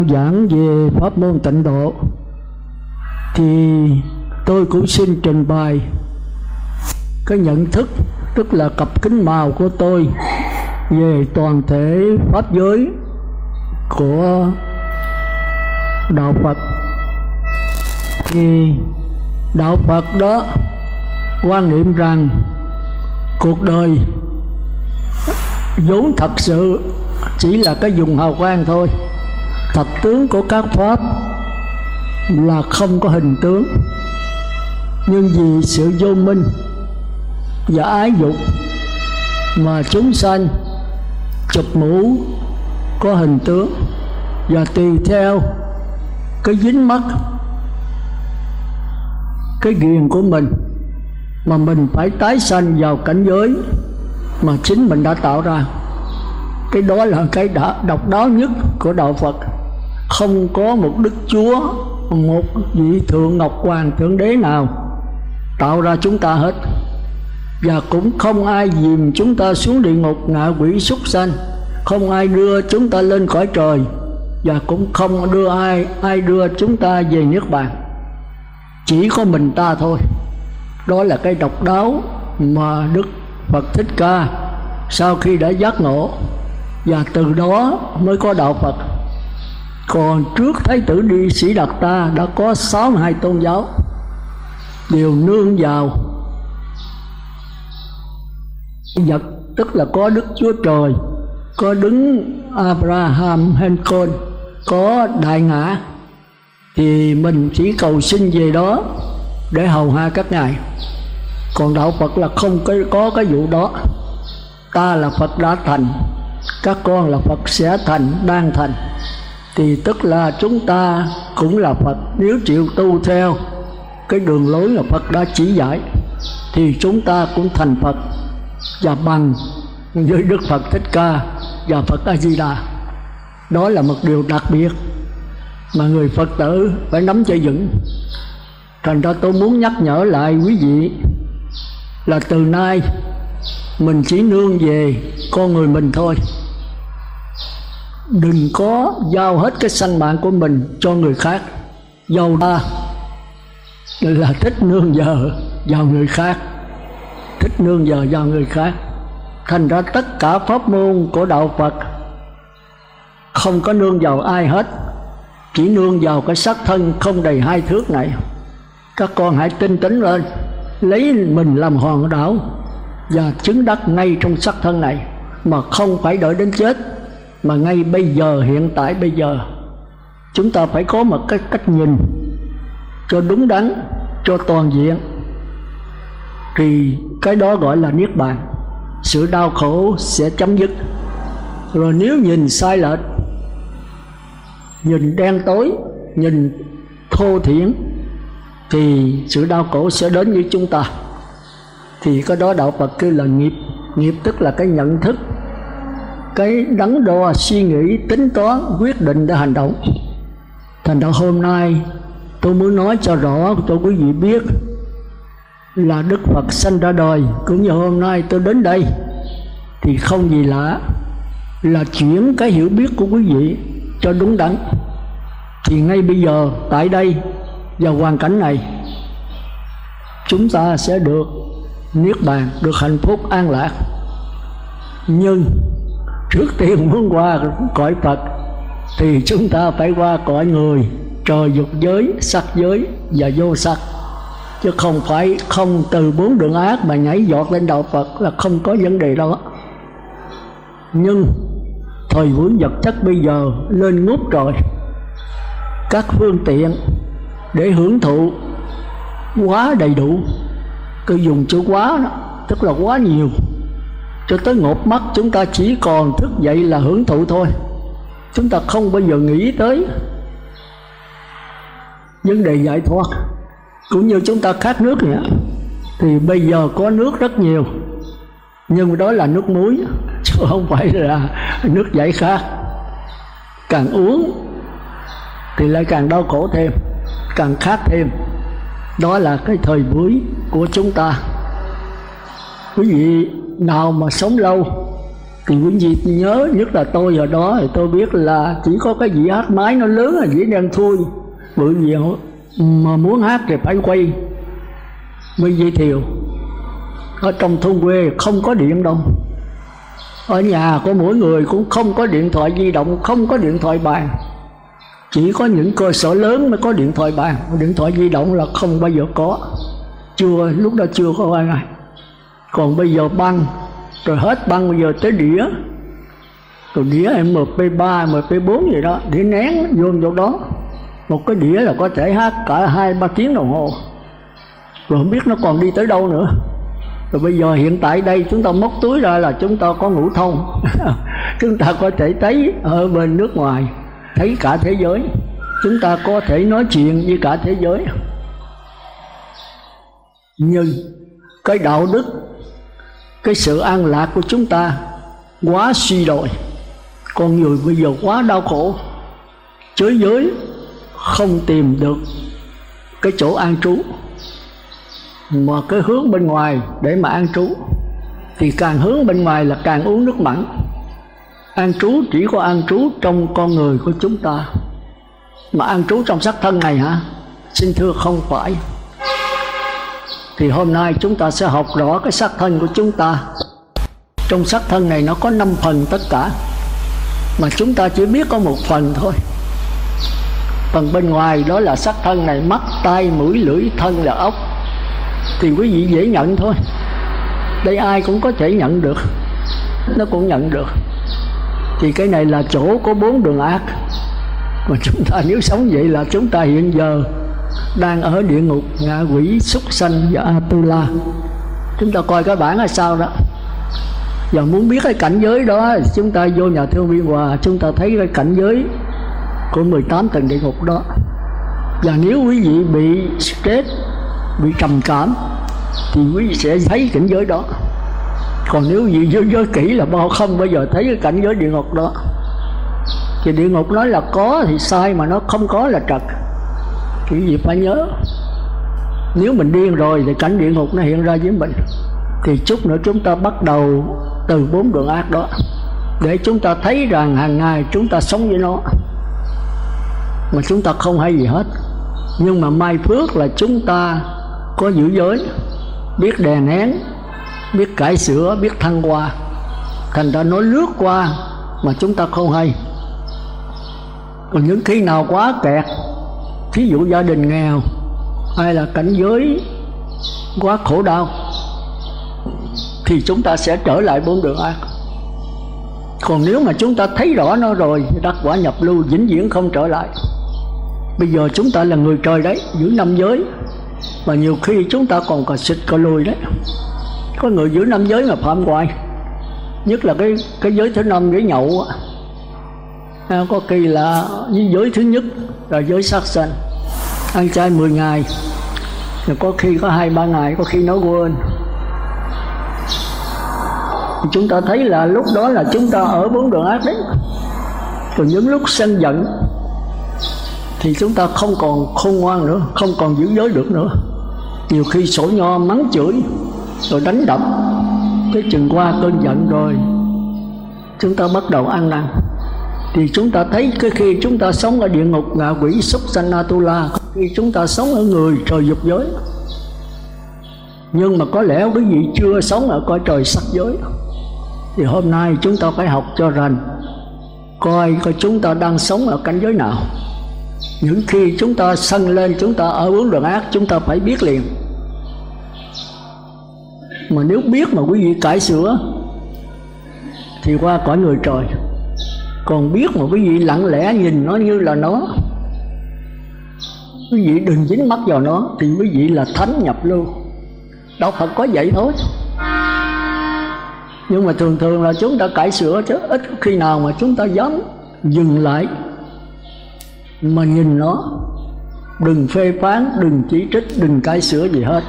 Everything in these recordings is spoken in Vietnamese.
Giảng về pháp môn tịnh độ thì tôi cũng xin trình bày cái nhận thức, tức là cặp kính màu của tôi về toàn thể pháp giới của đạo Phật. Thì đạo Phật đó quan niệm rằng cuộc đời vốn thật sự chỉ là cái vùng hào quang thôi. Thật tướng của các pháp là không có hình tướng, nhưng vì sự vô minh và ái dục mà chúng sanh chụp mũ có hình tướng, và tùy theo cái dính mắc, cái ghiền của mình mà mình phải tái sanh vào cảnh giới mà chính mình đã tạo ra. Cái đó là cái độc đáo nhất của đạo Phật. Không có một đức chúa, một vị thượng ngọc hoàng thượng đế nào tạo ra chúng ta hết, và cũng không ai dìm chúng ta xuống địa ngục ngạ quỷ súc sanh, không ai đưa chúng ta lên cõi trời, và cũng không đưa ai đưa chúng ta về niết bàn. Chỉ có mình ta thôi. Đó là cái độc đáo mà Đức Phật Thích Ca sau khi đã giác ngộ, và từ đó mới có đạo Phật. Còn trước Thái tử Đi Sĩ Đạt Ta đã có 62 tôn giáo đều nương vào vật, tức là có Đức Chúa Trời, có đứng Abraham Lincoln, có Đại Ngã, thì mình chỉ cầu xin về đó để hầu hạ các ngài. Còn đạo Phật là không có cái vụ đó. Ta là Phật đã thành, các con là Phật sẽ thành, đang thành, thì tức là chúng ta cũng là Phật. Nếu chịu tu theo cái đường lối là Phật đã chỉ dạy thì chúng ta cũng thành Phật, và bằng với Đức Phật Thích Ca và Phật A Di Đà. Đó là một điều đặc biệt mà người Phật tử phải nắm cho vững. Thành ra tôi muốn nhắc nhở lại quý vị là từ nay mình chỉ nương về con người mình thôi. Đừng có giao hết cái sanh mạng của mình cho người khác. Dầu ta là thích nương nhờ vào người khác, thích nương nhờ vào người khác. Thành ra tất cả pháp môn của đạo Phật không có nương vào ai hết, chỉ nương vào cái xác thân không đầy 2 thước này. Các con hãy tinh tấn lên, lấy mình làm hòn đảo và chứng đắc ngay trong xác thân này, mà không phải đợi đến chết, mà ngay bây giờ, hiện tại bây giờ. Chúng ta phải có một cái cách nhìn cho đúng đắn, cho toàn diện, thì cái đó gọi là niết bàn. Sự đau khổ sẽ chấm dứt. Rồi nếu nhìn sai lệch, nhìn đen tối, nhìn thô thiển, thì sự đau khổ sẽ đến với chúng ta. Thì cái đó đạo Phật kêu là nghiệp. Nghiệp tức là cái nhận thức, cái đắn đo, suy nghĩ, tính toán, quyết định để hành động. Thành ra hôm nay tôi muốn nói cho rõ cho quý vị biết là Đức Phật sanh ra đời, cũng như hôm nay tôi đến đây, thì không gì lạ, là chuyển cái hiểu biết của quý vị cho đúng đắn. Thì ngay bây giờ, tại đây, vào hoàn cảnh này, chúng ta sẽ được niết bàn, được hạnh phúc an lạc. Nhưng trước tiên muốn qua cõi Phật thì chúng ta phải qua cõi người, trời dục giới, sắc giới và vô sắc, chứ không phải không từ 4 đường ác mà nhảy giọt lên đạo Phật, là không có vấn đề đó. Nhưng thời buổi vật chất bây giờ lên ngút rồi, các phương tiện để hưởng thụ quá đầy đủ. Cứ dùng chữ quá đó, tức là quá nhiều, cho tới ngộp mắt. Chúng ta chỉ còn thức dậy là hưởng thụ thôi. Chúng ta không bao giờ nghĩ tới vấn đề giải thoát. Cũng như chúng ta khát nước vậy, thì bây giờ có nước rất nhiều, nhưng đó là nước muối, chứ không phải là nước giải khát. Càng uống thì lại càng đau khổ thêm, càng khát thêm. Đó là cái thời buổi của chúng ta. Quý vị nào mà sống lâu Thì quý vị nhớ, nhất là tôi hồi đó thì tôi biết là chỉ có cái dĩa hát máy nó lớn là dĩa đen thui, bự nhiều, mà muốn hát thì phải quay mới dây thiều. Ở trong thôn quê không có điện đâu, ở nhà của mỗi người cũng không có điện thoại di động, không có điện thoại bàn, chỉ có những cơ sở lớn mới có điện thoại bàn. Điện thoại di động là không bao giờ có, lúc đó chưa có ai. Còn bây giờ băng, rồi hết băng bây giờ tới đĩa, rồi đĩa MP3, MP4 gì đó, đĩa nén vô chỗ đó. Một cái đĩa là có thể hát cả 2-3 tiếng đồng hồ, rồi không biết nó còn đi tới đâu nữa. Rồi bây giờ hiện tại đây chúng ta móc túi ra là chúng ta có ngũ thông chúng ta có thể thấy ở bên nước ngoài, thấy cả thế giới, chúng ta có thể nói chuyện với cả thế giới. Nhưng cái đạo đức, cái sự an lạc của chúng ta quá suy đồi, con người bây giờ quá đau khổ, chới giới không tìm được cái chỗ an trú, mà cái hướng bên ngoài để mà an trú. Thì càng hướng bên ngoài là càng uống nước mặn. An trú chỉ có an trú trong con người của chúng ta, mà an trú trong xác thân này hả? Xin thưa không phải. Thì hôm nay chúng ta sẽ học rõ cái xác thân của chúng ta. Trong xác thân này nó có 5 phần tất cả, mà chúng ta chỉ biết có một phần thôi. Phần bên ngoài đó là xác thân này, mắt, tai, mũi, lưỡi, thân là ốc. Thì quý vị dễ nhận thôi, đây ai cũng có thể nhận được, nó cũng nhận được. Thì cái này là chỗ có 4 đường ác. Mà chúng ta nếu sống vậy là chúng ta hiện giờ đang ở địa ngục, ngạ quỷ, súc sanh và Atula. Chúng ta coi cái bản là sao đó. Giờ muốn biết cái cảnh giới đó, chúng ta vô nhà thương Biên Hòa, chúng ta thấy cái cảnh giới của 18 tầng địa ngục đó. Và nếu quý vị bị stress, bị trầm cảm, thì quý vị sẽ thấy cảnh giới đó. Còn nếu quý vị vô kỹ là không bao giờ thấy cái cảnh giới địa ngục đó. Thì địa ngục nói là có thì sai, mà nó không có là trật. Quý vị phải nhớ, nếu mình điên rồi thì cảnh địa ngục nó hiện ra với mình. Thì chút nữa chúng ta bắt đầu từ 4 đường ác đó, để chúng ta thấy rằng hàng ngày chúng ta sống với nó, mà chúng ta không hay gì hết. Nhưng mà may phước là chúng ta có giữ giới, biết đè nén, biết cải sửa, biết thăng hoa, thành ra nó lướt qua mà chúng ta không hay. Còn những khi nào quá kẹt, thí dụ gia đình nghèo hay là cảnh giới quá khổ đau, thì chúng ta sẽ trở lại 4 đường ác. Còn nếu mà chúng ta thấy rõ nó rồi thì đắc quả nhập lưu, vĩnh viễn không trở lại. Bây giờ chúng ta là người trời đấy, giữ 5 giới, mà nhiều khi chúng ta còn cà xịt cà lùi đấy. Có người giữ 5 giới mà phạm hoài, nhất là cái giới thứ 5, giới nhậu. Có khi là giới thứ nhất là giới sát sanh, ăn chay 10 ngày, rồi có khi có 2-3 ngày, có khi nó quên. Chúng ta thấy là lúc đó là chúng ta ở 4 đường ác đấy. Còn những lúc sân giận thì chúng ta không còn khôn ngoan nữa, không còn giữ giới được nữa. Nhiều khi sổ nho mắng chửi rồi đánh đập, cái chừng qua cơn giận rồi chúng ta bắt đầu ăn năn. Thì chúng ta thấy cái khi chúng ta sống ở địa ngục, ngạ quỷ, súc sanh, Atula, khi chúng ta sống ở người trời dục giới. Nhưng mà có lẽ quý vị chưa sống ở cõi trời sắc giới. Thì hôm nay chúng ta phải học cho rành, coi chúng ta đang sống ở cảnh giới nào. Những khi chúng ta sân lên, chúng ta ở 4 đường ác, chúng ta phải biết liền. Mà nếu biết mà quý vị cải sửa thì qua cõi người trời. Còn biết mà quý vị lặng lẽ nhìn nó như là nó, quý vị đừng dính mắc vào nó, thì quý vị là thánh nhập lưu. Đạo Phật có vậy thôi. Nhưng mà thường là chúng ta cải sửa, chứ ít khi nào mà chúng ta dám dừng lại mà nhìn nó. Đừng phê phán, đừng chỉ trích, đừng cải sửa gì hết.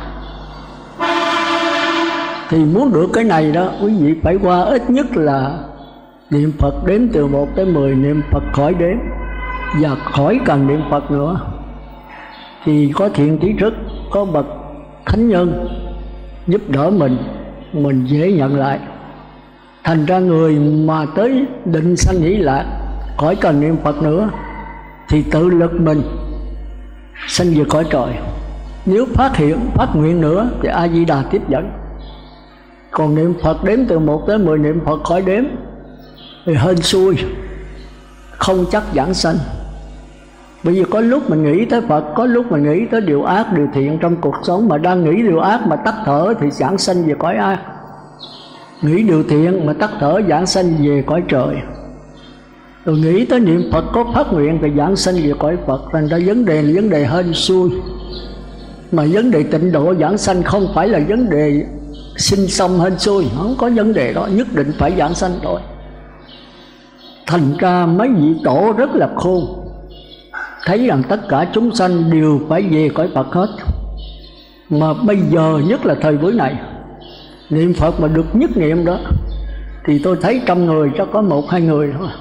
Thì muốn được cái này đó, quý vị phải qua ít nhất là niệm Phật đếm từ 1 tới 10, niệm Phật khỏi đếm, và khỏi cần niệm Phật nữa. Thì có thiện trí thức, có bậc thánh nhân giúp đỡ mình dễ nhận lại. Thành ra người mà tới định sanh hỷ lạc, khỏi cần niệm Phật nữa, thì tự lực mình sanh về cõi trời. Nếu phát nguyện nữa thì A Di Đà tiếp dẫn. Còn niệm Phật đếm từ 1 tới 10 niệm Phật khỏi đếm thì hên xui, không chắc giảng sanh. Bởi vì có lúc mình nghĩ tới Phật, có lúc mình nghĩ tới điều ác, điều thiện trong cuộc sống. Mà đang nghĩ điều ác mà tắt thở thì giảng sanh về cõi ác. Nghĩ điều thiện mà tắt thở giảng sanh về cõi trời. Rồi nghĩ tới niệm Phật có phát nguyện thì giảng sanh về cõi Phật. Thành ra vấn đề là vấn đề hên xui. Mà vấn đề tịnh độ giảng sanh không phải là vấn đề sinh xong hên xui. Không có vấn đề đó, nhất định phải giảng sanh thôi. Thành ra mấy vị tổ rất là khôn, thấy rằng tất cả chúng sanh đều phải về cõi Phật hết. Mà bây giờ nhất là thời buổi này, niệm Phật mà được nhất niệm đó thì tôi thấy 100 người chắc có 1-2 người thôi.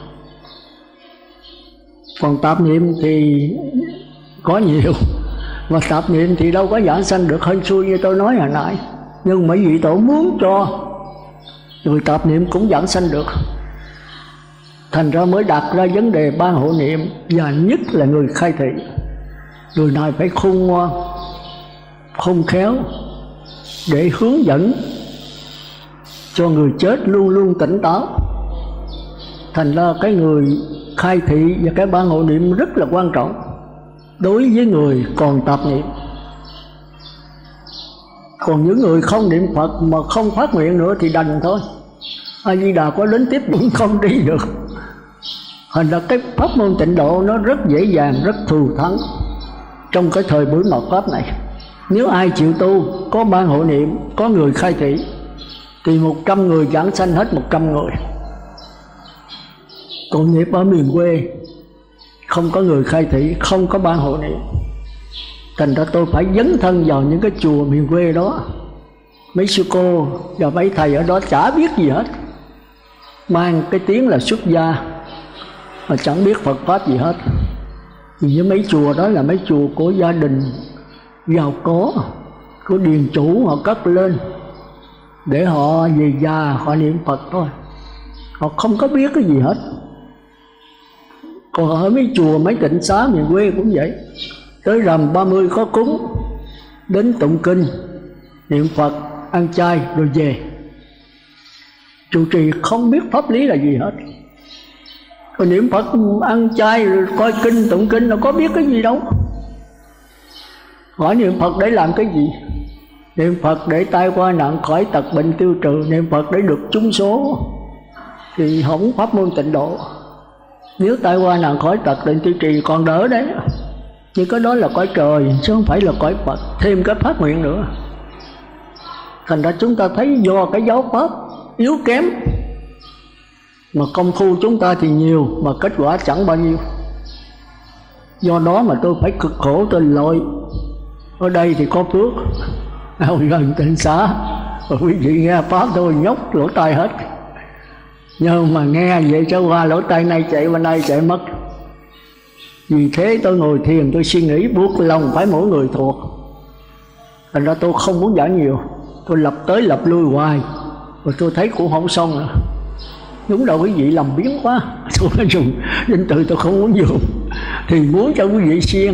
Còn tạp niệm thì có nhiều, mà tạp niệm thì đâu có giảng sanh được hên xui như tôi nói hồi nãy. Nhưng mấy vị tổ muốn cho người tạp niệm cũng giảng sanh được. Thành ra mới đặt ra vấn đề ban hộ niệm, và nhất là người khai thị. Người này phải khôn ngoan, khôn khéo để hướng dẫn cho người chết luôn luôn tỉnh táo. Thành ra cái người khai thị và cái ban hộ niệm rất là quan trọng đối với người còn tạp niệm. Còn những người không niệm Phật mà không phát nguyện nữa thì đành thôi. A Di Đà có đến tiếp cũng không đi được. Thành ra cái pháp môn tịnh độ nó rất dễ dàng, rất thù thắng trong cái thời buổi mạt Pháp này. Nếu ai chịu tu, có ban hộ niệm, có người khai thị, thì 100 người giảng sanh hết 100 người. Còn nghiệp ở miền quê không có người khai thị, không có ban hộ niệm, thành ra tôi phải dấn thân vào những cái chùa miền quê đó. Mấy sư cô và mấy thầy ở đó chả biết gì hết, mang cái tiếng là xuất gia mà chẳng biết Phật Pháp gì hết. Vì với mấy chùa đó là mấy chùa của gia đình giàu có, của điền chủ họ cất lên để họ về già họ niệm Phật thôi, họ không có biết cái gì hết. Còn ở mấy chùa, mấy tịnh xá miền quê cũng vậy, tới rằm 30 có cúng, đến tụng kinh, niệm Phật, ăn chay rồi về. Trụ trì không biết pháp lý là gì hết. Rồi niệm Phật, ăn chay rồi coi kinh, tụng kinh, nó có biết cái gì đâu. Hỏi niệm Phật để làm cái gì? Niệm Phật để tai qua nạn khỏi, tật bệnh tiêu trừ, niệm Phật để được trúng số, thì không pháp môn tịnh độ. Nếu tai qua nạn khỏi, tật bệnh tiêu trì còn đỡ đấy, nhưng cái đó là cõi trời chứ không phải là cõi Phật. Thêm cái phát nguyện nữa. Thành ra chúng ta thấy do cái giáo pháp yếu kém mà công phu chúng ta thì nhiều mà kết quả chẳng bao nhiêu. Do đó mà tôi phải cực khổ, tôi lội. Ở đây thì có phước, ở gần tịnh xá, quý vị nghe pháp tôi nhóc lỗ tai hết. Nhưng mà nghe vậy cho qua lỗ tai này chạy bên đây chạy mất. Vì thế tôi ngồi thiền, tôi suy nghĩ buộc lòng phải mỗi người thuộc. Thành ra tôi không muốn giảng nhiều, tôi lập tới lập lui hoài, rồi tôi thấy cũng không xong nữa. Đúng đâu quý vị làm biến quá, tôi phải dùng danh từ tôi không muốn dùng. Thì muốn cho quý vị siêng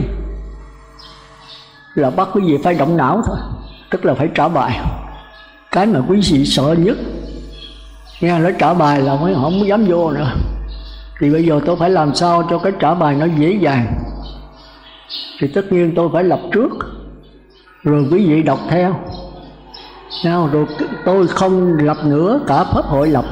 là bắt quý vị phải động não thôi, tức là phải trả bài. Cái mà quý vị sợ nhất nghe nói trả bài là mới không dám vô nữa. Thì bây giờ tôi phải làm sao cho cái trả bài nó dễ dàng. Thì tất nhiên tôi phải lập trước, rồi quý vị đọc theo. Rồi tôi không lập nữa, cả pháp hội lập.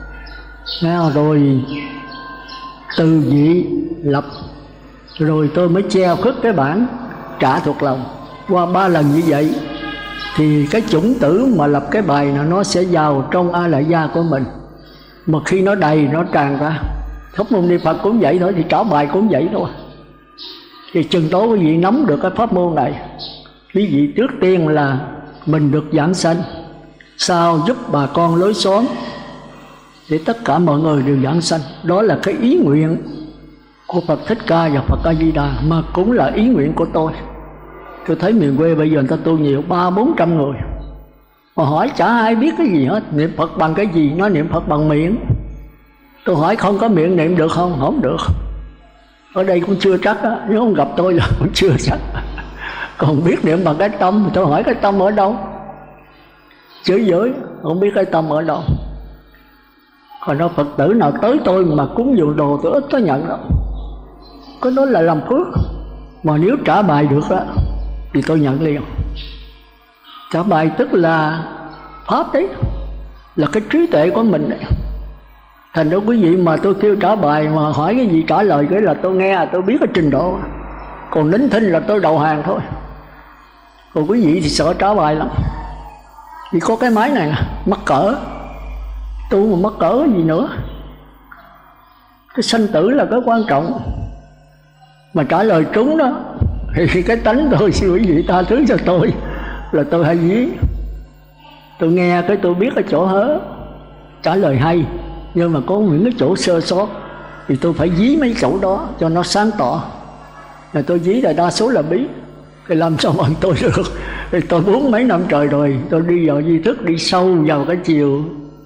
Rồi từ vị lập, rồi tôi mới treo khất cái bản trả thuộc lòng. Qua 3 lần như vậy thì cái chủng tử mà lập cái bài nó sẽ vào trong A Lại Gia của mình. Mà khi nó đầy, nó tràn ra. Pháp môn niệm Phật cũng vậy thôi, thì trả bài cũng vậy thôi. Thì chừng tối quý vị nắm được cái pháp môn này, quý vị trước tiên là mình được giảng sanh, sau giúp bà con lối xóm, để tất cả mọi người đều giảng sanh. Đó là cái ý nguyện của Phật Thích Ca và Phật A Di Đà, mà cũng là ý nguyện của tôi. Tôi thấy miền quê bây giờ người ta tu nhiều, 300-400 người, Mà hỏi chả ai biết cái gì hết. Niệm Phật bằng cái gì? Nó niệm Phật bằng miệng. Tôi hỏi không có miệng niệm được không? Không được. Ở đây cũng chưa chắc á, nếu không gặp tôi là cũng chưa chắc. Còn biết niệm bằng cái tâm, tôi hỏi cái tâm ở đâu? Chửi giới, không biết cái tâm ở đâu. Còn đâu Phật tử nào tới tôi mà cúng dường đồ tôi ít có nhận đâu. Cái đó là làm phước. Mà nếu trả bài được á thì tôi nhận liền. Trả bài tức là pháp đấy, là cái trí tuệ của mình đấy. Thành ra quý vị mà tôi kêu trả bài mà hỏi cái gì trả lời cái là tôi nghe, tôi biết cái trình độ. Còn nín thinh là tôi đầu hàng thôi. Còn quý vị thì sợ trả bài lắm. Vì có cái máy này mắc cỡ. Tu mà mắc cỡ gì nữa. Cái sanh tử là cái quan trọng. Mà trả lời trúng đó thì cái tánh tôi xin quý vị tha thứ cho tôi, là tôi hay dí. Tôi nghe cái tôi biết cái chỗ hớ, trả lời hay, nhưng mà có những cái chỗ sơ sót thì tôi phải dí mấy chỗ đó cho nó sáng tỏ. Rồi tôi dí là đa số là bí. Thì làm sao bằng tôi được? Thì tôi 40 mấy năm trời rồi, tôi đi vào di thức, đi sâu vào cái chiều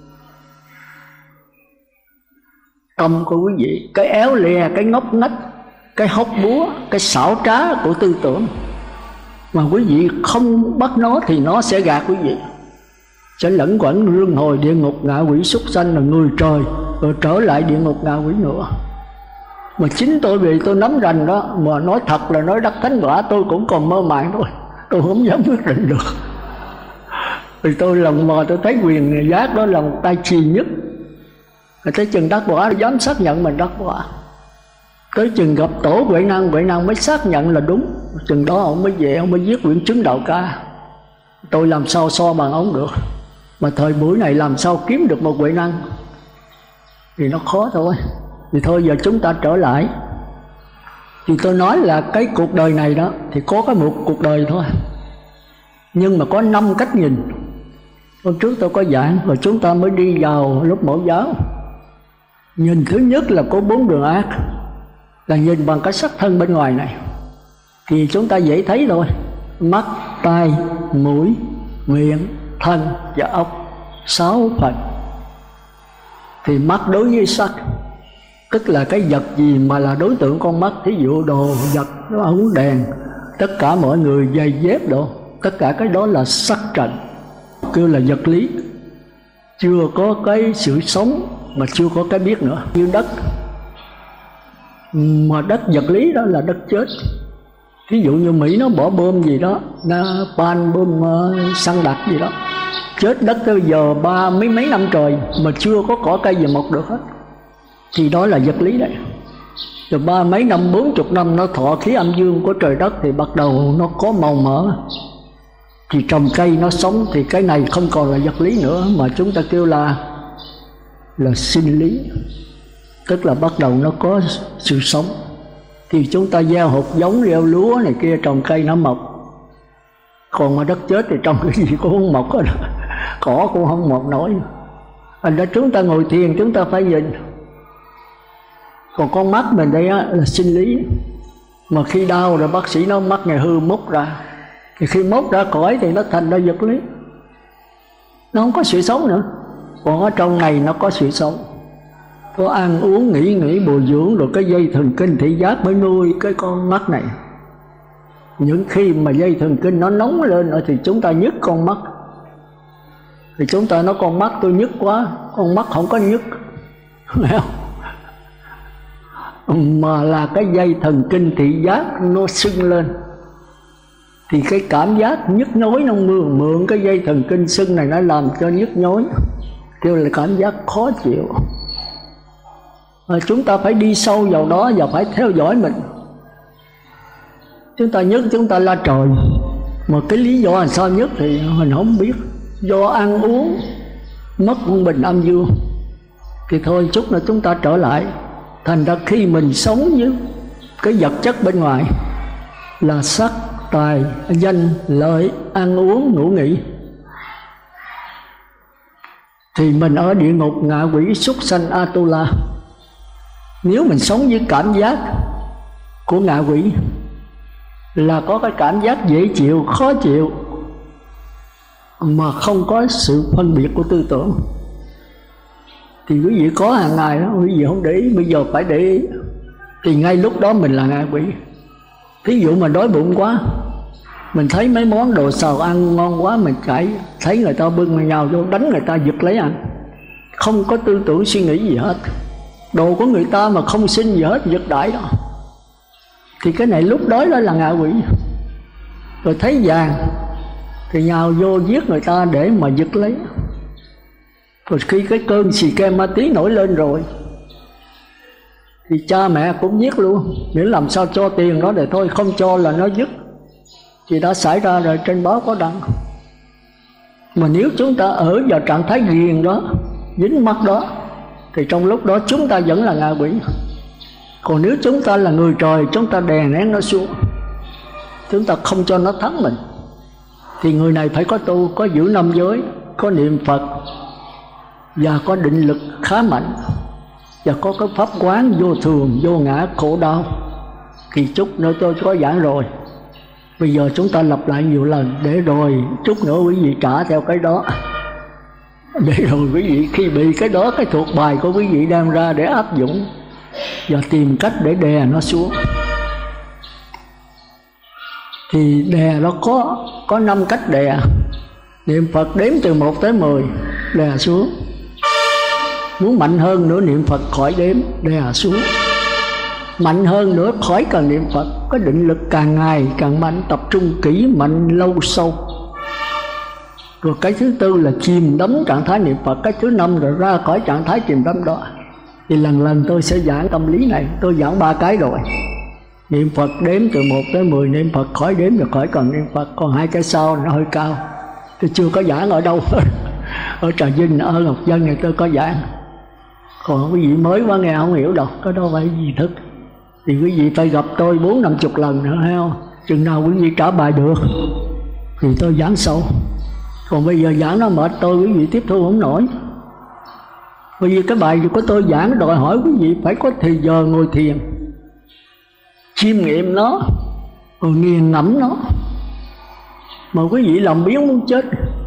tâm của quý vị, cái éo le, cái ngốc nghếch, cái hốc búa, cái xảo trá của tư tưởng. Mà quý vị không bắt nó thì nó sẽ gạt quý vị, sẽ lẫn quẩn luân hồi địa ngục, ngạ quỷ, súc sanh, là người trời, rồi trở lại địa ngục ngạ quỷ nữa. Mà chính tôi vì tôi nắm rành đó, mà nói thật là nói đắc thánh quả tôi cũng còn mơ màng thôi, tôi không dám quyết định được. Vì tôi lần mò tôi thấy quyền giác đó là một tay trì nhất. Tới chừng đắc quả dám xác nhận mình đắc quả. Tới chừng gặp tổ Huệ Năng mới xác nhận là đúng. Chừng đó ông mới về, ông mới viết quyển chứng đạo ca. Tôi làm sao so bằng ông được. Mà thời buổi này làm sao kiếm được một Huệ Năng thì nó khó thôi. Thì thôi giờ chúng ta trở lại. Thì tôi nói là cái cuộc đời này đó thì có cái một cuộc đời thôi, nhưng mà có 5 cách nhìn. Hôm trước tôi có giảng, rồi chúng ta mới đi vào lúc mẫu giáo. Nhìn thứ nhất là có 4 đường ác, là nhìn bằng cái sắc thân bên ngoài này. Thì chúng ta dễ thấy thôi. Mắt, tai, mũi, miệng, thân và ốc, 6 phần. Thì mắt đối với sắc, tức là cái vật gì mà là đối tượng con mắt. Thí dụ đồ vật, ống đèn, tất cả mọi người, giày dép đồ, tất cả cái đó là sắc trần, kêu là vật lý. Chưa có cái sự sống mà chưa có cái biết nữa. Như đất, mà đất vật lý đó là đất chết. Ví dụ như Mỹ nó bỏ bom gì đó, Napalm, bom xăng đặc gì đó, chết đất tới giờ 30 mấy năm trời mà chưa có cỏ cây gì mọc được hết, thì đó là vật lý đấy. Rồi 30 mấy năm, 40 năm nó thọ khí âm dương của trời đất thì bắt đầu nó có màu mỡ, thì trồng cây nó sống. Thì cái này không còn là vật lý nữa, mà chúng ta kêu là sinh lý, tức là bắt đầu nó có sự sống. Thì chúng ta gieo hột giống, gieo lúa này kia, trồng cây nó mọc. Còn mà đất chết thì trồng cái gì cũng không mọc hết, cỏ cũng không mọc nổi. Thành ra chúng ta ngồi thiền chúng ta phải nhìn. Còn con mắt mình đây á, là sinh lý. Mà khi đau rồi bác sĩ nói mắt này hư, móc ra. Thì khi móc ra khỏi thì nó thành ra vật lý, nó không có sự sống nữa. Còn ở trong này nó có sự sống, có ăn uống, nghỉ bồi dưỡng, rồi cái dây thần kinh thị giác mới nuôi cái con mắt này. Những khi mà dây thần kinh nó nóng lên thì chúng ta nhức con mắt. Thì chúng ta nói con mắt tôi nhức quá, con mắt không có nhức, mà là cái dây thần kinh thị giác nó sưng lên. Thì cái cảm giác nhức nhối nó mượn cái dây thần kinh sưng này nó làm cho nhức nhối, kêu là cảm giác khó chịu. Chúng ta phải đi sâu vào đó và phải theo dõi mình. Chúng ta nhức chúng ta la trời, mà cái lý do là sao nhức thì mình không biết. Do ăn uống mất quân bình âm dương. Thì thôi chút nữa chúng ta trở lại. Thành ra khi mình sống với cái vật chất bên ngoài là sắc, tài, danh, lợi, ăn uống, ngủ nghỉ, thì mình ở địa ngục, ngạ quỷ, súc sanh, Atula. Nếu mình sống với cảm giác của ngạ quỷ là có cái cảm giác dễ chịu, khó chịu, mà không có sự phân biệt của tư tưởng. Thì quý vị có hàng ngày đó, quý vị không để ý, bây giờ phải để ý. Thì ngay lúc đó mình là ngạ quỷ. Thí dụ mà đói bụng quá, mình thấy mấy món đồ xào ăn ngon quá, mình chạy thấy người ta bưng mà nhào vô đánh người ta giật lấy ăn, không có tư tưởng suy nghĩ gì hết. Đồ của người ta mà không xin gì hết, giật đại đó. Thì cái này lúc đó là ngạ quỷ. Rồi thấy vàng thì nhào vô giết người ta để mà giật lấy. Rồi khi cái cơn xì ke ma tí nổi lên rồi thì cha mẹ cũng giết luôn, miễn làm sao cho tiền nó để thôi, không cho là nó dứt. Thì đã xảy ra rồi, trên báo có đăng. Mà nếu chúng ta ở vào trạng thái ghiền đó, dính mắt đó, thì trong lúc đó chúng ta vẫn là ngạ quỷ. Còn nếu chúng ta là người trời, chúng ta đè nén nó xuống, chúng ta không cho nó thắng mình, thì người này phải có tu, có giữ năm giới, có niệm Phật và có định lực khá mạnh, và có cái pháp quán vô thường, vô ngã, khổ đau. Thì chút nữa tôi có giảng rồi, bây giờ chúng ta lặp lại nhiều lần, để rồi chút nữa quý vị trả theo cái đó, để rồi quý vị khi bị cái đó, cái thuộc bài của quý vị đem ra để áp dụng và tìm cách để đè nó xuống. Thì đè nó có 5 cách đè. Niệm Phật đếm từ 1 tới 10 đè xuống. Muốn mạnh hơn nữa niệm Phật khỏi đếm, đè xuống. Mạnh hơn nữa khỏi cần niệm Phật, có định lực càng ngày càng mạnh, tập trung kỹ, mạnh, lâu, sâu. Rồi cái thứ tư là chìm đắm trạng thái niệm Phật. Cái thứ 5 rồi ra khỏi trạng thái chìm đắm đó. Thì lần lần tôi sẽ giảng tâm lý này. Tôi giảng 3 cái rồi. Niệm Phật đếm từ 1 tới 10, niệm Phật khỏi đếm rồi khỏi cần niệm Phật. Còn 2 cái sau nó hơi cao, tôi chưa có giảng ở đâu. Ở Trà Vinh, ở Ngọc Dân này tôi có giảng. Còn quý vị mới quá nghe không hiểu đâu, cái đó phải gì thức. Thì quý vị phải gặp tôi 40-50 lần nữa, thấy không? Chừng nào quý vị trả bài được thì tôi giảng sâu. Còn bây giờ giảng nó mệt tôi, quý vị tiếp thu không nổi. Bởi vì cái bài của tôi giảng đòi hỏi quý vị phải có thời giờ ngồi thiền, chiêm nghiệm nó, rồi nghiền ngẫm nó. Mà quý vị làm biếng muốn chết.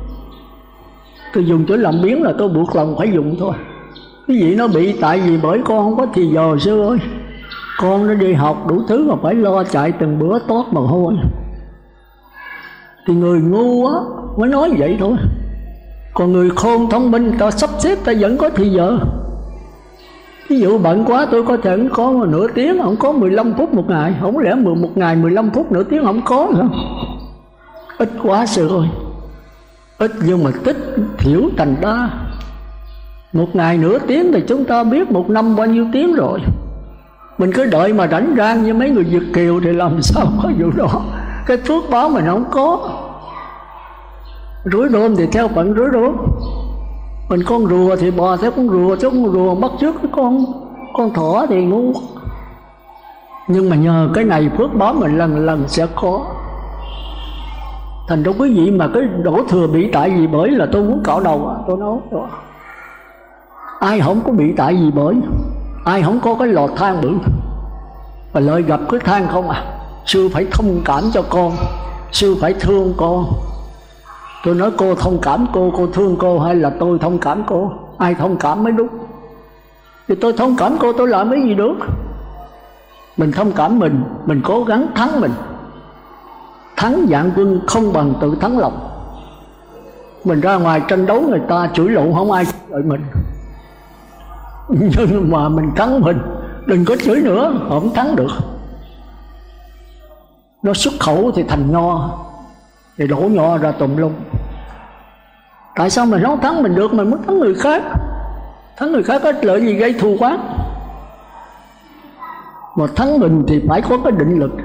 Tôi dùng chữ làm biếng là tôi buộc lòng phải dùng thôi. Quý vị nó bị tại vì bởi con không có thì giờ sư ơi. Con nó đi học đủ thứ mà phải lo chạy từng bữa tót mồ hôi. Thì người ngu á mới nói vậy thôi. Còn người khôn thông minh, ta sắp xếp ta vẫn có thì giờ. Ví dụ bận quá tôi có thể có nửa tiếng, không có 15 phút một ngày. Không lẽ một ngày 15 phút nửa tiếng không có nữa. Ít quá sư ơi. Ít nhưng mà tích thiểu thành đa. Một ngày nửa tiếng thì chúng ta biết một năm bao nhiêu tiếng rồi. Mình cứ đợi mà rảnh rang như mấy người Việt kiều thì làm sao có vụ đó. Cái phước báo mình không có. Rủi rôm thì theo phận rủi rôm. Mình con rùa thì bò theo con rùa, chứ con rùa bắt chước cái con thỏ thì ngu. Nhưng mà nhờ cái này phước báo mình lần lần sẽ có. Thành ra quý vị mà cái đổ thừa bị tại vì bởi là tôi muốn cạo đầu, tôi nói đó. Ai không có bị tại vì bởi, ai không có cái lò than bự và lợi gặp cái than không à. Sư phải thông cảm cho con, sư phải thương con. Tôi nói cô thông cảm cô thương cô hay là tôi thông cảm cô? Ai thông cảm mới đúng. Thì tôi thông cảm cô tôi làm cái gì được. Mình thông cảm mình cố gắng thắng mình. Thắng vạn quân không bằng tự thắng lòng. Mình ra ngoài tranh đấu người ta chửi lộn không ai đợi mình. Nhưng mà mình thắng mình, đừng có chửi nữa, không thắng được. Nó xuất khẩu thì thành nho, thì đổ nho ra tùm lum. Tại sao mình không thắng mình được, mình muốn thắng người khác? Thắng người khác có lợi gì gây thù quán. Mà thắng mình thì phải có cái định lực.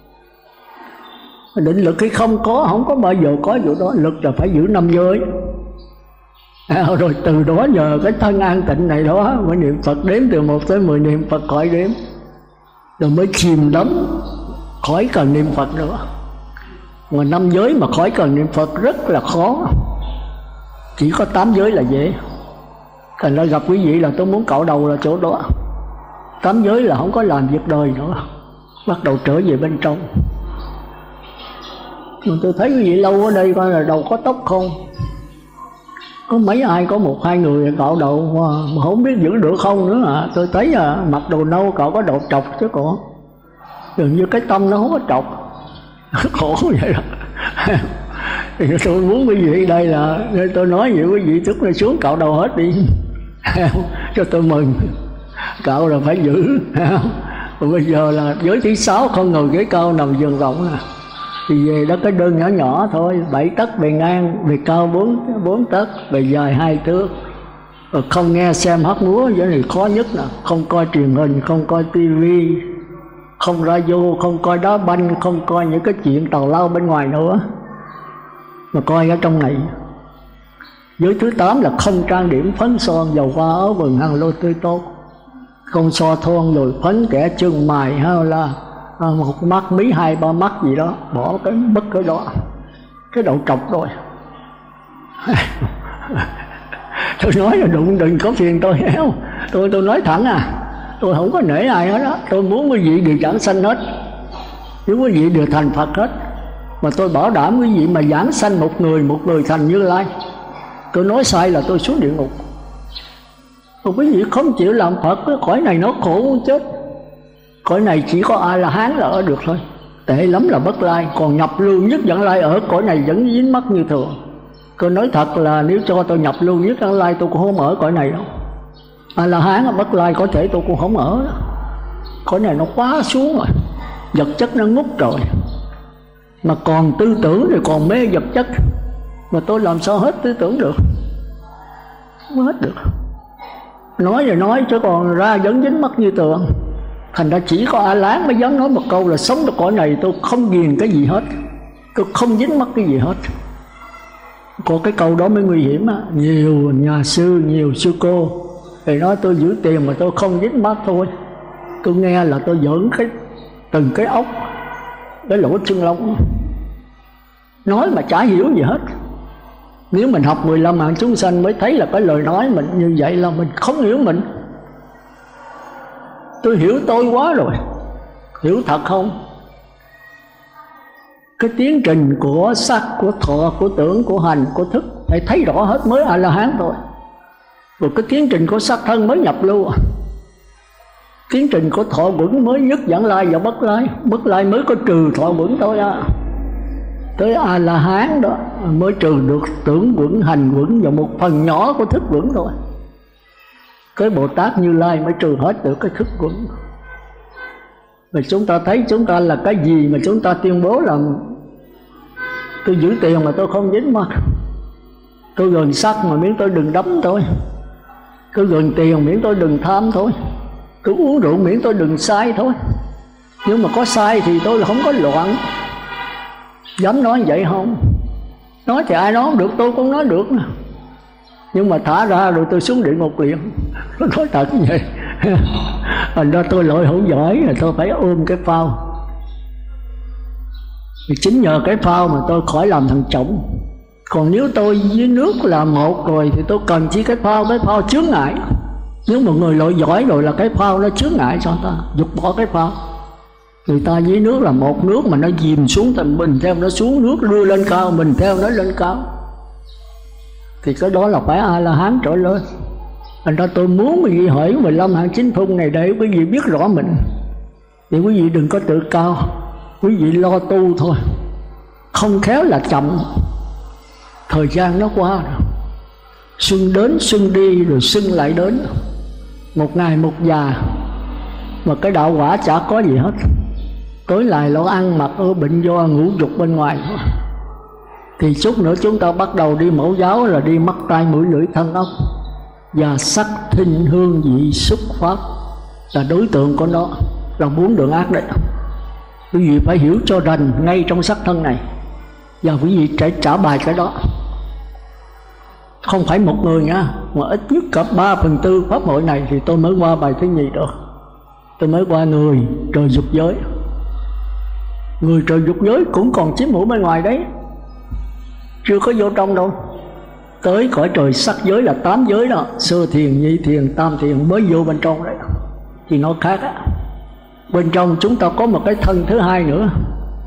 Định lực khi không có bao giờ có vụ đó. Lực là phải giữ 5 giới. Rồi từ đó nhờ cái thân an tịnh này đó mới niệm Phật đếm từ 1 tới 10, niệm Phật khỏi đếm. Rồi mới chìm đắm, khỏi cần niệm Phật nữa. Mà 5 giới mà khỏi cần niệm Phật rất là khó. Chỉ có 8 giới là dễ. Thành ra gặp quý vị là tôi muốn cạo đầu là chỗ đó. 8 giới là không có làm việc đời nữa, bắt đầu trở về bên trong. mà tôi thấy cái vị lâu ở đây coi là đầu có tóc không, có mấy ai có một hai người cạo đầu mà không biết giữ được không nữa à. Tôi thấy mặc đồ nâu cạo có đầu trọc chứ còn dường như cái tâm nó không có trọc. Khổ vậy đó. Thì tôi muốn quý vị đây là tôi nói vậy, quý vị tức là xuống cạo đầu hết đi cho tôi mừng. Cạo là phải giữ. Còn bây giờ là giới thứ 6 không ngồi ghế cao nằm giường rộng thì về đó cái đơn nhỏ nhỏ thôi, 7 tấc bề ngang, bề cao 4 tấc, bề dài 2 thước. Rồi không nghe xem hát múa, cái này khó nhất nè. Không coi truyền hình, không coi tivi, không radio, không coi đá banh, không coi những cái chuyện tào lao bên ngoài nữa, mà coi ở trong này. Giới thứ 8 là không trang điểm phấn son, dầu hoa áo vừng hàng lô tươi tốt, không so thon rồi phấn kẻ chân mày hay là một mắt mí 2-3 mắt gì đó, bỏ cái bất cái đó, cái đầu trọc rồi. Tôi nói là đừng có phiền tôi héo. Tôi nói thẳng tôi không có nể ai hết đó. Tôi muốn quý vị đều giảng sanh hết, nếu quý vị đều thành Phật hết. Mà tôi bảo đảm quý vị mà giảng sanh một người thành Như Lai, tôi nói sai là tôi xuống địa ngục. Còn quý vị không chịu làm Phật, cái cõi này nó khổ muốn chết. Cõi này chỉ có A-la-hán là ở được thôi, tệ lắm là Bất Lai. Còn nhập lưu nhất Vãng Lai ở cõi này vẫn dính mắc như thường. Tôi nói thật là nếu cho tôi nhập lưu nhất Vãng Lai tôi cũng không ở cõi này đâu. A-la-hán ở Bất Lai có thể tôi cũng không ở đó. Cõi này nó quá xuống rồi, vật chất nó ngút rồi, mà còn tư tưởng thì còn mê vật chất, mà tôi làm sao hết tư tưởng được, không hết được. Nói rồi nói chứ còn ra vẫn dính mắc như tượng. Thành ra chỉ có A-la-hán mới dám nói một câu là sống được cõi này tôi không ghiền cái gì hết, tôi không dính mắc cái gì hết. Có cái câu đó mới nguy hiểm á. Nhiều nhà sư, nhiều sư cô thì nói tôi giữ tiền mà tôi không dính mắc thôi. Tôi nghe là tôi giỡn từng cái ốc, cái lỗ chân lông, nói mà chả hiểu gì hết. Nếu mình học 15 mạng chúng sanh mới thấy là cái lời nói mình như vậy là mình không hiểu mình. Tôi hiểu tôi quá rồi, hiểu thật không? Cái tiến trình của sắc, của thọ, của tưởng, của hành, của thức phải thấy rõ hết mới A-la-hán thôi. Rồi cái tiến trình của sắc thân mới nhập lưu. Tiến trình của thọ vững mới nhất Vãng Lai và Bất Lai. Bất Lai mới có trừ thọ vững thôi Tới A-la-hán đó mới trừ được tưởng vững, hành vững và một phần nhỏ của thức vững thôi. Cái Bồ Tát Như Lai mới trừ hết được cái thức vững. Và chúng ta thấy chúng ta là cái gì mà chúng ta tuyên bố là tôi giữ tiền mà tôi không dính mắc, tôi gần sắc mà miễn tôi đừng đấm thôi, tôi gần tiền miễn tôi đừng tham thôi, tôi uống rượu miễn tôi đừng sai thôi. Nhưng mà có sai thì tôi là không có loạn. Dám nói vậy không? Nói thì ai nói không được, tôi cũng nói được nè. Nhưng mà thả ra rồi tôi xuống địa ngục liền. Tôi nói thật như vậy. Thành ra tôi lội không giỏi là tôi phải ôm cái phao. Thì chính nhờ cái phao mà tôi khỏi làm thằng chổng. Còn nếu tôi với nước là một rồi thì tôi cần chỉ cái phao chướng ngại. Nếu một người lội giỏi rồi là cái phao nó chướng ngại cho ta, dục bỏ cái phao. Người ta với nước là một nước mà nó dìm xuống thì mình theo nó xuống, nước đưa lên cao mình theo nó lên cao. Thì cái đó là phải A-la-hán trở lên. Thành ra tôi muốn quý vị hỏi 15 hạng chính phung này để quý vị biết rõ mình. Thì quý vị đừng có tự cao, quý vị lo tu thôi. Không khéo là chậm, thời gian nó qua rồi. Xuân đến xuân đi rồi xuân lại đến, một ngày một già, mà cái đạo quả chả có gì hết. Tối lại lo ăn mặc ở bệnh do ngũ dục bên ngoài. Thì chút nữa chúng ta bắt đầu đi mẫu giáo là đi mắt tai mũi lưỡi thân ốc, và sắc thinh hương vị xúc pháp là đối tượng của nó, là 4 đường ác đấy. Quý vị phải hiểu cho rành ngay trong sắc thân này, và quý vị phải trả bài cái đó. Không phải một người nha, mà ít nhất cả 3/4 pháp hội này thì tôi mới qua bài thứ nhì được. Tôi mới qua người trời dục giới. Người trời dục giới cũng còn chiếm hữu bên ngoài đấy, chưa có vô trong đâu. Tới cõi trời sắc giới là 8 giới đó, sơ thiền, nhị thiền, tam thiền mới vô bên trong đấy. Thì nó khác á. Bên trong chúng ta có một cái thân thứ hai nữa,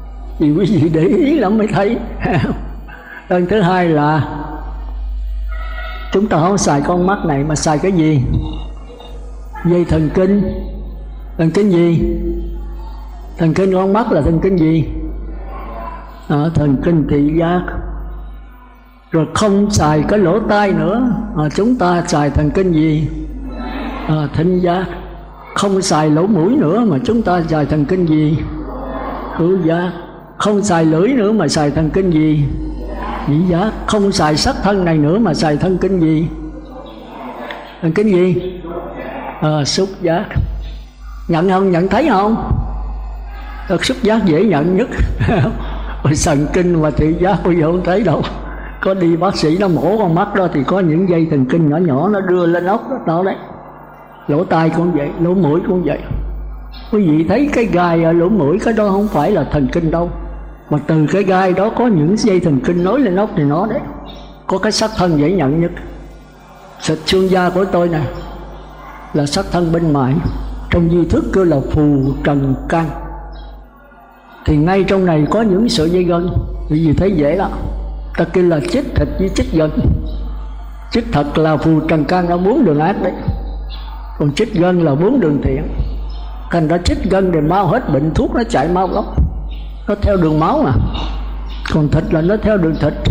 Vì quý vị để ý lắm mới thấy. Lần thứ hai là chúng ta không xài con mắt này mà xài cái gì? Dây thần kinh. Thần kinh gì? Thần kinh con mắt là thần kinh gì? Thần kinh thị giác. Rồi không xài cái lỗ tai nữa, chúng ta xài thần kinh gì? Thính giác. Không xài lỗ mũi nữa mà chúng ta xài thần kinh gì? Khứu giác. Không xài lưỡi nữa mà xài thần kinh gì? Vị giác. Không xài sắc thân này nữa mà xài thần kinh gì? Thần kinh gì? Xúc giác. Nhận không? Nhận thấy không? Xúc giác dễ nhận nhất. Thần kinh và thị giác bây giờ không thấy đâu. Có đi bác sĩ nó mổ con mắt đó thì có những dây thần kinh nhỏ nhỏ nó đưa lên ốc đó đấy. Lỗ tai cũng vậy, lỗ mũi cũng vậy. Quý vị thấy cái gai ở lỗ mũi, cái đó không phải là thần kinh đâu, mà từ cái gai đó có những dây thần kinh nối lên ốc thì nó đấy. Có cái sắc thân dễ nhận nhất. Xịt xương da của tôi nè là sắc thân bên ngoài, trong duy thức kêu là phù trần căn. Thì ngay trong này có những sợi dây gân, quý vị thấy dễ lắm. Ta kêu là chích thịt với chích gân. Chích thật là phù trần căn ở 4 đường ác đấy, còn chích gân là 4 đường thiện. Thành ra chích gân để mau hết bệnh, thuốc nó chạy mau lắm, nó theo đường máu mà. Còn thịt là nó theo đường thịt.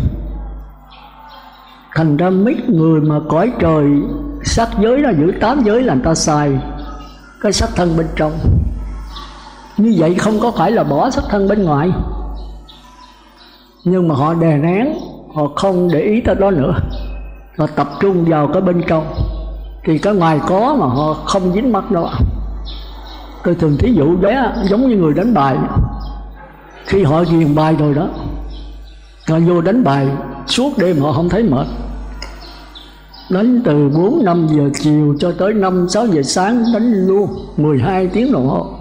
Thành ra mấy người mà cõi trời sắc giới là giữ 8 giới là người ta xài cái sắc thân bên trong. Như vậy không có phải là bỏ sắc thân bên ngoài, nhưng mà họ đè nén, họ không để ý tới đó nữa, họ tập trung vào cái bên trong. Thì cái ngoài có mà họ không dính mắt đâu. Tôi thường thí dụ bé giống như người đánh bài. Khi họ ghiền bài rồi đó, họ vô đánh bài suốt đêm họ không thấy mệt. Đánh từ 4-5 giờ chiều cho tới 5-6 giờ sáng đánh luôn 12 tiếng đồng hồ.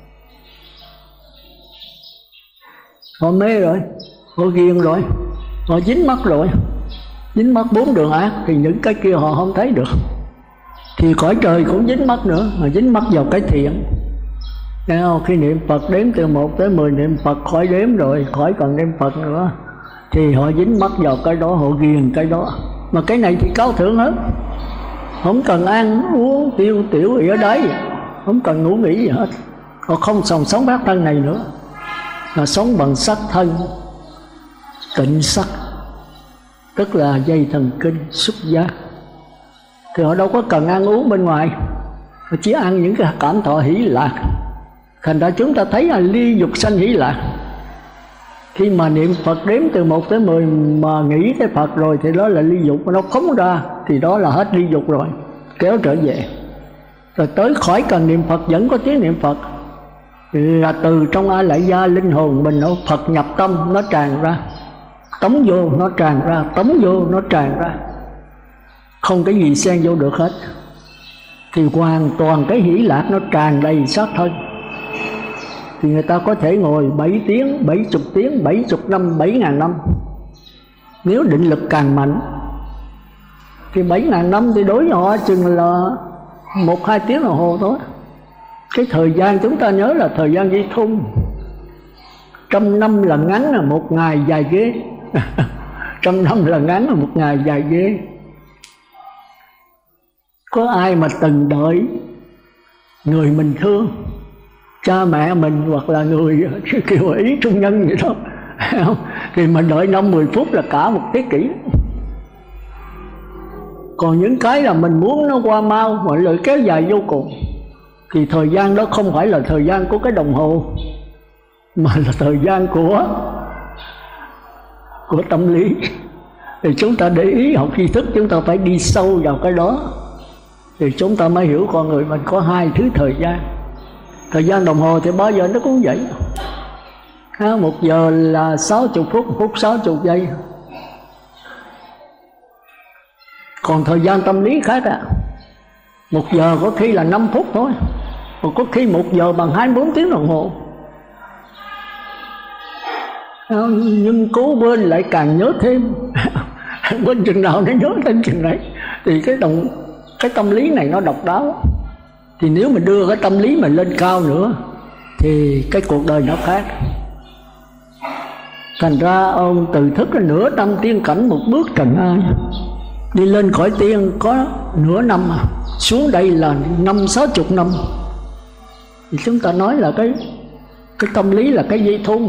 Họ mê rồi, họ ghiền rồi, họ dính mắt rồi. Dính mắt 4 đường ác thì những cái kia họ không thấy được. Thì cõi trời cũng dính mắt nữa, mà dính mắt vào cái thiện. Thấy không? Khi niệm Phật đếm từ 1 tới 10 niệm Phật khỏi đếm rồi, khỏi cần niệm Phật nữa, thì họ dính mắt vào cái đó, họ ghiền cái đó. Mà cái này thì cao thượng hết, không cần ăn uống tiêu tiểu gì ở đấy, không cần ngủ nghỉ gì hết. Họ không còn sống bát thân này nữa, mà sống bằng sắc thân tịnh sắc, tức là dây thần kinh xúc giác. Thì họ đâu có cần ăn uống bên ngoài, họ chỉ ăn những cái cảm thọ hỷ lạc. Thành ra chúng ta thấy là ly dục sanh hỷ lạc. Khi mà niệm Phật đếm từ 1 tới 10 mà nghĩ tới Phật rồi thì đó là ly dục, nó phóng ra thì đó là hết ly dục rồi, kéo trở về. Rồi tới khỏi cần niệm Phật vẫn có tiếng niệm Phật, là từ trong A Lại Gia linh hồn mình nó Phật nhập tâm, nó tràn ra, tống vô nó tràn ra, tống vô nó tràn ra, không cái gì xen vô được hết. Thì hoàn toàn cái hỷ lạc nó tràn đầy xác thân. Thì người ta có thể ngồi 7 tiếng, 70 tiếng, 70 năm, 7.000 năm. Nếu định lực càng mạnh thì 7.000 năm thì đối với họ chừng là 1-2 tiếng đồng hồ thôi. Cái thời gian chúng ta nhớ là thời gian dây thun. 100 năm là ngắn là 1 ngày dài ghế. 100 năm là ngắn là 1 ngày dài ghế. Có ai mà từng đợi người mình thương, cha mẹ mình hoặc là người kiểu ý trung nhân vậy đó, thì mình đợi 5-10 phút là cả 1 thế kỷ. Còn những cái là mình muốn nó qua mau mà lợi kéo dài vô cùng, thì thời gian đó không phải là thời gian của cái đồng hồ, mà là thời gian của tâm lý. Thì chúng ta để ý học tri thức, chúng ta phải đi sâu vào cái đó, thì chúng ta mới hiểu con người mình có 2 thứ thời gian. Thời gian đồng hồ thì bao giờ nó cũng vậy. 1 giờ là 60 phút, 1 phút 60 giây. Còn thời gian tâm lý khác 1 giờ có khi là 5 phút thôi, còn có khi 1 giờ bằng 24 tiếng đồng hồ. Nhưng cố quên lại càng nhớ thêm. Quên chừng nào nó nhớ thêm chừng đấy. Thì cái tâm lý này nó độc đáo. Thì nếu mình đưa cái tâm lý mình lên cao nữa thì cái cuộc đời nó khác. Thành ra ông từ thức là nửa năm tiên cảnh một bước trần ai. Đi lên khỏi tiên có nửa năm à, xuống đây là 50-60 năm. Thì chúng ta nói là cái tâm lý là cái dây thun.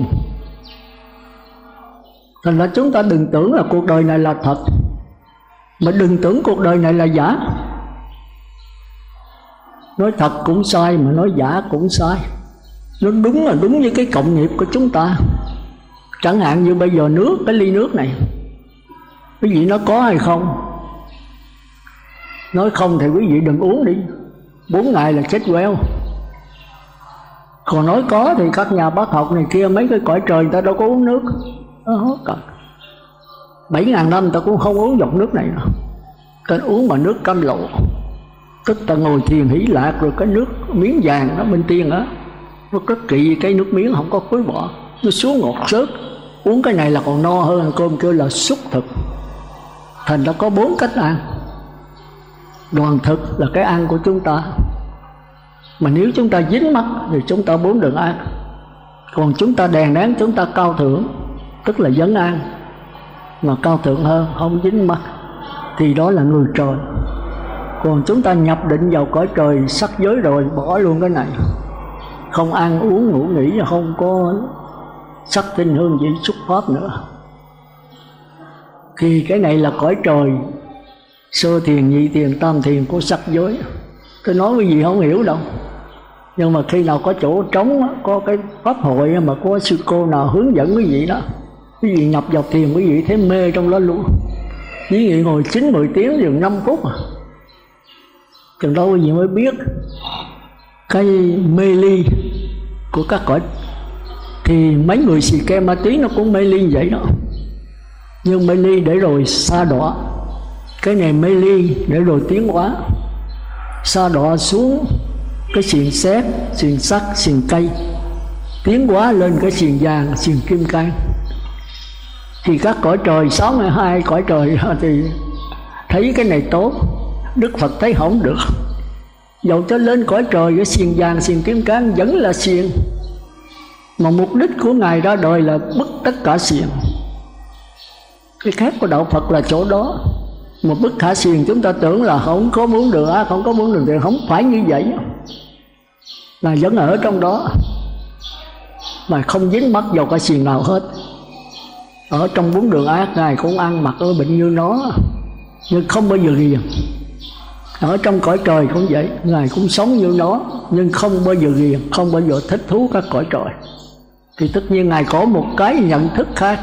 Thành ra chúng ta đừng tưởng là cuộc đời này là thật, mà đừng tưởng cuộc đời này là giả. Nói thật cũng sai, mà nói giả cũng sai. Nó đúng là đúng với cái cộng nghiệp của chúng ta. Chẳng hạn như bây giờ nước, cái ly nước này, quý vị nó có hay không? Nói không thì quý vị đừng uống đi, 4 ngày là chết queo. Còn nói có thì các nhà bác học này kia, mấy cái cõi trời người ta đâu có uống nước. 7.000 năm ta cũng không uống giọt nước này nữa. Ta uống mà nước cam lộ, tức ta ngồi thiền hỷ lạc, rồi cái nước miếng vàng đó bên tiên á, nó rất kỵ cái nước miếng không có khối bỏ, nó xuống ngọt xớt. Uống cái này là còn no hơn ăn cơm, kêu là xúc thực. Thành ra có 4 cách ăn. Đoàn thực là cái ăn của chúng ta, mà nếu chúng ta dính mắc thì chúng ta 4 đường ác. Còn chúng ta đèn nén, chúng ta cao thượng, tức là vấn an, mà cao thượng hơn, không dính mắc, thì đó là người trời. Còn chúng ta nhập định vào cõi trời sắc giới rồi, bỏ luôn cái này, không ăn uống ngủ nghỉ, không có sắc tinh hương vị xúc pháp nữa. Thì cái này là cõi trời sơ thiền, nhị thiền, tam thiền của sắc giới. Tôi nói cái gì không hiểu đâu, nhưng mà khi nào có chỗ trống, có cái pháp hội mà có sư cô nào hướng dẫn quý vị đó, quý vị nhập vào thiền, quý vị thấy mê trong đó luôn. Quý vị ngồi 9-10 tiếng chừng 5 phút à, chừng đâu quý vị mới biết cái mê ly của các cõi. Thì mấy người xì ke ma túy nó cũng mê ly vậy đó, nhưng mê ly để rồi sa đọa. Cái này mê ly để rồi tiến hóa, sa đọa xuống cái xiềng sét, xiềng sắt, xiềng cây, tiến hóa lên cái xiềng vàng, xiềng kim cang. Thì các cõi trời 62 cõi trời thì thấy cái này tốt, Đức Phật thấy không được. Dầu cho lên cõi trời cái xiềng vàng, xiềng kim cang vẫn là xiềng, mà mục đích của Ngài ra đời là bứt tất cả xiềng. Cái khác của đạo Phật là chỗ đó. Một bức thả xiềng chúng ta tưởng là không có muốn đường ác, không có muốn đường thiện, không phải như vậy, là vẫn ở trong đó mà không dính mắc vào cái xiềng nào hết. Ở trong 4 đường ác, Ngài cũng ăn mặc ở bệnh như nó, nhưng không bao giờ ghiền. Ở trong cõi trời cũng vậy, Ngài cũng sống như nó, nhưng không bao giờ ghiền, không bao giờ thích thú các cõi trời. Thì tất nhiên Ngài có một cái nhận thức khác.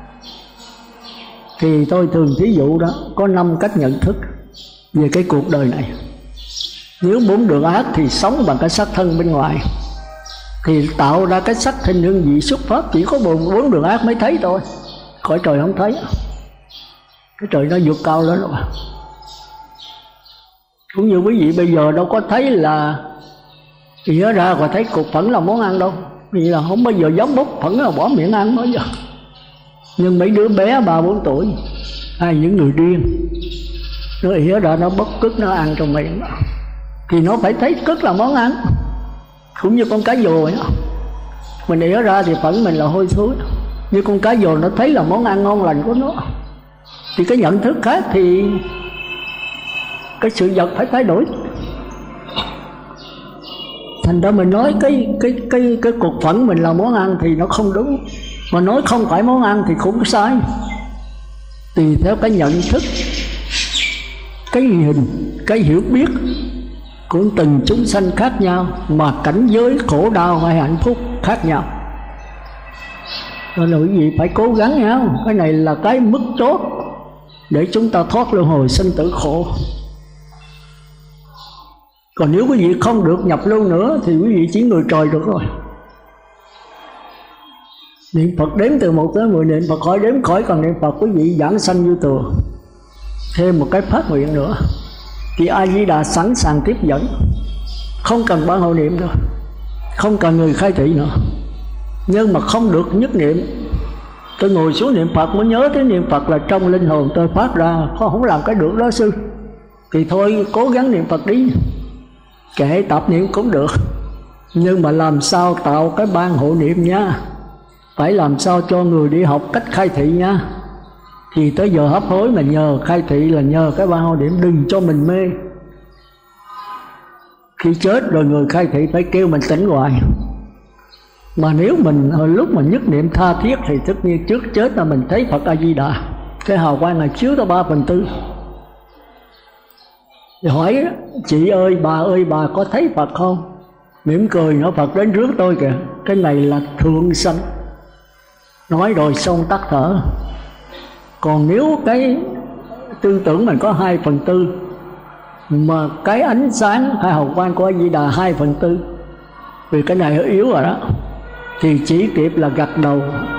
Thì tôi thường thí dụ đó, có 5 cách nhận thức về cái cuộc đời này. Nếu 4 đường ác thì sống bằng cái sắc thân bên ngoài, thì tạo ra cái sắc thanh hương vị xuất pháp chỉ có 4 đường ác mới thấy thôi, cõi trời không thấy. Cái trời nó vượt cao lên rồi. Cũng như quý vị bây giờ đâu có thấy là ỉa ra và thấy cục phẫn là món ăn đâu, vì là không bao giờ dám bốc phẫn là bỏ miệng ăn bao giờ. Nhưng mấy đứa bé 3-4 tuổi hay những người điên, nó ỉa ra nó bốc cứt nó ăn trong miệng đó, thì nó phải thấy cứt là món ăn. Cũng như con cá dồ ấy, mình ỉa ra thì phẫn mình là hôi thối, như con cá dồ nó thấy là món ăn ngon lành của nó. Thì cái nhận thức khác thì cái sự vật phải thay đổi. Thành ra mình nói cái cục phẫn mình là món ăn thì nó không đúng, mà nói không phải món ăn thì cũng sai. Tùy theo cái nhận thức, cái nhìn, cái hiểu biết của từng chúng sanh khác nhau, mà cảnh giới khổ đau hay hạnh phúc khác nhau. Nên là quý vị phải cố gắng nha. Cái này là cái mức chót để chúng ta thoát luân hồi sinh tử khổ. Còn nếu quý vị không được nhập lưu nữa thì quý vị chỉ người trời được rồi. Niệm Phật đếm từ 1 tới 10, niệm Phật khỏi đếm khỏi, còn niệm Phật quý vị giảng sanh như tường. Thêm một cái phát nguyện nữa thì A Di Đà sẵn sàng tiếp dẫn, không cần ban hộ niệm nữa, không cần người khai thị nữa. Nhưng mà không được nhất niệm. Tôi ngồi xuống niệm Phật mới nhớ tới niệm Phật là trong linh hồn tôi phát ra, không làm cái được đó sư. Thì thôi cố gắng niệm Phật đi, kệ tập niệm cũng được, nhưng mà làm sao tạo cái ban hộ niệm nha. phải làm sao cho người đi học cách khai thị nha. Thì tới giờ hấp hối mà nhờ khai thị là nhờ cái ban hộ niệm, đừng cho mình mê. Khi chết rồi người khai thị phải kêu mình tỉnh hoài. Mà nếu mình hồi lúc mà nhất niệm tha thiết thì tất nhiên trước chết là mình thấy Phật A Di Đà, cái hào quang này chiếu tới 3/4. Thì hỏi chị ơi bà có thấy Phật không? Mỉm cười nói Phật đến rước tôi kìa, cái này là thượng sanh. Nói rồi xong tắt thở. Còn nếu cái tư tưởng mình có 2/4, mà cái ánh sáng hay hào quang của A Di Đà 2/4, vì cái này yếu rồi đó, thì chỉ kịp là gật đầu,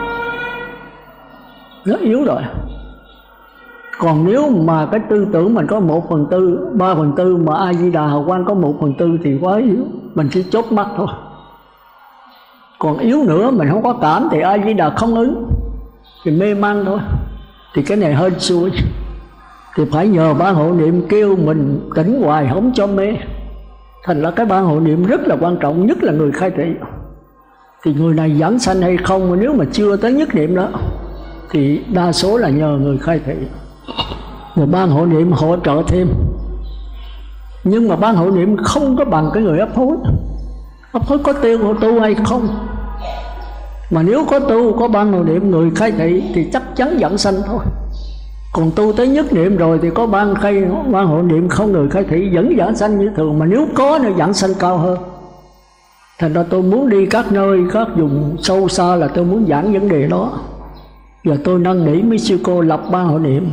nó yếu rồi. Còn nếu mà cái tư tưởng mình có 1/4, 3/4 mà A Di Đà hào quang có 1/4 thì quá yếu, mình chỉ chốt mắt thôi. Còn yếu nữa mình không có cảm thì A Di Đà không ứng, thì mê man thôi. Thì cái này hơi xui, thì phải nhờ ban hộ niệm kêu mình tỉnh hoài, không cho mê. Thành ra cái ban hộ niệm rất là quan trọng, nhất là người khai thị. Thì người này giảng sanh hay không, nếu mà chưa tới nhất niệm đó thì đa số là nhờ người khai thị. Rồi ban hộ niệm hỗ trợ thêm. Nhưng mà ban hộ niệm không có bằng cái người ấp hối. Ấp hối có tiêu tu hay không? Mà nếu có tu, có ban hộ niệm, người khai thị thì chắc chắn giảng sanh thôi. Còn tu tới nhất niệm rồi thì có ban hộ niệm không người khai thị vẫn giảng sanh như thường, mà nếu có nữa giảng sanh cao hơn. Thành ra tôi muốn đi các nơi, các vùng sâu xa là tôi muốn giảng vấn đề đó. Và tôi năn nỉ mấy sư cô lập ban hộ niệm.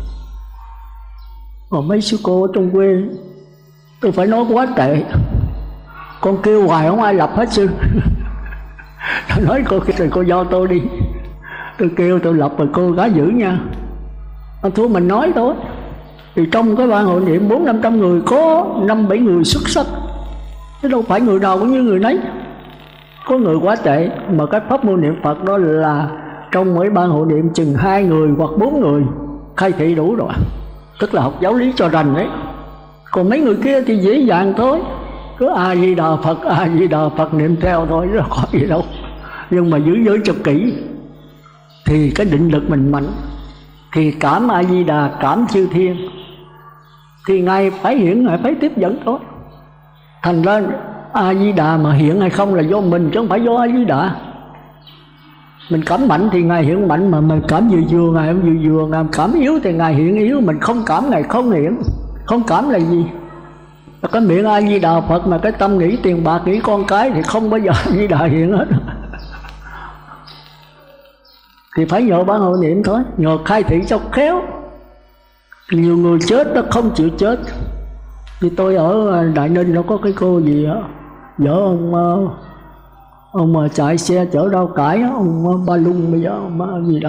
Còn mấy sư cô ở trong quê tôi phải nói quá tệ, con kêu hoài không ai lập hết sư. Tôi nói cô do tôi đi, tôi kêu tôi lập rồi cô gái giữ nha. Thua mình nói thôi. Thì trong cái ban hội niệm 400-500 người có 5-7 người xuất sắc, chứ đâu phải người nào cũng như người nấy. Có người quá tệ, mà cái pháp môn niệm Phật đó là trong mỗi ban hội niệm chừng 2 người hoặc 4 người khai thị đủ rồi, tức là học giáo lý cho rành đấy. Còn mấy người kia thì dễ dàng thôi, cứ A Di Đà Phật, A Di Đà Phật niệm theo thôi, chứ có gì đâu. Nhưng mà giữ giới cho kỹ thì cái định lực mình mạnh, thì cảm A Di Đà, cảm chư thiên, thì Ngài phải hiện, Ngài phải tiếp dẫn thôi. Thành ra A Di Đà mà hiện hay không là do mình, chứ không phải do A Di Đà. Mình cảm mạnh thì Ngài hiện mạnh, mà mình cảm vừa Ngài không vừa. Ngài cảm yếu thì Ngài hiện yếu, mình không cảm Ngài không hiện. Không cảm là gì? Là cái miệng A Di Đà Phật mà cái tâm nghĩ tiền bạc, nghĩ con cái thì không bao giờ A Di Đà hiện hết. Thì phải nhờ ban hộ niệm thôi, nhờ khai thị cho khéo. Nhiều người chết nó không chịu chết. Như tôi ở Đại Ninh nó có cái cô gì á, vợ ông mà chạy xe chở rau cải, ông Ba Lung bây giờ ông gì đó.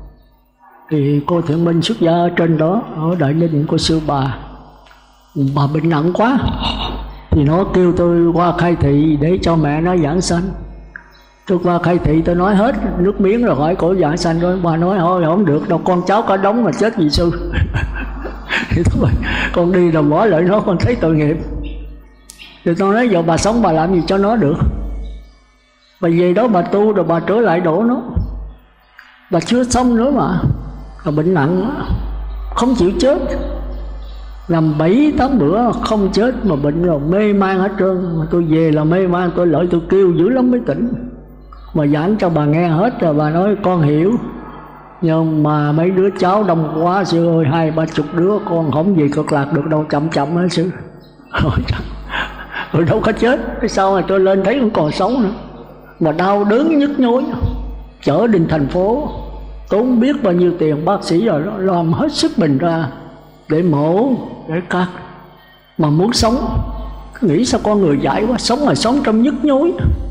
Thì cô Thiện Minh xuất gia ở trên đó, ở Đại Ninh, cô sư bà bệnh nặng quá, thì nó kêu tôi qua khai thị để cho mẹ nó giảng sanh. Tôi qua khai thị tôi nói hết nước miếng rồi, hỏi cổ giảng sanh rồi, bà nói thôi không được đâu, con cháu cả đống mà chết vì sư. Thì thôi con đi rồi bỏ lại nó, con thấy tội nghiệp. Thì tôi nói giờ bà sống bà làm gì cho nó được, bà về đó bà tu rồi bà trở lại đổ nó. Bà chưa xong nữa mà, bà bệnh nặng không chịu chết, làm 7-8 bữa không chết mà bệnh rồi mê man hết trơn. Mà tôi về là mê man, tôi lợi tôi kêu dữ lắm mới tỉnh. Mà giảng cho bà nghe hết rồi, bà nói con hiểu, nhưng mà mấy đứa cháu đông quá sư ơi, 20-30 đứa con không về cực lạc được đâu, chậm hết sư. Rồi đâu có chết, cái sau này tôi lên thấy cũng còn sống nữa, mà đau đớn nhức nhối, chở đến thành phố tốn biết bao nhiêu tiền, bác sĩ rồi làm hết sức mình ra để mổ, để cắt. Mà muốn sống, nghĩ sao con người dại quá, sống mà sống trong nhức nhối.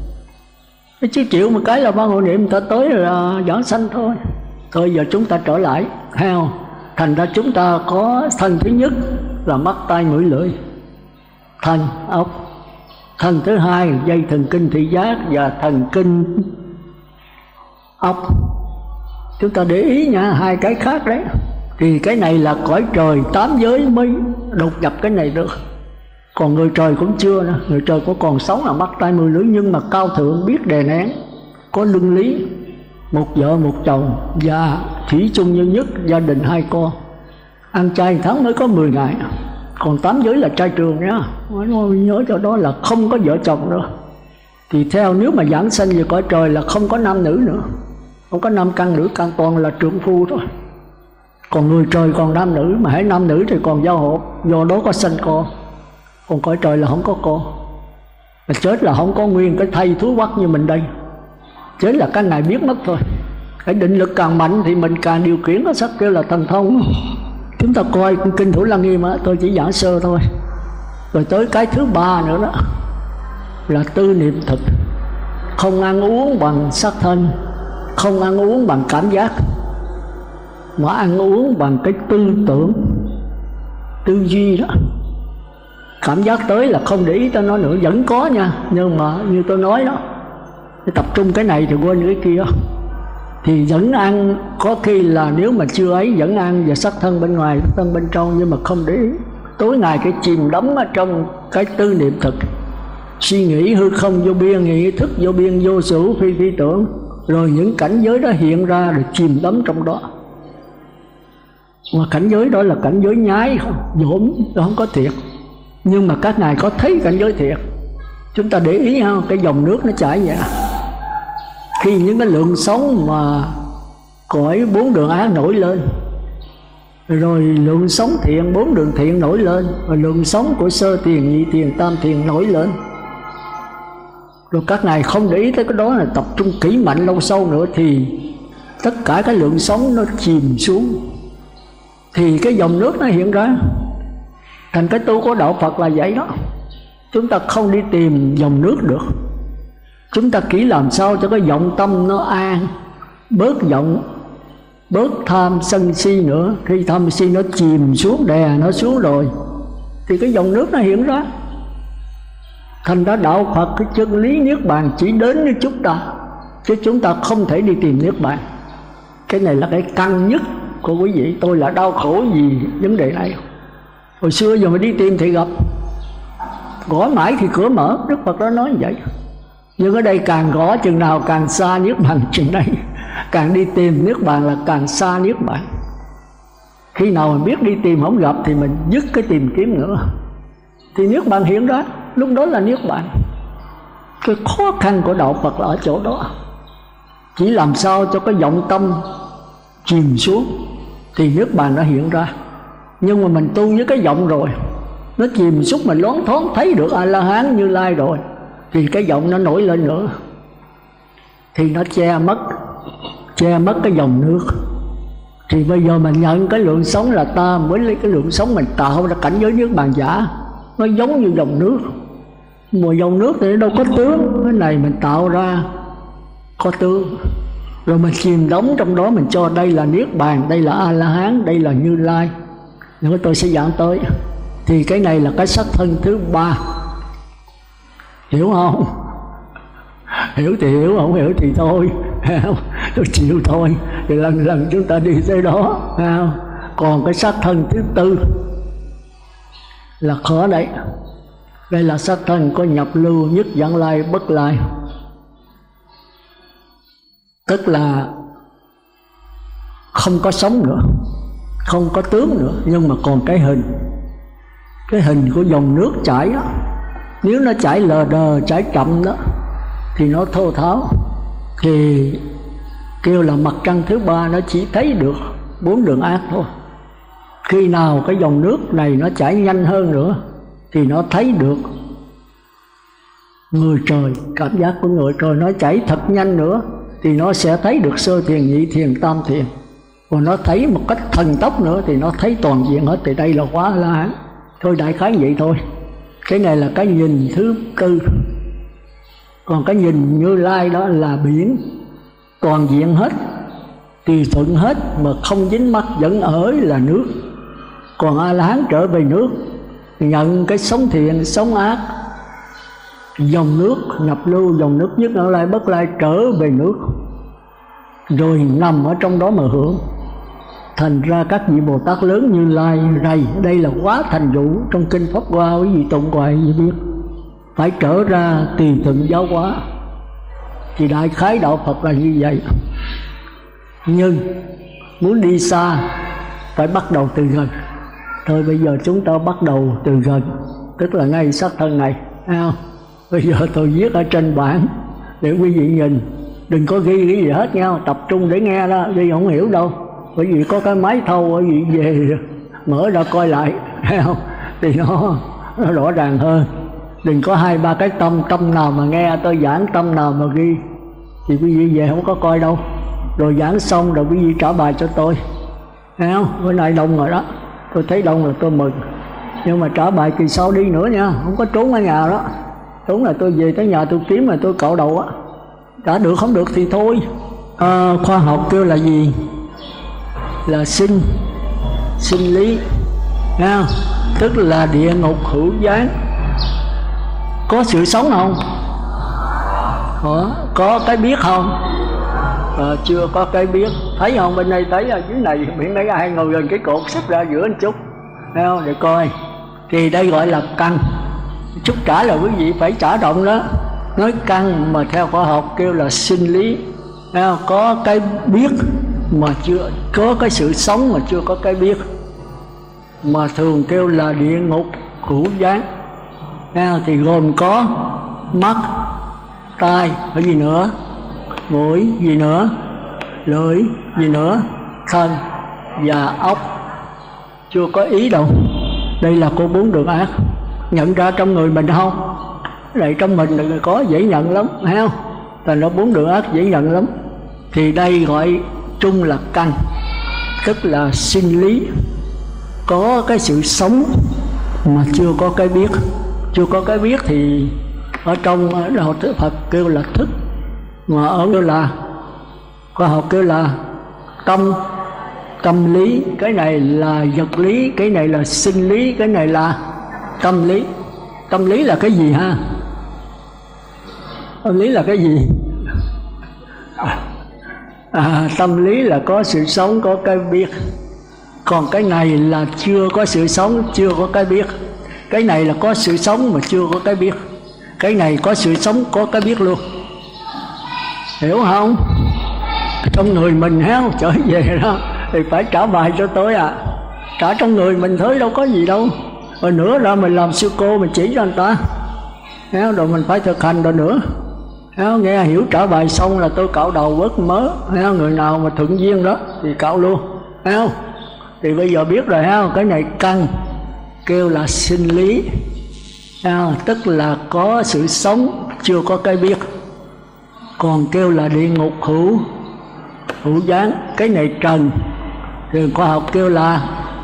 Chứ chịu một cái là ban hộ niệm người ta tới là giảng sanh thôi. Thôi giờ chúng ta trở lại heo. Thành ra chúng ta có thân thứ nhất là mắt tai mũi lưỡi, thân ốc. Thân thứ hai là dây thần kinh thị giác và thần kinh ốc. Chúng ta để ý nha, hai cái khác đấy. Thì cái này là cõi trời 8 giới mới đột nhập cái này được. Còn người trời cũng chưa nữa. Người trời cũng còn sống là mắt tai mũi lưỡi, nhưng mà cao thượng biết đè nén, có luân lý. một vợ một chồng và thủy chung như nhất, gia đình 2 con. Ăn chay tháng mới có 10 ngày, còn 8 giới là trai trường nhá. Nhớ cho đó là không có vợ chồng nữa. Thì theo nếu mà giảng sanh về cõi trời là không có nam nữ nữa, không có nam căn nữ căn, toàn là trượng phu thôi. Còn người trời còn nam nữ, mà hãy nam nữ thì còn giao hợp, do đó có sanh con. Còn cõi trời là không có con. Mà chết là không có nguyên cái thây thú quắc như mình đây. Chết là cái này biết mất thôi. Cái định lực càng mạnh thì mình càng điều khiển cái sắc kêu là thần thông. Chúng ta coi kinh Thủ Lăng Nghiêm á, tôi chỉ giảng sơ thôi. Rồi tới cái thứ 3 nữa đó là tư niệm thực. Không ăn uống bằng sắc thân, không ăn uống bằng cảm giác, mà ăn uống bằng cái tư tưởng, tư duy đó. Cảm giác tới là không để ý tới nó nữa, vẫn có nha, nhưng mà như tôi nói đó, tập trung cái này thì quên cái kia. Thì vẫn ăn, có khi là nếu mà chưa ấy vẫn ăn và sắc thân bên ngoài, sắc thân bên trong, nhưng mà không để ý. Tối ngày cái chìm đắm ở trong cái tư niệm thực, suy nghĩ hư không vô biên, nghĩ thức vô biên, vô sự phi phi tưởng, rồi những cảnh giới đó hiện ra rồi chìm đắm trong đó. Mà cảnh giới đó là cảnh giới nhái, dỗm, không có thiệt. Nhưng mà các ngài có thấy cảnh giới thiệt. Chúng ta để ý không, cái dòng nước nó chảy vậy. Khi những cái lượng sống mà cõi 4 đường ác nổi lên, rồi lượng sống thiện 4 đường thiện nổi lên, rồi lượng sống của sơ thiền, nhị thiền, tam thiền nổi lên, rồi các ngài không để ý tới cái đó, là tập trung kỹ mạnh lâu sâu nữa, thì tất cả cái lượng sống nó chìm xuống, thì cái dòng nước nó hiện ra. Thành cái tu của đạo Phật là vậy đó. Chúng ta không đi tìm dòng nước được. Chúng ta kỹ làm sao cho cái vọng tâm nó an, bớt vọng, bớt tham sân si nữa. Khi tham si nó chìm xuống, đè nó xuống rồi, thì cái dòng nước nó hiện ra. Thành ra đạo Phật cái chân lý niết bàn chỉ đến với chúng ta, chứ chúng ta không thể đi tìm niết bàn. Cái này là cái căn nhất của quý vị. Tôi là đau khổ vì vấn đề này. Hồi xưa giờ mà đi tìm thì gặp, gõ mãi thì cửa mở, Đức Phật đó nói như vậy. Nhưng ở đây càng gõ chừng nào càng xa niết bàn chừng đây. Càng đi tìm niết bàn là càng xa niết bàn. Khi nào mình biết đi tìm không gặp thì mình dứt cái tìm kiếm nữa, thì niết bàn hiện ra, lúc đó là niết bàn. Cái khó khăn của đạo Phật là ở chỗ đó. Chỉ làm sao cho cái vọng tâm chìm xuống thì niết bàn nó hiện ra. Nhưng mà mình tu với cái vọng rồi, nó chìm xuống, mình loáng thoáng thấy được A-la-hán Như Lai rồi, thì cái vọng nó nổi lên nữa, thì nó che mất cái dòng nước. Thì bây giờ mình nhận cái lượng sống là ta, mới lấy cái lượng sống mình tạo ra cảnh giới niết bàn giả. Nó giống như dòng nước, mà dòng nước thì đâu có tướng. Cái này mình tạo ra có tướng, rồi mình chìm đắm trong đó, mình cho đây là niết bàn, đây là A-la-hán, đây là Như Lai. Nữa tôi sẽ giảng tới. Thì cái này là cái sắc thân thứ 3. Hiểu không? Hiểu thì hiểu, không hiểu thì thôi. Tôi chịu thôi. Thì lần lần chúng ta đi tới đó. Còn cái sắc thân thứ 4 là khó đấy. Đây là sắc thân có nhập lưu, nhất vãng lai, bất lai. Tức là không có sống nữa, không có tướng nữa, nhưng mà còn cái hình. Cái hình của dòng nước chảy đó. Nếu nó chảy lờ đờ, chảy chậm đó, thì nó thô tháo. Thì kêu là mặt trăng thứ 3, nó chỉ thấy được 4 đường ác thôi. Khi nào cái dòng nước này nó chảy nhanh hơn nữa, thì nó thấy được người trời. Cảm giác của người trời nó chảy thật nhanh nữa, thì nó sẽ thấy được sơ thiền, nhị thiền, tam thiền. Còn nó thấy một cách thần tốc nữa thì nó thấy toàn diện hết. Thì đây là quá la. Thôi đại khái vậy thôi. Cái này là cái nhìn thứ 4. Còn cái nhìn Như Lai đó là biển, toàn diện hết, tùy thuận hết, mà không dính mắc, vẫn ở là nước. Còn A-la-hán trở về nước, nhận cái sống thiện, sống ác, dòng nước nhập lưu, dòng nước nhất ở lai bất lai, trở về nước, rồi nằm ở trong đó mà hưởng. Thành ra các vị Bồ Tát lớn Như Lai rầy, đây là quá thành vụ trong kinh Pháp Hoa, quý vị tụng hoài gì biết, phải trở ra tùy thuận giáo hóa. Thì đại khái đạo Phật là như vậy. Nhưng muốn đi xa phải bắt đầu từ gần. Thôi bây giờ chúng ta bắt đầu từ gần, tức là ngay xác thân này, thấy không? Bây giờ tôi viết ở trên bảng để quý vị nhìn, đừng có ghi gì hết nha, tập trung để nghe đó, ghi không hiểu đâu. Bởi vì có cái máy thâu, bởi vì về mở ra coi lại, thấy không? Thì nó rõ ràng hơn. Đừng có 2-3 cái tâm nào mà nghe tôi giảng, tâm nào mà ghi, thì quý vị về không có coi đâu. Rồi giảng xong rồi quý vị trả bài cho tôi, thấy không? Bữa nay đông rồi đó, tôi thấy đông là tôi mừng. Nhưng mà trả bài kỳ sau đi nữa nha, không có trốn ở nhà đó. Trốn là tôi về tới nhà tôi kiếm là tôi cạo đầu á. Trả được không được thì thôi. Khoa học kêu là gì? Là sinh lý, thấy không? Tức là địa ngục hữu gián. Có sự sống không? Có cái biết không? Chưa có cái biết. Thấy không? Bên đây thấy ở dưới này miệng đây ai ngồi gần cái cột xích ra giữa một chút, thấy không? Để coi. Thì đây gọi là căn. Chút trả là quý vị phải trả động đó. Nói căn mà theo khoa học kêu là sinh lý, thấy không? Có cái biết mà chưa có cái sự sống mà chưa có cái biết, mà thường kêu là địa ngục hữu gián. Thì gồm có mắt, tai, cái gì nữa, mũi, gì nữa, lưỡi, gì nữa, thân và ốc. Chưa có ý đâu. Đây là cô 4 đường ác. Nhận ra trong người mình không? Đây trong mình là có dễ nhận lắm, thấy không? Thành nó 4 đường ác dễ nhận lắm. Thì đây gọi chung là căn, tức là sinh lý. Có cái sự sống mà chưa có cái biết. Chưa có cái biết thì ở trong đạo Phật kêu là thức, mà ở kêu là khoa học kêu là tâm lý. Cái này là vật lý, cái này là sinh lý, cái này là tâm lý. Tâm lý là cái gì ha? Tâm lý là cái gì? Tâm lý là có sự sống, có cái biết. Còn cái này là chưa có sự sống, chưa có cái biết. Cái này là có sự sống mà chưa có cái biết. Cái này có sự sống, có cái biết luôn. Hiểu không? Trong người mình héo trở về đó thì phải trả bài cho tôi à. Trả trong người mình thôi, đâu có gì đâu. Rồi nữa ra mình làm sư cô mình chỉ cho người ta, héo, rồi mình phải thực hành rồi nữa. Héo, nghe hiểu trả bài xong là tôi cạo đầu bớt mớ. Héo, người nào mà thuận duyên đó thì cạo luôn. Héo, thì bây giờ biết rồi ha. Cái này căn kêu là sinh lý, tức là có sự sống chưa có cái biết. Còn kêu là địa ngục hữu gián. Cái này trần, thì khoa học kêu là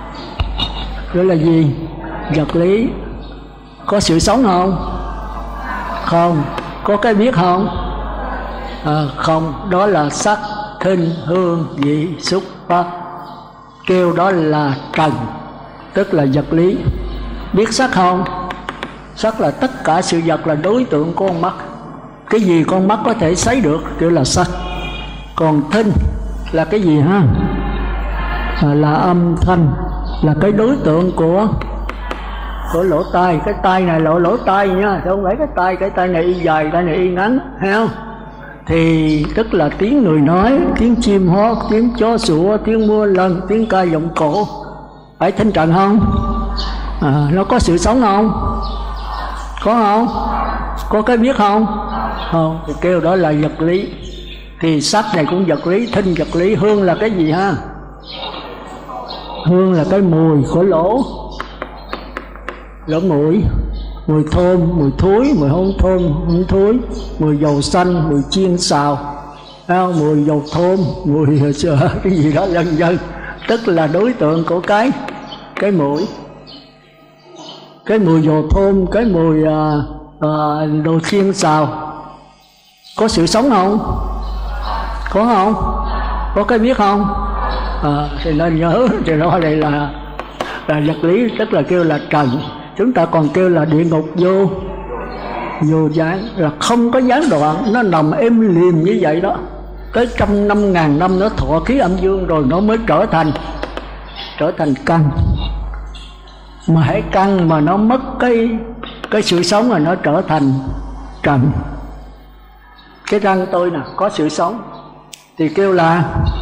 gì? Vật lý. Có sự sống không? Không. Có cái biết không? Không. Đó là sắc, thinh, hương, vị, xúc, pháp. Kêu đó là trần, tức là vật lý. Biết sắc không? Sắc là tất cả sự vật là đối tượng của con mắt. Cái gì con mắt có thể thấy được kêu là sắc. Còn thinh là cái gì ha? Là âm thanh, là cái đối tượng của lỗ tai. Cái tai này là lỗ tai nha, không phải cái tai này y dài, tai này y ngắn, thấy không? Thì tức là tiếng người nói, tiếng chim hót, tiếng chó sủa, tiếng mưa lần, tiếng ca giọng cổ. Phải thính trần không? Nó có sự sống không? Có không? Có cái biết không? Không. Thì kêu đó là vật lý. Thì sắc này cũng vật lý, thinh vật lý. Hương là cái gì ha? Hương là cái mùi của lỗ mũi. Mùi thơm, mùi thối, mùi hôn thơm, hôn thối. Mùi dầu xanh, mùi chiên xào, mùi dầu thơm, mùi cái gì đó vân vân. Tức là đối tượng của cái mũi. Cái mùi dầu thơm, cái mùi đồ chiên xào. Có sự sống không? Có không? Có cái biết không? Thì nên nhớ, thì đó đây là vật lý, tức là kêu là trần. Chúng ta còn kêu là địa ngục vô gián, là không có gián đoạn. Nó nằm êm liềm như vậy đó, tới 150.000 năm nó thọ khí âm dương rồi nó mới trở thành căn. Mà hãy căn mà nó mất cái sự sống là nó trở thành trần. Cái răng tôi nè có sự sống thì kêu là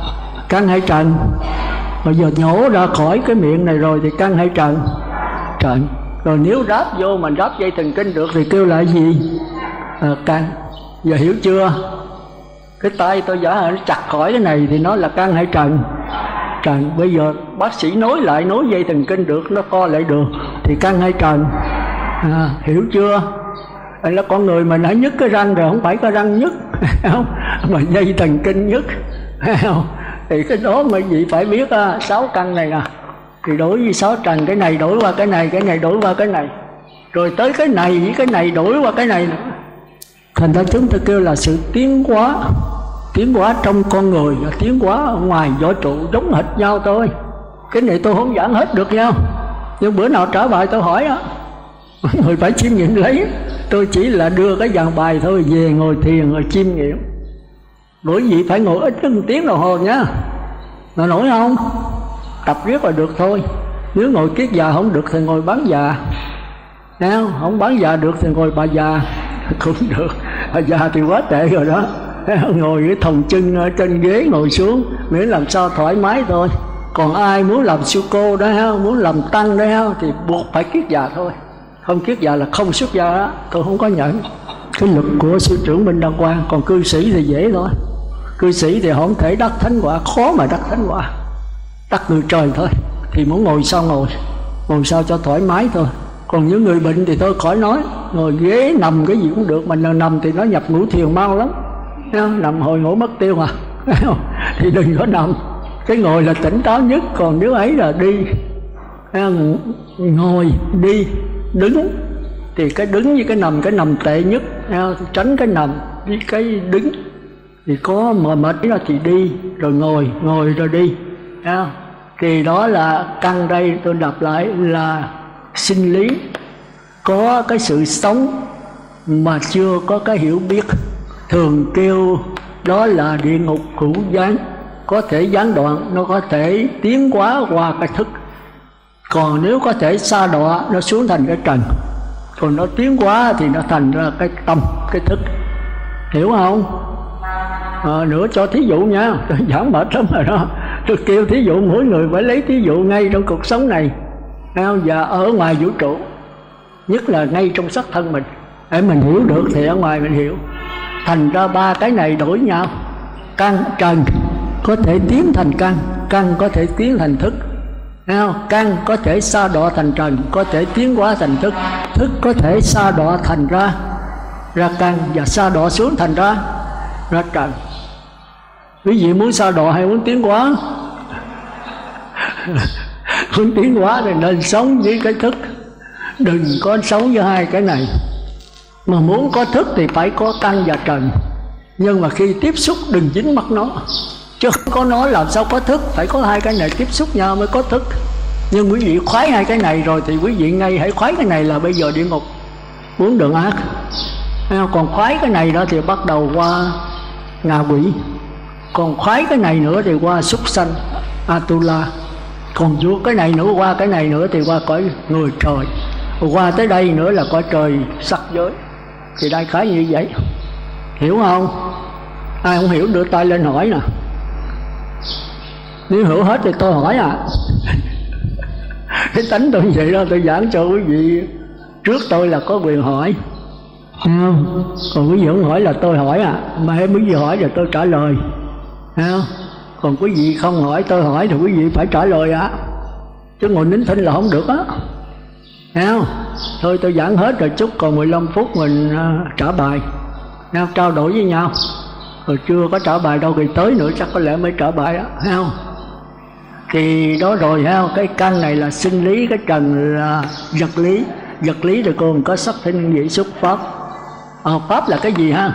căn hay trần? Bây giờ nhổ ra khỏi cái miệng này rồi thì căn hay trần? Trần. Rồi nếu ráp vô mình ráp dây thần kinh được thì kêu là gì? Căn. Giờ hiểu chưa? Cái tay tôi giả nó chặt khỏi cái này thì nó là căn hay trần? Trần. Bây giờ bác sĩ nối dây thần kinh được, nó co lại được thì căn hay trần? Hiểu chưa? Là con người mình đã nhức cái răng rồi, không phải cái răng nhức không? Mà dây thần kinh nhức không? Thì cái đó mà vị phải biết 6 căn này nè, thì đổi với 6 trần, cái này đổi qua cái này, cái này đổi qua cái này, rồi tới cái này với cái này đổi qua cái này nữa. Thành ra chúng ta kêu là sự tiến hóa trong con người và tiến hóa ở ngoài vũ trụ giống hệt nhau thôi. Cái này tôi không giảng hết được nhau, nhưng bữa nào trả bài tôi hỏi á, người phải chiêm nghiệm lấy. Tôi chỉ là đưa cái dàn bài thôi, về ngồi thiền rồi chiêm nghiệm. Mỗi vị phải ngồi ít nhất 1 tiếng đồng hồ nhá. Mà nổi không? Tập riết là được thôi. Nếu ngồi kiết già không được thì ngồi bán già. Không bán già được thì ngồi bà già cũng được. Bà già thì quá tệ rồi đó. Ngồi cái thòng chân ở trên ghế ngồi xuống, miễn làm sao thoải mái thôi. Còn ai muốn làm sư cô đó, muốn làm tăng đó thì buộc phải kiết già thôi. Không kiết già là không xuất gia đó. Tôi không có nhận cái lực của sư trưởng Minh Đăng Quang. Còn cư sĩ thì dễ thôi. Cư sĩ thì không thể đắc thánh quả, khó mà đắc thánh quả, đắc người trời thôi. Thì muốn ngồi sao ngồi sao cho thoải mái thôi. Còn những người bệnh thì thôi khỏi nói, ngồi ghế nằm cái gì cũng được. Mình nằm thì nó nhập ngũ thiền mau lắm, nằm hồi ngủ mất tiêu mà. Thì đừng có nằm. Cái ngồi là tỉnh táo nhất, còn nếu ấy là đi. Ngồi, đi, đứng thì cái đứng với cái nằm tệ nhất. Tránh cái nằm với cái đứng. Thì có mệt đó thì đi, rồi ngồi rồi đi. Thì đó là căn. Đây tôi đọc lại là sinh lý, có cái sự sống mà chưa có cái hiểu biết. Thường kêu đó là địa ngục hữu gián, có thể gián đoạn, nó có thể tiến hóa qua cái thức. Còn nếu có thể sa đọa, nó xuống thành cái trần. Còn nó tiến hóa thì nó thành ra cái tâm, cái thức. Hiểu không? Nữa cho thí dụ nha, tôi giảng mệt lắm rồi đó. Tôi kêu thí dụ, mỗi người phải lấy thí dụ ngay trong cuộc sống này và ở ngoài vũ trụ, nhất là ngay trong xác thân mình, để mình hiểu được thì ở ngoài mình hiểu. Thành ra 3 cái này đổi nhau. Căn, trần có thể tiến thành căn, căn có thể tiến thành thức. Căn có thể sa đọa thành trần, có thể tiến hóa thành thức. Thức có thể sa đọa thành ra căn, và sa đọa xuống thành ra trần. Quý vị muốn sa đọa hay muốn tiến hóa? Muốn tiến hóa thì nên sống với cái thức, đừng có sống với 2 cái này. Mà muốn có thức thì phải có căn và trần. Nhưng mà khi tiếp xúc đừng dính mắc nó, chứ không có nó làm sao có thức. Phải có 2 cái này tiếp xúc nhau mới có thức. Nhưng quý vị khoái 2 cái này rồi thì quý vị ngay hãy khoái cái này là bây giờ địa ngục, muốn đường ác. Còn khoái cái này đó thì bắt đầu qua ngạ quỷ. Còn khoái cái này nữa thì qua súc sanh, Atula. Còn vô cái này nữa, qua cái này nữa thì qua cõi người trời. Qua tới đây nữa là cõi trời sắc giới. Thì đại khái như vậy. Hiểu không? Ai không hiểu đưa tay lên hỏi nè. Nếu hiểu hết thì tôi hỏi Cái tánh tôi vậy đó, tôi giảng cho quý vị. Trước tôi là có quyền hỏi, còn quý vị không hỏi là tôi hỏi mà em quý vị hỏi là tôi trả lời. Còn quý vị không hỏi, tôi hỏi thì quý vị phải trả lời chứ ngồi nín thinh là không được Thôi tôi giảng hết rồi, chút còn 15 phút mình trả bài, trao đổi với nhau. Rồi chưa có trả bài đâu, thì tới nữa chắc có lẽ mới trả bài thấy không? Thì đó rồi cái căn này là sinh lý, cái trần là vật lý. Vật lý thì còn có sắc thinh vị xúc pháp. Pháp là cái gì ha?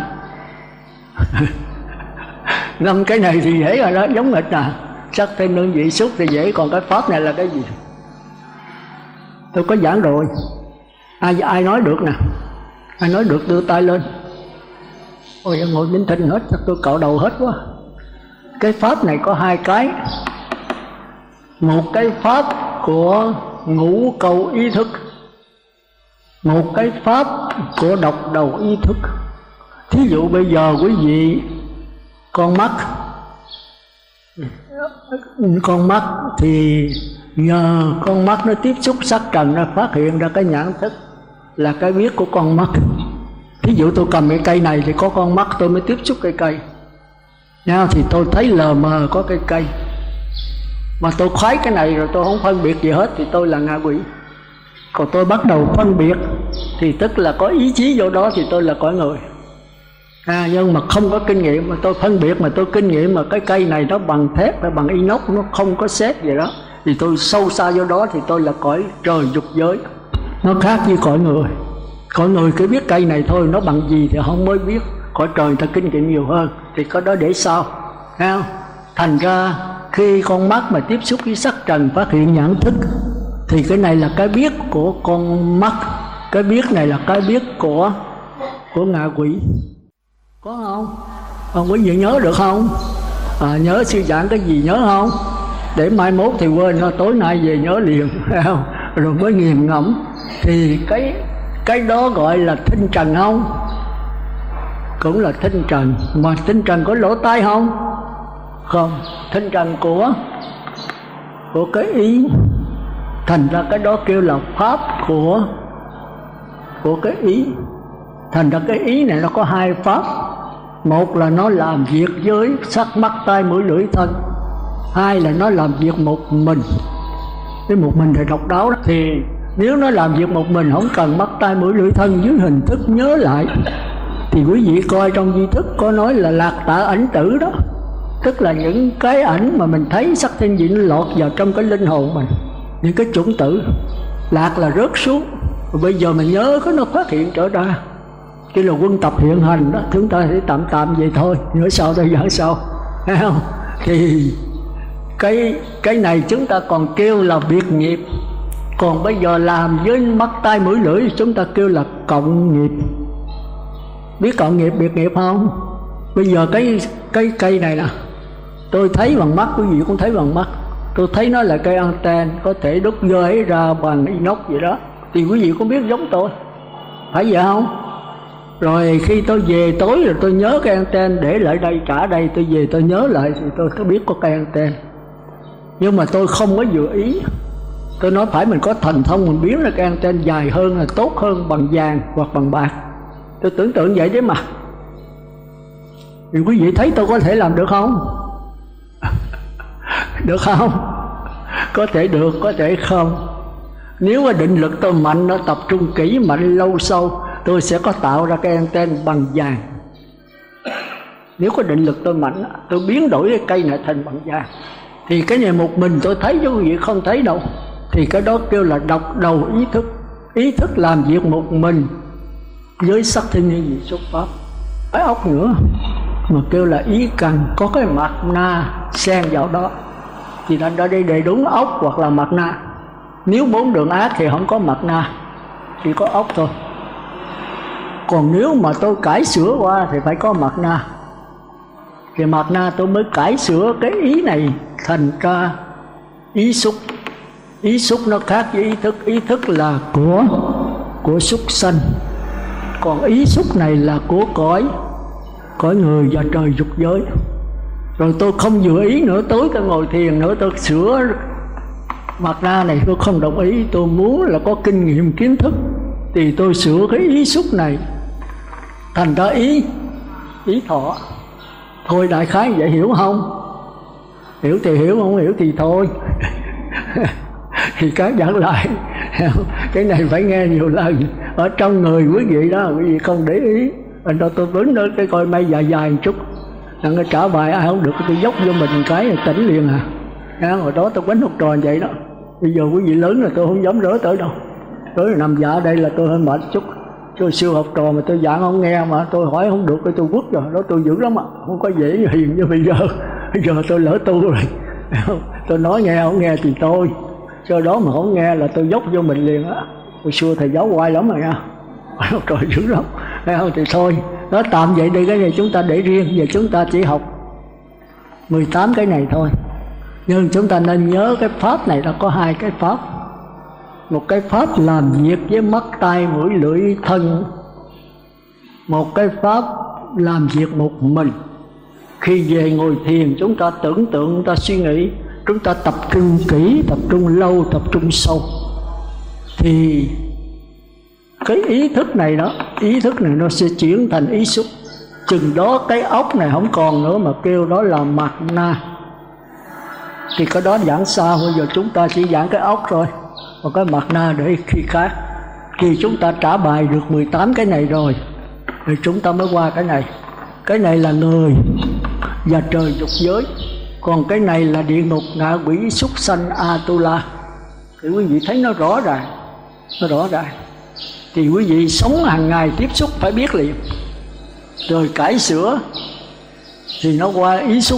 5 cái này thì dễ rồi đó, giống nghịch sắc thinh hương vị xúc thì dễ, còn cái pháp này là cái gì? Tôi có giảng rồi. Ai nói được nè? Ai nói được đưa tay lên. Ôi ngồi nín thinh hết, chắc tôi cạo đầu hết quá. Cái pháp này có 2 cái. Một cái pháp của ngũ cầu ý thức, một cái pháp của độc đầu ý thức. Thí dụ bây giờ quý vị con mắt Con mắt thì nhờ con mắt nó tiếp xúc sắc trần, nó phát hiện ra cái nhãn thức là cái biết của con mắt. Ví dụ tôi cầm cái cây này thì có con mắt tôi mới tiếp xúc cái cây nha, thì tôi thấy lờ mờ có cái cây, mà tôi khoái cái này rồi tôi không phân biệt gì hết thì tôi là ngạ quỷ. Còn tôi bắt đầu phân biệt thì tức là có ý chí vô đó thì tôi là cõi người. Nhưng mà không có kinh nghiệm mà tôi phân biệt, mà tôi kinh nghiệm mà cái cây này nó bằng thép hay bằng inox, nó không có xét gì đó, thì tôi sâu xa vô đó thì tôi là cõi trời dục giới. Nó khác với cõi người. Cõi người cứ biết cây này thôi, nó bằng gì thì không mới biết. Cõi trời ta kinh nghiệm nhiều hơn thì có đó để sau. Thành ra khi con mắt mà tiếp xúc với sắc trần phát hiện nhãn thức thì cái này là cái biết của con mắt, cái biết này là cái biết của ngạ quỷ. Có không? Quý vị nhớ được không? Nhớ sư giảng cái gì nhớ không? Để mai mốt thì quên, tối nay về nhớ liền, rồi mới nghiền ngẫm. Thì cái đó gọi là thinh trần không? Cũng là thinh trần. Mà thinh trần có lỗ tai không? Không. Thinh trần của cái ý. Thành ra cái đó kêu là pháp của cái ý. Thành ra cái ý này nó có hai pháp. Một là nó làm việc với sắc mắt tai mũi lưỡi thân, hai là nó làm việc một mình. Cái một mình thì độc đáo đó. Thì nếu nó làm việc một mình không cần mắt tai mũi lưỡi thân dưới hình thức nhớ lại, thì quý vị coi trong di thức có nói là lạc tạ ảnh tử đó, tức là những cái ảnh mà mình thấy sắc thiên vị nó lọt vào trong cái linh hồn mình, những cái chủng tử. Lạc là rớt xuống, bây giờ mình nhớ có nó phát hiện trở ra. Cái là quân tập hiện hành đó, chúng ta sẽ tạm vậy thôi, nữa sau tôi giảng sau, thấy không? Thì cái này chúng ta còn kêu là biệt nghiệp. Còn bây giờ làm với mắt tai mũi lưỡi chúng ta kêu là cộng nghiệp. Biết cộng nghiệp biệt nghiệp không? Bây giờ cái cây này nè, tôi thấy bằng mắt, quý vị cũng thấy bằng mắt. Tôi thấy nó là cây anten, có thể đúc rơi ra bằng inox vậy đó, thì quý vị cũng biết giống tôi, phải vậy không? Rồi khi tôi về tối rồi tôi nhớ cái anten để lại đây, trả đây, tôi về tôi nhớ lại thì tôi có biết có cây anten. Nhưng mà tôi không có dự ý. Tôi nói phải mình có thần thông mình biến ra cái anten dài hơn là tốt hơn bằng vàng hoặc bằng bạc. Tôi tưởng tượng vậy đấy mà. Thì quý vị thấy tôi có thể làm được không? Được không? Có thể được, có thể không. Nếu mà định lực tôi mạnh, nó tập trung kỹ, mạnh, lâu, sâu, tôi sẽ có tạo ra cái anten bằng vàng. Nếu có định lực tôi mạnh, tôi biến đổi cái cây này thành bằng vàng. Thì cái này một mình tôi thấy chứ quý vị không thấy đâu. Thì cái đó kêu là độc đầu ý thức. Ý thức làm việc một mình với sắc thiên nhiên xuất pháp. Cái ốc nữa mà kêu là ý cần, có cái mặt na xen vào đó thì nó đã đi đầy đúng ốc hoặc là mặt na. Nếu bốn đường ác thì không có mặt na, chỉ có ốc thôi. Còn nếu mà tôi cải sửa qua thì phải có mặt na. Thì mặt na tôi mới cải sửa cái ý này thành ra ý xúc. Ý xúc nó khác với ý thức. Ý thức là của súc sanh, còn ý xúc này là của cõi người và trời dục giới. Rồi tôi không vừa ý nữa, tối tôi ngồi thiền nữa tôi sửa mặt na này, tôi không đồng ý. Tôi muốn là có kinh nghiệm kiến thức thì tôi sửa cái ý xúc này thành ra ý thọ. Thôi đại khái vậy, hiểu không? Hiểu thì hiểu, không hiểu thì thôi. Thì cái giảng lại cái này phải nghe nhiều lần ở trong người quý vị đó, quý vị không để ý. Anh đó tôi đứng đó cái coi may dài một chút, thằng nó trả bài ai không được tôi dốc vô mình cái là tỉnh liền à. Hồi đó tôi quánh học trò vậy đó. Bây giờ quý vị lớn là tôi không dám rớ tới đâu, tới nằm dạ ở đây là tôi hơi mệt chút. Tôi siêu học trò mà tôi giảng không nghe, mà tôi hỏi không được tôi quất rồi đó, tôi dữ lắm ạ. Không có dễ hiền như bây giờ tôi lỡ tu rồi. Tôi nói nghe không nghe thì tôi, sau đó mà không nghe là tôi dốc vô mình liền á. Hồi xưa thầy giáo oai lắm rồi nha, trời dữ lắm. Thì thôi, nó tạm vậy đi, cái này chúng ta để riêng. Giờ chúng ta chỉ học 18 cái này thôi. Nhưng chúng ta nên nhớ cái pháp này nó có hai cái pháp. Một cái pháp làm việc với mắt, tai, mũi, lưỡi, thân. Một cái pháp làm việc một mình. Khi về ngồi thiền chúng ta tưởng tượng, chúng ta suy nghĩ, chúng ta tập trung kỹ, tập trung lâu, tập trung sâu, thì cái ý thức này nó sẽ chuyển thành ý xúc. Chừng đó cái ốc này không còn nữa mà kêu đó là mạt na. Thì cái đó giảng sao, bây giờ chúng ta chỉ giảng cái ốc thôi, còn cái mạt na để khi khác. Khi chúng ta trả bài được 18 cái này rồi thì chúng ta mới qua cái này. Cái này là người và trời dục giới, còn cái này là địa ngục, ngạ quỷ, súc sanh, Atula. Thì quý vị thấy nó rõ ràng, thì quý vị sống hàng ngày tiếp xúc phải biết liền. Rồi cải sửa thì nó qua ý xúc,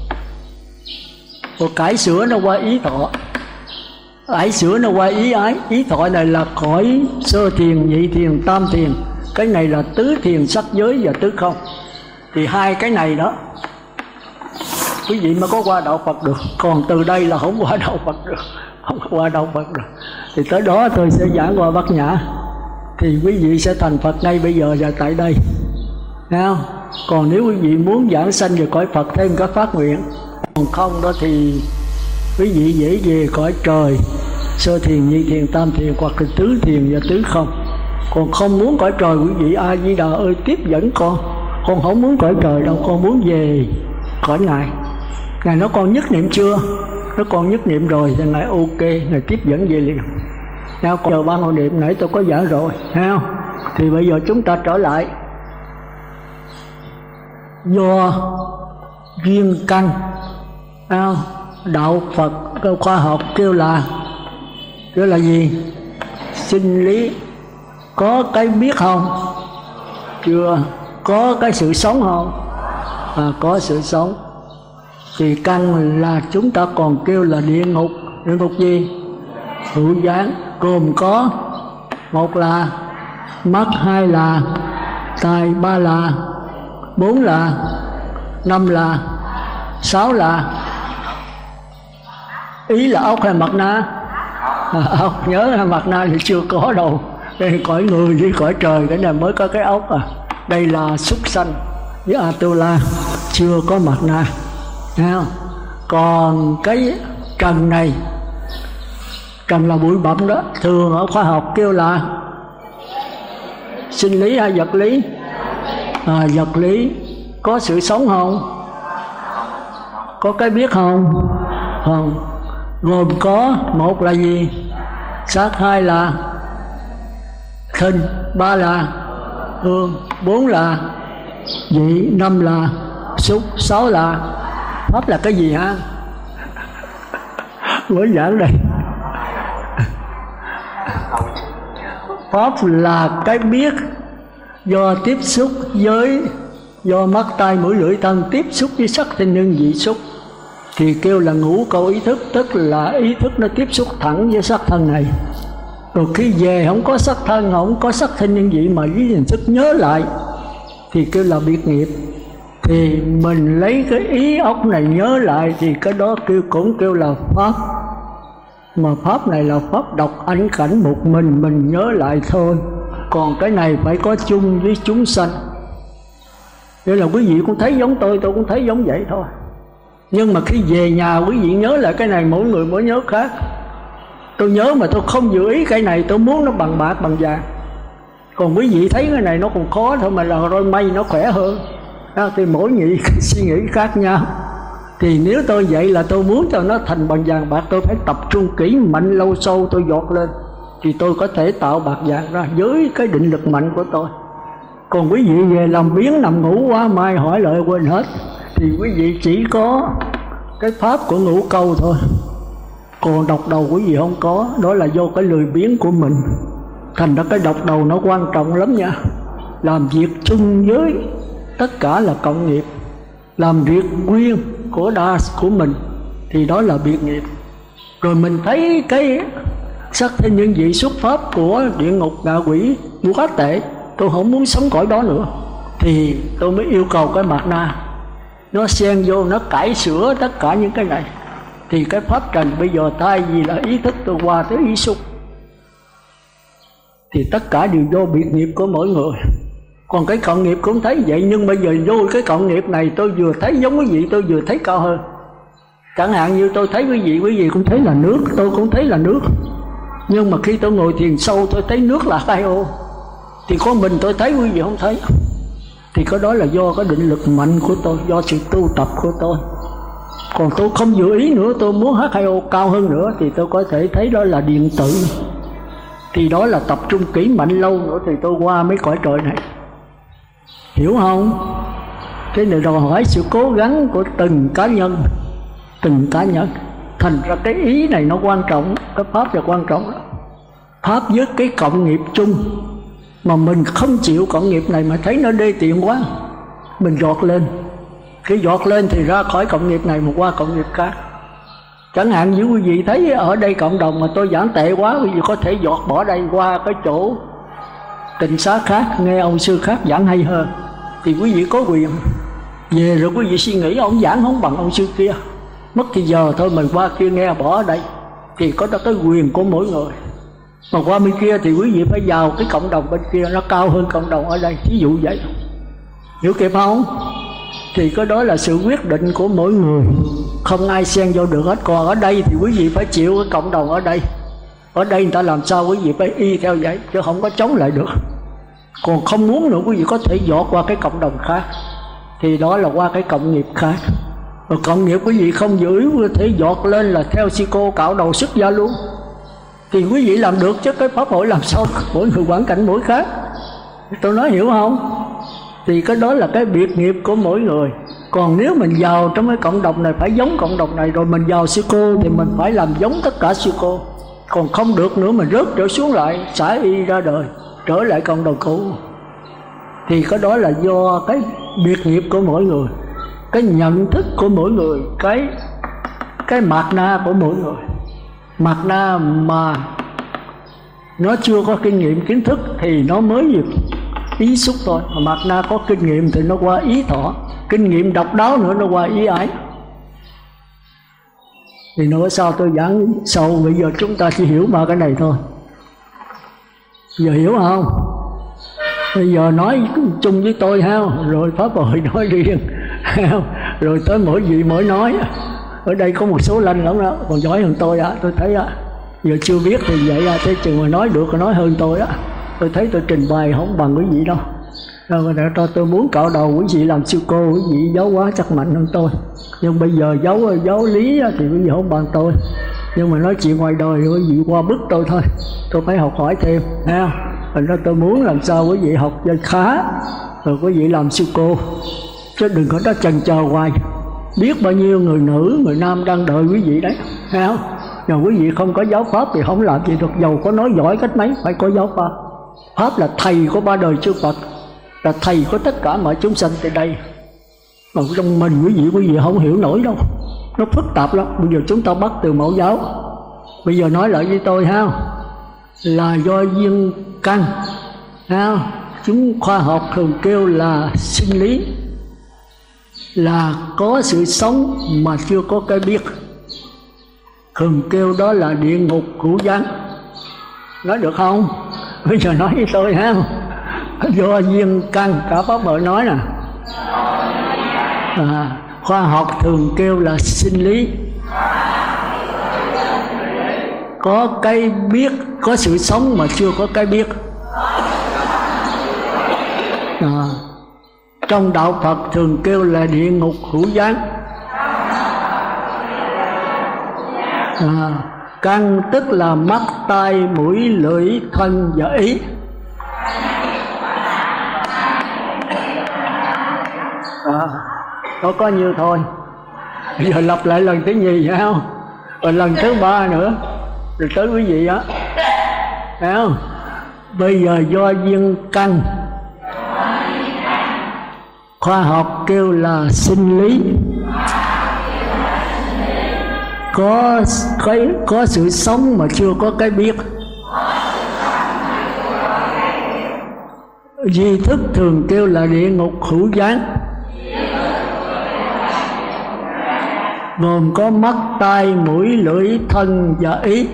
rồi cải sửa nó qua ý thọ, cải sửa nó qua ý ái. Ý thọ này là cõi sơ thiền, nhị thiền, tam thiền. Cái này là tứ thiền, sắc giới và tứ không. Thì hai cái này đó quý vị mới có qua đạo Phật được. Còn từ đây là không qua đạo Phật được, không qua đạo Phật được. Thì tới đó tôi sẽ giảng qua Bát Nhã, thì quý vị sẽ thành Phật ngay bây giờ và tại đây. Thấy không? Còn nếu quý vị muốn giảng sanh về cõi Phật thêm các phát nguyện, còn không đó thì quý vị dễ về cõi trời, sơ thiền, nhị thiền, tam thiền, hoặc là tứ thiền và tứ không. Còn không muốn cõi trời, quý vị A Di Đà ơi tiếp dẫn con không muốn cõi trời đâu, con muốn về cõi Ngài. Ngài nói con nhất niệm chưa? Nó con nhất niệm rồi thì Ngài ok, Ngài tiếp dẫn về liền. Nào, còn giờ 3 ngôi niệm nãy tôi có giảng rồi, thấy không? Thì bây giờ chúng ta trở lại. Do duyên căn, thấy không? Đạo Phật khoa học kêu là gì? Sinh lý. Có cái biết không? Chưa. Có cái sự sống không? Có sự sống. Thì căn là chúng ta còn kêu là địa ngục. Địa ngục gì? Hữu gián, gồm có: một là mắt, hai là tai, ba là, bốn là, năm là, sáu là. Ý là ốc hay mặt na? Ốc, nhớ là mặt na thì chưa có đâu. Đây cõi người với cõi trời, cái này mới có cái ốc à. Đây là súc sanh với Atula, chưa có mặt na. Thấy không? Còn cái trần này, trần là bụi bặm đó, thường ở khoa học kêu là sinh lý hay vật lý? Vật lý. Có sự sống không? Có cái biết không? Không. Gồm có: một là gì? Sắc, hai là khinh, ba là hương, bốn là vị, năm là xúc, sáu là pháp. Là cái gì hả? Mới giảng đây. Pháp là cái biết do tiếp xúc với, do mắt, tai, mũi, lưỡi, thân tiếp xúc với sắc, thanh, hương, vị, xúc, thì kêu là ngũ câu ý thức. Tức là ý thức nó tiếp xúc thẳng với sắc thân này. Rồi khi về không có sắc thân, không có sắc thanh hương vị, mà với hình thức nhớ lại thì kêu là biệt nghiệp. Thì mình lấy cái ý ốc này nhớ lại thì cái đó cũng kêu là pháp. Mà pháp này là pháp độc ảnh cảnh một mình nhớ lại thôi. Còn cái này phải có chung với chúng sanh. Nên là quý vị cũng thấy giống tôi cũng thấy giống vậy thôi. Nhưng mà khi về nhà quý vị nhớ lại cái này, mỗi người mỗi nhớ khác. Tôi nhớ mà tôi không giữ ý cái này, tôi muốn nó bằng bạc bằng vàng. Còn quý vị thấy cái này nó còn khó thôi, mà là rồi may nó khỏe hơn. Thì mỗi người suy nghĩ khác nhau. Thì nếu tôi vậy là tôi muốn cho nó thành bằng vàng bạc, tôi phải tập trung kỹ, mạnh, lâu, sâu, tôi dọt lên thì tôi có thể tạo bạc vàng ra với cái định lực mạnh của tôi. Còn quý vị về làm biếng nằm ngủ quá, mai hỏi lại quên hết, thì quý vị chỉ có cái pháp của ngũ câu thôi. Còn độc đầu quý vị không có, đó là do cái lười biếng của mình. Thành ra cái độc đầu nó quan trọng lắm nha. Làm việc chung với tất cả là cộng nghiệp, làm việc riêng của mình thì đó là biệt nghiệp. Rồi mình thấy cái sắc thanh hương vị xuất pháp của địa ngục, ngạ quỷ quá tệ, tôi không muốn sống cõi đó nữa, thì tôi mới yêu cầu cái mạt na nó xen vô, nó cải sửa tất cả những cái này. Thì cái pháp trần bây giờ thay vì là ý thức, tôi qua tới ý xúc. Thì tất cả đều do biệt nghiệp của mỗi người. Còn cái cộng nghiệp cũng thấy vậy, nhưng bây giờ vô cái cộng nghiệp này tôi vừa thấy giống quý vị, tôi vừa thấy cao hơn. Chẳng hạn như tôi thấy quý vị cũng thấy là nước, tôi cũng thấy là nước. Nhưng mà khi tôi ngồi thiền sâu tôi thấy nước là hai ô, thì có mình tôi thấy, quý vị không thấy. Thì cái đó là do cái định lực mạnh của tôi, do sự tu tập của tôi. Còn tôi không dự ý nữa, tôi muốn H2O cao hơn nữa thì tôi có thể thấy đó là điện tử. Thì đó là tập trung kỹ mạnh lâu nữa thì tôi qua mấy cõi trời này. Hiểu không? Thế này đòi hỏi sự cố gắng của từng cá nhân. Từng cá nhân. Thành ra cái ý này nó quan trọng, cái pháp là quan trọng. Pháp với cái cộng nghiệp chung, mà mình không chịu cộng nghiệp này mà thấy nó đê tiện quá, mình dọt lên. Khi dọt lên thì ra khỏi cộng nghiệp này mà qua cộng nghiệp khác. Chẳng hạn như quý vị thấy ở đây cộng đồng mà tôi giảng tệ quá, quý vị có thể dọt bỏ đây qua cái chỗ tịnh xá khác, nghe ông sư khác giảng hay hơn, thì quý vị có quyền. Về rồi quý vị suy nghĩ ông giảng không bằng ông sư kia, mất thì giờ thôi mình qua kia nghe, bỏ ở đây. Thì có cái quyền của mỗi người. Mà qua bên kia thì quý vị phải vào cái cộng đồng bên kia, nó cao hơn cộng đồng ở đây, ví dụ vậy. Hiểu kịp không? Thì cái đó là sự quyết định của mỗi người, không ai xen vô được hết. Còn ở đây thì quý vị phải chịu cái cộng đồng ở đây. Ở đây người ta làm sao quý vị phải y theo vậy, chứ không có chống lại được. Còn không muốn nữa quý vị có thể dọt qua cái cộng đồng khác, thì đó là qua cái cộng nghiệp khác. Rồi cộng nghiệp quý vị không giữ, có thể dọt lên là theo sư cô cạo đầu xuất gia luôn. Thì quý vị làm được, chứ cái pháp hội làm sao, mỗi người hoàn cảnh mỗi khác. Tôi nói hiểu không? Thì cái đó là cái biệt nghiệp của mỗi người. Còn nếu mình vào trong cái cộng đồng này phải giống cộng đồng này, rồi mình vào sư cô thì mình phải làm giống tất cả sư cô. Còn không được nữa mình rớt trở xuống lại, xả y ra đời, trở lại cộng đồng cũ. Thì cái đó là do cái biệt nghiệp của mỗi người, cái nhận thức của mỗi người, cái mạt na của mỗi người. Mạt na mà nó chưa có kinh nghiệm kiến thức thì nó mới việc ý xúc thôi. Mà mạt na có kinh nghiệm thì nó qua ý thọ, kinh nghiệm độc đáo nữa nó qua ý ái. Thì nói sao tôi giảng sâu, bây giờ chúng ta chỉ hiểu ba cái này thôi. Giờ hiểu không? Bây giờ nói chung với tôi ha, rồi pháp hội nói riêng, rồi tới mỗi vị mỗi nói. Ở đây có một số lanh lắm đó, còn giỏi hơn tôi á, tôi thấy á. Giờ chưa biết thì vậy á, thế chừng mà nói được còn nói hơn tôi á. Tôi thấy tôi trình bày không bằng quý vị đâu. Rồi cho tôi muốn cạo đầu quý vị làm sư cô, quý vị giáo hóa chắc mạnh hơn tôi. Nhưng bây giờ giáo lý thì quý vị không bằng tôi. Nhưng mà nói chuyện ngoài đời quý vị qua bức tôi thôi. Tôi phải học hỏi thêm ha. Thành ra tôi muốn làm sao quý vị học cho khá, rồi quý vị làm sư cô, chứ đừng có đó chần chờ hoài. Biết bao nhiêu người nữ, người nam đang đợi quý vị đấy, thấy không? Nhưng quý vị không có giáo pháp thì không làm gì được. Dầu có nói giỏi cách mấy, phải có giáo pháp. Pháp là thầy của ba đời chư Phật, là thầy của tất cả mọi chúng sanh tại đây. Mà trong mình quý vị không hiểu nổi đâu, nó phức tạp lắm. Bây giờ chúng ta bắt từ mẫu giáo. Bây giờ nói lại với tôi ha, là do duyên căn ha. Chúng khoa học thường kêu là sinh lý, là có sự sống mà chưa có cái biết. Thường kêu đó là địa ngục hữu gián. Nói được không? Bây giờ nói với tôi ha, do duyên căn, cả pháp hội nói nè. Khoa học thường kêu là sinh lý, có cái biết, có sự sống mà chưa có cái biết. Trong đạo Phật thường kêu là địa ngục hữu gián. Căn tức là mắt, tai, mũi, lưỡi, thân và ý. Nó có nhiêu thôi. Bây giờ lặp lại lần thứ nhì phải không? Rồi lần thứ ba nữa, rồi tới quý vị á, phải không? Bây giờ do duyên căn, khoa học kêu là sinh lý, có sự sống mà chưa có cái biết. Duy thức thường kêu là địa ngục hữu gián, gồm có mắt, tai, mũi, lưỡi, thân và ý.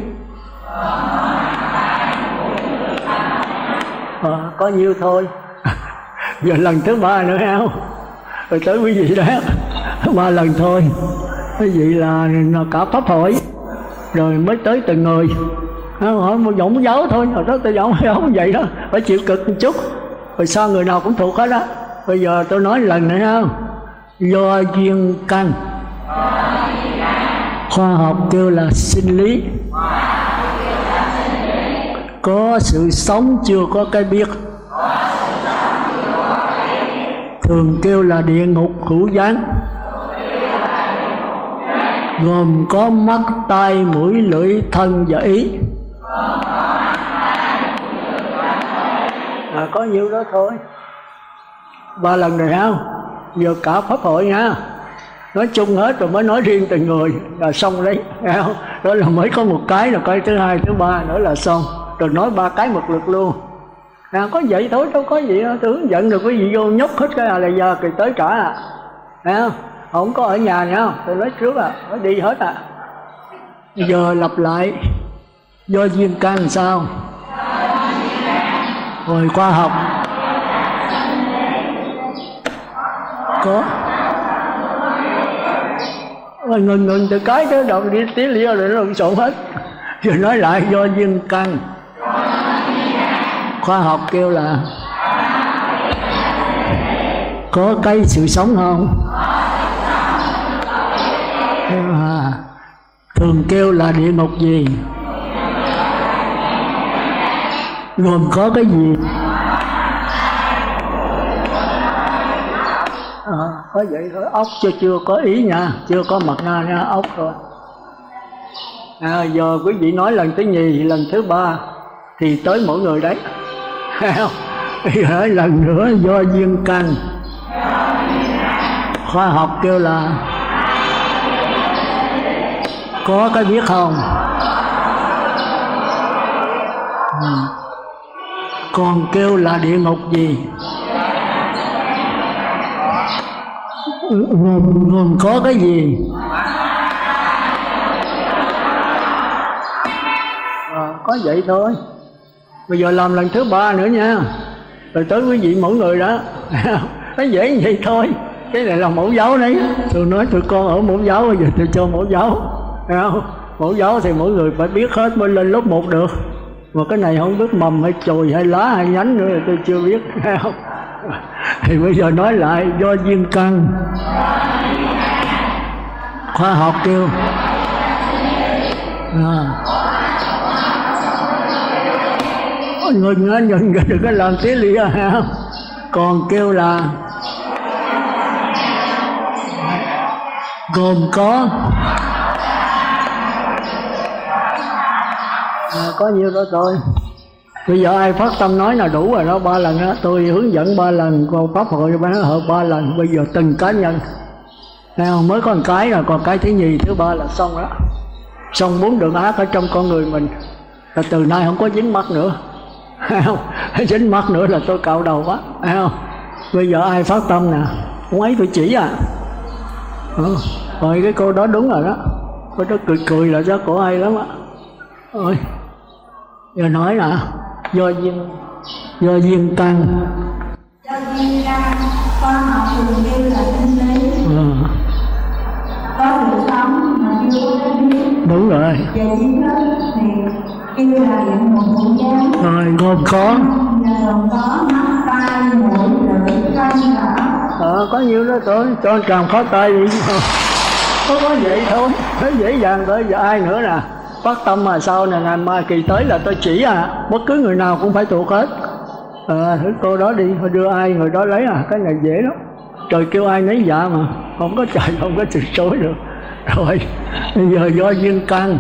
Có nhiêu thôi. Giờ lần thứ 3 nữa không? Rồi tới quý vị đó 3 lần thôi. Quý vị là cả pháp hội rồi mới tới từng người. Họ một giọng giáo thôi, hồi đó tôi giọng không vậy đó, phải chịu cực một chút. Rồi sau người nào cũng thuộc hết á. Bây giờ tôi nói lần nữa không? Do duyên căn, khoa học kêu là sinh lý. Có sự sống chưa có cái biết, thường kêu là địa ngục hữu gián. Gồm có mắt, tai, mũi, lưỡi, thân và ý. Có nhiêu đó thôi. 3 lần rồi không? Giờ cả pháp hội nha, nói chung hết rồi mới nói riêng từng người là xong đấy, không? Đó là mới có một cái, là cái thứ 2, thứ 3 nữa là xong. Rồi nói 3 cái một lượt luôn. Có vậy thôi, đâu có gì đâu. Tôi hướng dẫn được quý vị vô nhốt hết cái là giờ kỳ tới trả à. Không? Không có ở nhà nha, tôi nói trước à, phải đi hết à. Giờ lặp lại. Do duyên căn sao? Hồi khoa học có ngừng từ cái tới đầu đi tí lia rồi nó lộn xộn hết. Giờ nói lại do duyên căn, khoa học kêu là có cái sự sống không? Thường kêu là địa ngục gì? Gồm có cái gì? Có vậy thôi. Ốc chưa có ý nha, chưa có mặt nha, ốc thôi. Giờ quý vị nói lần thứ nhì, lần thứ 3 thì tới mỗi người đấy. Hỏi lần nữa do duyên căn, khoa học kêu là có cái biết không? Còn kêu là địa ngục gì? Gồm có cái gì? Có vậy thôi. Bây giờ làm lần thứ 3 nữa nha. Rồi tới quý vị mỗi người đó. Nó dễ vậy thôi. Cái này là mẫu giáo đấy. Tôi nói tụi con ở mẫu giáo, bây giờ tôi cho mẫu giáo. Mẫu giáo thì mỗi người phải biết hết mới lên lớp 1 được. Mà cái này không biết mầm hay chồi hay lá hay nhánh nữa là tôi chưa biết. Thì bây giờ nói lại do duyên căn, khoa học kêu ngừng đừng có làm tí lia ha. Còn kêu là gồm có nhiêu đó thôi. Bây giờ ai phát tâm nói là đủ rồi đó. 3 lần đó tôi hướng dẫn 3 lần, còn pháp hội nó hợp 3 lần. Bây giờ từng cá nhân mới có một cái rồi, còn cái thứ nhì, thứ 3 là xong đó. Xong 4 đường ác ở trong con người mình là từ nay không có dính mắt nữa. Không dính mắt nữa là tôi cạo đầu quá. Không? Bây giờ ai phát tâm nè, không ấy tôi chỉ à. Rồi cái cô đó đúng rồi đó. Cô đó cười là cho cổ hay lắm á. Ôi, giờ nói nè, do duyên căn, khoa học thường kêu là sinh lý. Có sự sống mà chưa có cái biết. Đúng rồi. Và duyên thức thì kêu là địa ngục hữu gián. Rồi gồm có mắt, tai, mũi, lưỡi, thân và có nhiêu đó thôi, cho tràn khó tay đi. Có vậy thôi, nó dễ dàng thôi. Giờ ai nữa nè, phát tâm mà sau này ngày mai kỳ tới là tôi chỉ bất cứ người nào cũng phải thuộc hết. Thử cô đó đi, thôi đưa ai người đó lấy cái này dễ lắm. Trời kêu ai nấy dạ mà, không có trời không có từ chối được. Rồi bây giờ do duyên căn,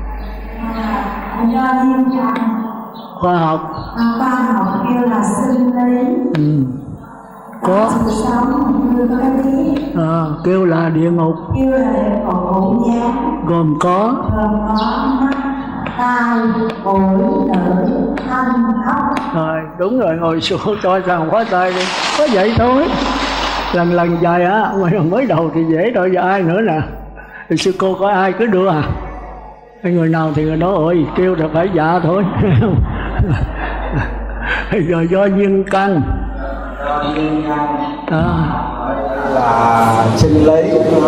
khoa học kêu là sinh lý. Có sự sống chưa có cái biết. Kêu là địa ngục hữu gián. Gồm có mắt, tai, mũi, lưỡi, thân, ốc. Rồi đúng rồi, ngồi xuống cho rằng khóa tay đi. Có vậy thôi. Lần dài mới đầu thì dễ rồi. Giờ ai nữa nè, thì sư cô có ai cứ đưa người nào thì người đó ơi kêu là phải dạ thôi. Rồi do duyên căn, là sinh lý.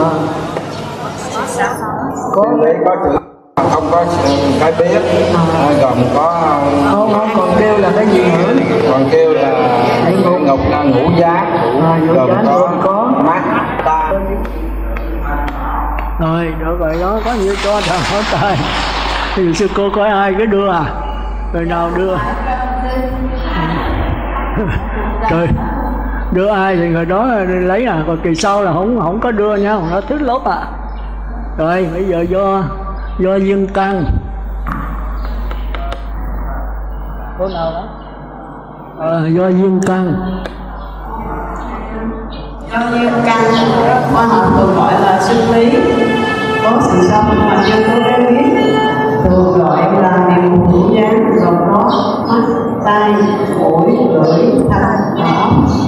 Sinh lý có chữ không có cái biết, gồm có không còn kêu là cái gì nữa, còn kêu là ngục ngũ giác, gồm có mắt tai. Rồi được rồi đó, có nhiêu cho thằng hỏi tay. Thì sư cô coi ai cái đưa à, người nào đưa trời, đưa ai thì người đó lấy à, còn kỳ sau là không có đưa nha, nó thích lốt à. Rồi bây giờ do duyên căn. Cô nào đó? Do duyên căn. Do duyên căn khoa học thường gọi là sinh lý, có sự sống mà chưa có cái biết, thường gọi là địa ngục hữu gián, gồm có mắt, tai, mũi, lưỡi, thân, não.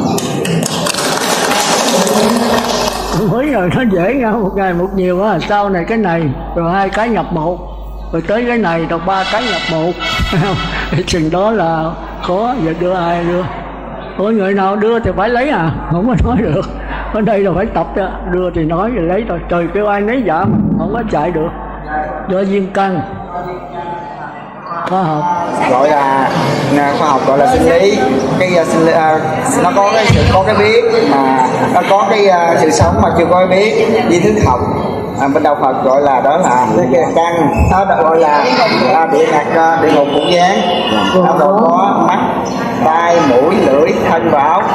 Mới rồi nó dễ nha, một ngày một nhiều á, sau này cái này rồi 2 cái nhập 1, rồi tới cái này rồi 3 cái nhập 1. Chừng đó là khó, giờ đưa ai đưa? Ôi người nào đưa thì phải lấy à, không có nói được. Ở đây là phải tập đó, đưa thì nói rồi lấy rồi, trời kêu ai nấy dạ mà không có chạy được. Do duyên căn. Khoa học gọi là khoa học gọi là sinh lý. Cái sinh lý, nó có cái sự có cái biết mà nó có cái sự sống mà chưa có cái biết, di thức học. Bên đạo Phật gọi là đó là cái căn, nó gọi là địa ngục hữu gián, nó gồm có mắt, tai, mũi, lưỡi, thân và óc.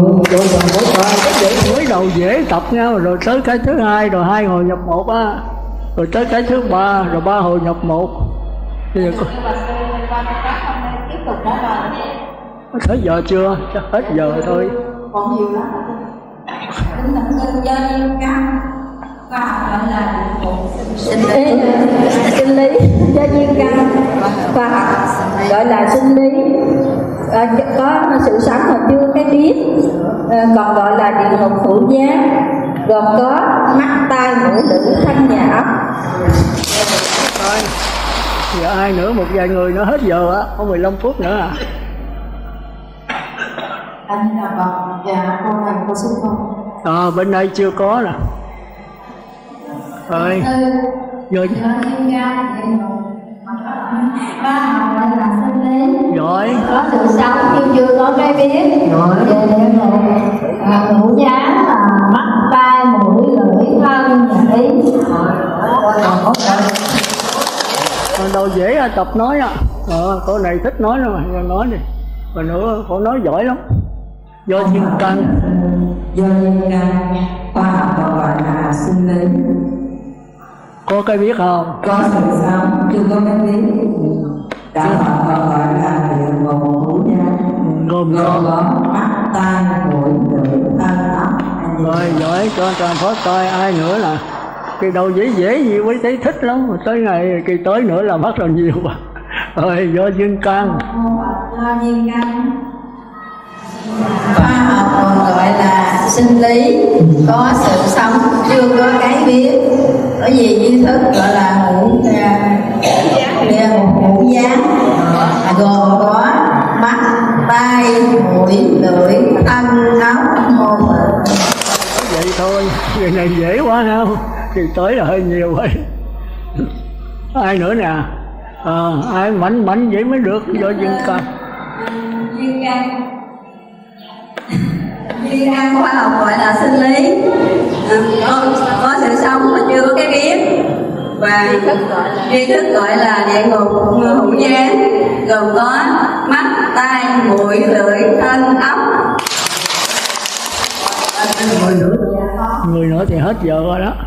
Mới đầu dễ tập nhau, rồi tới cái thứ 2 rồi 2 hồi nhập 1 á, rồi tới cái thứ 3 rồi 3 hồi nhập 1. Bây giờ có hết giờ chưa? Chắc hết giờ thôi. Còn nhiều lắm. Do duyên căn khoa học gọi là sinh lý, do duyên căn khoa học gọi là sinh lý, có sự sống mà chưa cái biết, còn gọi là địa ngục hữu gián, gồm có mắt, tai, mũi, lưỡi, thân và óc. Giờ ai nữa, một vài người nữa hết giờ á, có 15 phút nữa à. Anh là Phật và cô này cô xin không? Bên đây chưa có nè. Rồi rồi giỏi, có sự sống nhưng chưa có cái biết. Hữu gián là mắt, tai, mũi, lưỡi, thân và ý. đâu dễ tập nói á. Cô này thích nói nữa mà, nói đi. Và nữa cô nói giỏi lắm. Do duyên căn. Do duyên căn khoa học gọi là sinh lý. Có cái biết không? Có sự sống chưa có cái biết. Đạo Phật gọi là địa ngục hữu gián, gồm có mắt, tai, mũi, lưỡi, thân, óc. Rồi giỏi, cho tràng phó coi ai nữa là kỳ đầu dễ gì quý thấy thích lắm, mà tới ngày kỳ tới nữa là bắt đầu nhiều mà. Rồi do duyên căn. Do duyên căn khoa học còn gọi là sinh lý, có sự sống chưa có cái biết, có gì duy thức gọi là địa ngục hữu gián, gồm có mắt, tai, mũi, lưỡi, thân, óc, hồn. Vậy thôi, người này dễ quá không? Thì tới là hơi nhiều vậy. Ai nữa nè? Ai mảnh vậy mới được, do duyên căn. Duyên căn khoa học gọi là sinh lý, có sự sống mà chưa có cái biết, và duy thức gọi là địa ngục hữu gián, gồm có mắt, tai, mũi, lưỡi, thân, óc. Người nữa thì hết giờ rồi đó.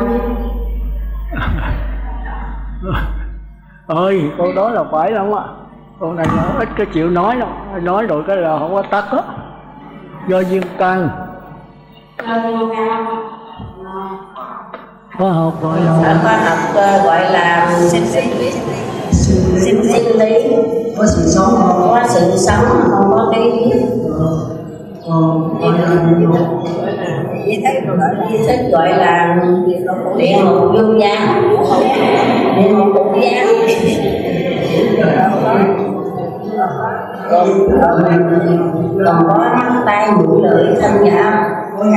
Ơi, câu đó là phải lắm á. Câu này nó ít cái chịu nói lắm, nói rồi cái là không có tắt á. Do duyên căn. Khoa học gọi là sinh lý, có sự sống không có cái duy thức gọi là địa ngục vô gián, địa ngục hữu gián, còn có mắt, tai mũi lưỡi thân dạ.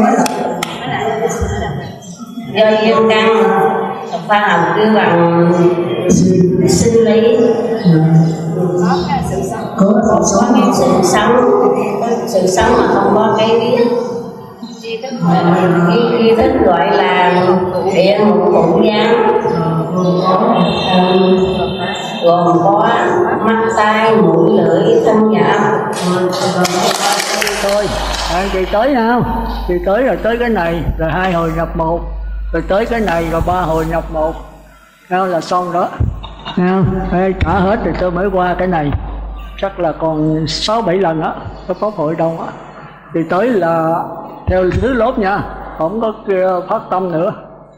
Do duyên căn khoa học kêu bằng sinh lý, có sự sống mà không có cái biết. Tri thức gọi là địa ngục bổn giám, gồm có mắt tai mũi lưỡi thân dạ. Thôi chị tới không? Chị tới rồi tới cái này rồi 2 hồi nhập 1, rồi tới cái này rồi 3 hồi nhập 1, sao là xong đó. Ê, trả hết rồi tôi mới qua cái này, chắc là còn 6-7 lần đó, có pháp hội đông á. Thì tới là theo thứ lốt nha, không có phát tâm nữa.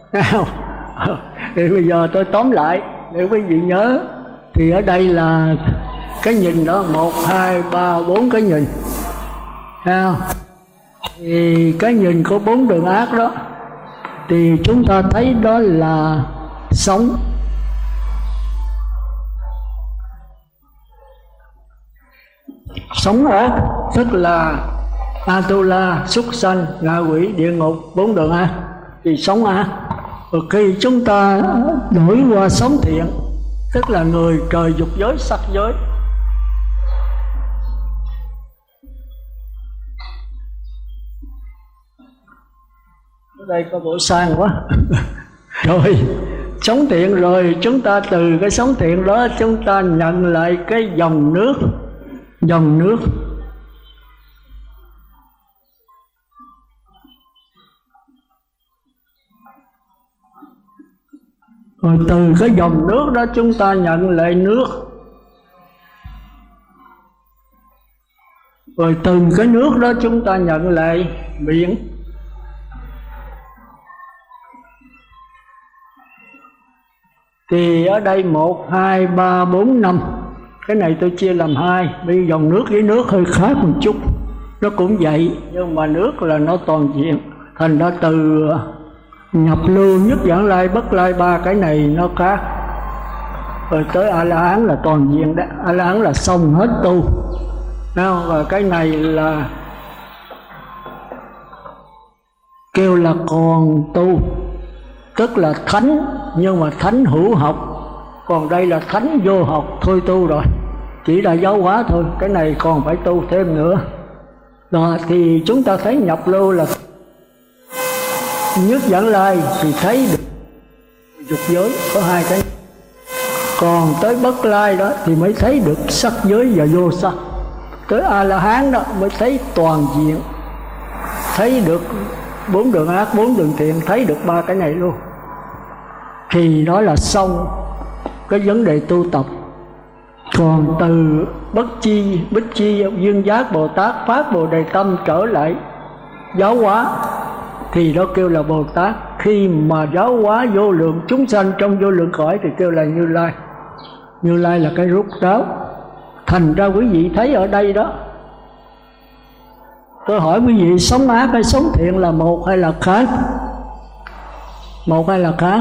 Thì bây giờ tôi tóm lại để quý vị nhớ. Thì ở đây là cái nhìn đó, 1, 2, 3, 4 cái nhìn. Thì cái nhìn của 4 đường ác đó thì chúng ta thấy đó là sống. Sống ác tức là Atula, súc sanh, ngạ quỷ, địa ngục, 4 đường ác thì sống ác. Rồi khi chúng ta đổi qua sống thiện tức là người trời dục giới, sắc giới, ở đây có bộ sang quá. Rồi sống thiện, rồi chúng ta từ cái sống thiện đó chúng ta nhận lại cái dòng nước. Rồi từ cái dòng nước đó chúng ta nhận lại nước. Rồi từ cái nước đó chúng ta nhận lại biển. Thì ở đây 1, 2, 3, 4, 5. Cái này tôi chia làm 2. Bây giờ dòng nước với nước hơi khác một chút. Nó cũng vậy, nhưng mà nước là nó toàn diện. Thành ra từ nhập lưu, nhất giảng lai, bất lai, 3 cái này nó khác. Rồi tới A-la-hán là toàn diện đó. A-la-hán là xong hết tu. Và cái này là kêu là còn tu, tức là thánh, nhưng mà thánh hữu học. Còn đây là thánh vô học, thôi tu rồi, chỉ là giáo hóa thôi. Cái này còn phải tu thêm nữa. Đó, thì chúng ta thấy nhập lưu là nhất giảng lai thì thấy được dục giới, có 2 cái. Còn tới bất lai đó thì mới thấy được sắc giới và vô sắc. Tới A-la-hán đó mới thấy toàn diện, thấy được 4 đường ác, 4 đường thiện, thấy được 3 cái này luôn. Thì đó là xong cái vấn đề tu tập. Còn từ bất chi, bích chi, duyên giác Bồ Tát phát Bồ Đề tâm trở lại giáo hóa thì đó kêu là Bồ Tát. Khi mà giáo hóa vô lượng chúng sanh trong vô lượng cõi thì kêu là Như Lai. Như Lai là cái rút ráo. Thành ra quý vị thấy ở đây đó, tôi hỏi quý vị, sống ác hay sống thiện là một hay là khác? Một hay là khác?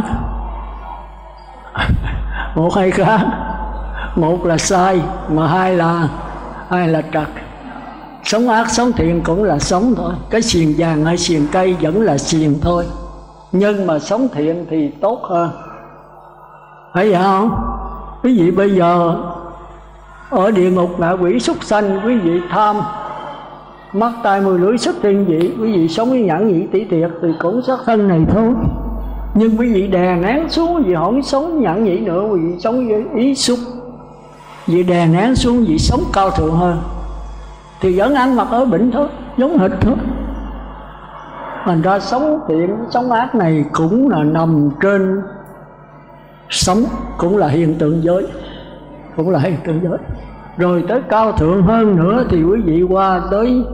Một hay khác? Một là sai, mà hai là trật. Sống ác sống thiện cũng là sống thôi. Cái xiềng vàng hay xiềng cây vẫn là xiềng thôi, nhưng mà sống thiện thì tốt hơn. Thấy vậy không? Quý vị bây giờ ở địa ngục ngạ quỷ súc sanh, quý vị tham mắt tai mũi lưỡi xúc thiên vị, quý vị sống với nhẫn nhị tỷ tiệt thì cũng sắc thân này thôi. Nhưng quý vị đè nén xuống, quý vị không sống nhẫn nhị nữa, quý vị sống với ý xúc, vì đè nén xuống vị sống cao thượng hơn thì vẫn ăn mặc ở bệnh thôi, giống hệt thôi. Thành ra sống thiện sống ác này cũng là nằm trên sống, cũng là hiện tượng giới, cũng là hiện tượng giới. Rồi tới cao thượng hơn nữa thì quý vị qua tới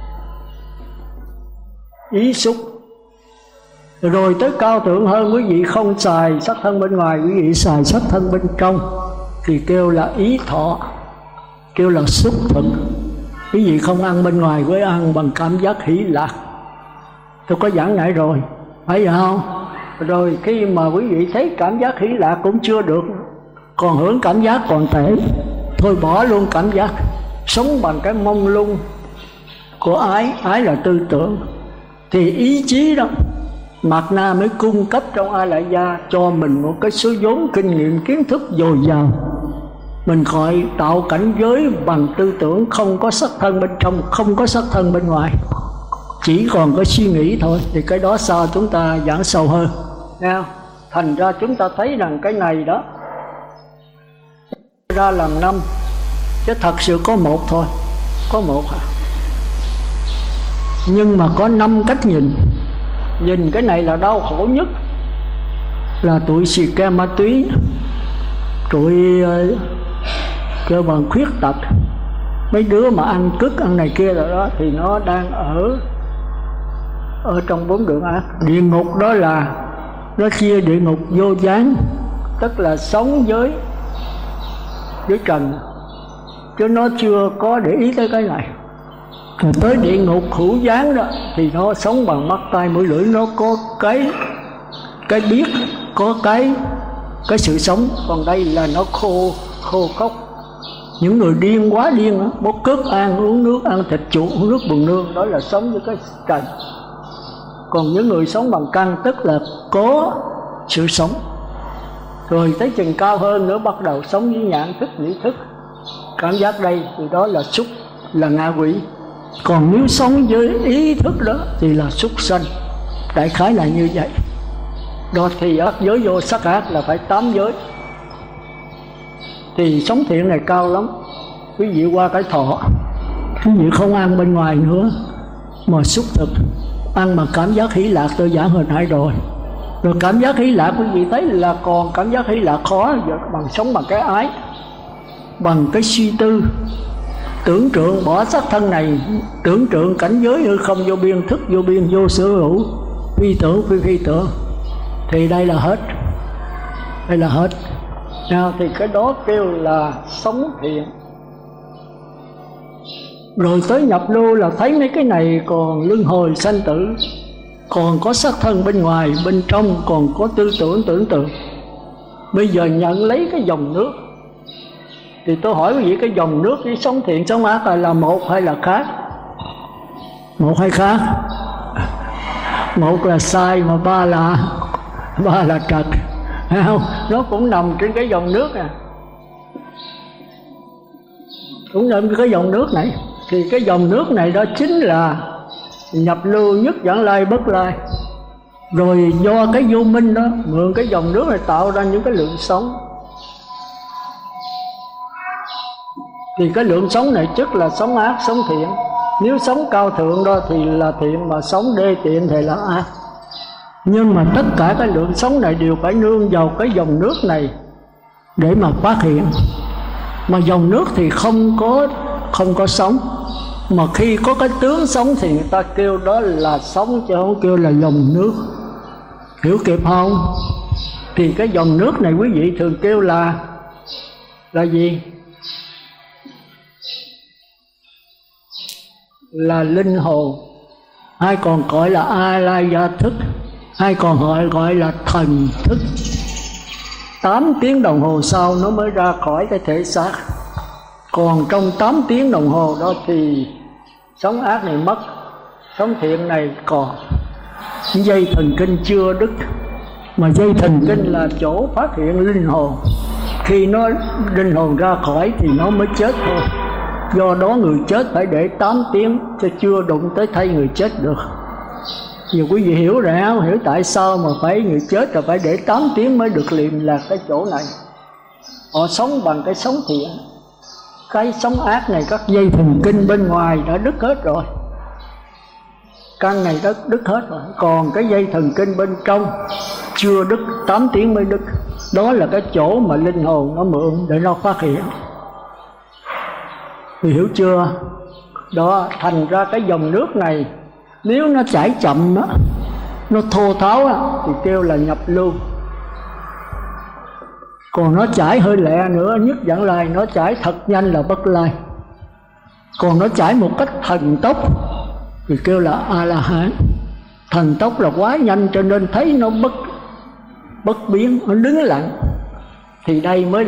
ý xúc. Rồi tới cao thượng hơn, quý vị không xài sắc thân bên ngoài, quý vị xài sắc thân bên trong thì kêu là ý thọ, kêu là xúc thuận. Quý vị không ăn bên ngoài, với ăn bằng cảm giác hỷ lạc. Tôi có giảng lại rồi, phải vậy không? Rồi khi mà quý vị thấy cảm giác hỷ lạc cũng chưa được, còn hưởng cảm giác còn tệ, thôi bỏ luôn cảm giác, sống bằng cái mông lung của ái là tư tưởng, thì ý chí đó Mạt Na mới cung cấp trong A Lại Gia cho mình một cái số vốn kinh nghiệm kiến thức dồi dào. Mình gọi tạo cảnh giới bằng tư tưởng, không có sắc thân bên trong, không có sắc thân bên ngoài, chỉ còn có suy nghĩ thôi. Thì cái đó sao chúng ta giảng sâu hơn nha. Thành ra chúng ta thấy rằng cái này đó ra làm 5, chứ thật sự có một thôi, có một à. Nhưng mà có 5 cách nhìn. Nhìn cái này là đau khổ nhất, là tụi xì ke ma túy, tụi kêu bằng khuyết tật, mấy đứa mà ăn cứt ăn này kia rồi đó, thì nó đang ở trong 4 đường ác. Địa ngục đó là nó chia địa ngục vô gián, tức là sống với trần, chứ nó chưa có để ý tới cái này. Rồi tới địa ngục hữu gián đó thì nó sống bằng mắt tai mũi lưỡi, nó có cái biết, có cái sự sống. Còn đây là nó khô khốc. Những người điên quá điên đó, bốc cướp ăn uống nước, ăn thịt chuột, uống nước bùn nương, đó là sống với cái trần. Còn những người sống bằng căn tức là có sự sống. Rồi tới chừng cao hơn nữa bắt đầu sống với nhãn thức, nhĩ thức, cảm giác đây, thì đó là súc, là ngạ quỷ. Còn nếu sống với ý thức đó thì là súc sanh. Đại khái là như vậy. Đó thì ác giới vô sắc ác là phải 8 giới. Thì sống thiện này cao lắm. Quý vị qua cái thọ, quý vị không ăn bên ngoài nữa mà xúc thực, ăn mà cảm giác hỷ lạc. Tôi giảng hồi nãy rồi. Rồi cảm giác hỷ lạc quý vị thấy là còn cảm giác hỷ lạc khó bằng sống bằng cái ái, bằng cái suy tư, tưởng tượng bỏ sắc thân này, tưởng tượng cảnh giới hư không vô biên, thức vô biên, vô sở hữu, phi tưởng phi tưởng. Thì đây là hết, đây là hết. Nào, thì cái đó kêu là sống thiện. Rồi tới nhập lưu là thấy mấy cái này còn luân hồi sanh tử, còn có sắc thân bên ngoài, bên trong còn có tư tưởng tưởng tượng. Bây giờ nhận lấy cái dòng nước, thì tôi hỏi quý vị, cái dòng nước với sống thiện sống ác là một hay là khác? Một hay khác? Một là sai mà ba là trật, thấy không? Nó cũng nằm trên cái dòng nước nè, cũng nằm trên cái dòng nước này. Thì cái dòng nước này đó chính là nhập lưu nhất vãng lai bất lai. Rồi do cái vô minh đó, mượn cái dòng nước này tạo ra những cái lượng sống. Thì cái lượng sống này tức là sống ác, sống thiện. Nếu sống cao thượng đó thì là thiện, mà sống đê tiện thì là ác. Nhưng mà tất cả cái lượng sống này đều phải nương vào cái dòng nước này để mà phát hiện. Mà dòng nước thì không có sống. Mà khi có cái tướng sống thì người ta kêu đó là sống, chứ không kêu là dòng nước. Hiểu kịp không? Thì cái dòng nước này quý vị thường kêu là gì? Là linh hồn, hay còn gọi là A Lai Gia thức, hay còn gọi là thần thức. 8 tiếng đồng hồ sau nó mới ra khỏi cái thể xác. Còn trong 8 tiếng đồng hồ đó thì sống ác này mất, sống thiện này còn. Dây thần kinh chưa đứt, mà dây thần kinh là chỗ phát hiện linh hồn. Khi nó linh hồn ra khỏi thì nó mới chết thôi. Do đó người chết phải để 8 tiếng, chứ chưa đụng tới thay người chết được. Nhiều quý vị hiểu rồi không? Hiểu tại sao mà phải người chết rồi phải để 8 tiếng mới được liệm lạc cái chỗ này. Họ sống bằng cái sống thiện. Cái sống ác này các dây thần kinh bên ngoài đã đứt hết rồi, căn này đã đứt hết rồi. Còn cái dây thần kinh bên trong chưa đứt, 8 tiếng mới đứt. Đó là cái chỗ mà linh hồn nó mượn để nó phát hiện. Thì hiểu chưa? Đó, thành ra cái dòng nước này nếu nó chảy chậm á, nó thô tháo á, thì kêu là nhập lưu. Còn nó chảy hơi lẹ nữa, nhất vãng lai, nó chảy thật nhanh là bất lai. Còn nó chảy một cách thần tốc thì kêu là A-la-hán. Thần tốc là quá nhanh cho nên thấy nó bất biến, nó đứng lặng. Thì đây mới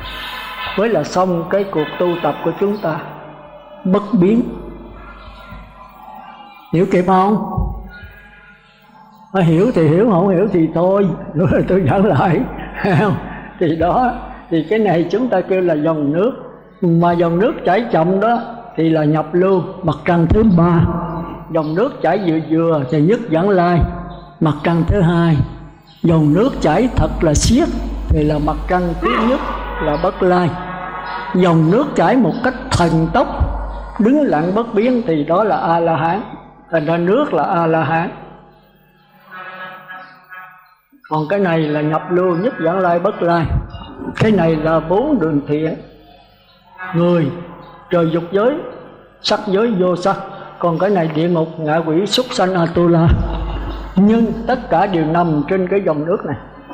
là xong cái cuộc tu tập của chúng ta. Bất biến. Hiểu kịp không? Hiểu thì hiểu, không hiểu thì thôi, rồi tôi giảng lại. Thì đó, thì cái này chúng ta kêu là dòng nước. Mà dòng nước chảy chậm đó thì là nhập lưu, mặt trăng thứ 3. Dòng nước chảy vừa vừa thì nhất Vãng Lai, mặt trăng thứ 2. Dòng nước chảy thật là xiết thì là mặt trăng thứ nhất là Bất Lai. Dòng nước chảy một cách thần tốc, đứng lặng bất biến thì đó là A La Hán. Thành ra nước là A La Hán. Còn cái này là nhập lưu, nhất Vãng Lai, Bất Lai. Cái này là 4 đường thiện: người, trời dục giới, sắc giới, vô sắc. Còn cái này địa ngục, ngạ quỷ, súc sanh, Atula. Nhưng tất cả đều nằm trên cái dòng nước này.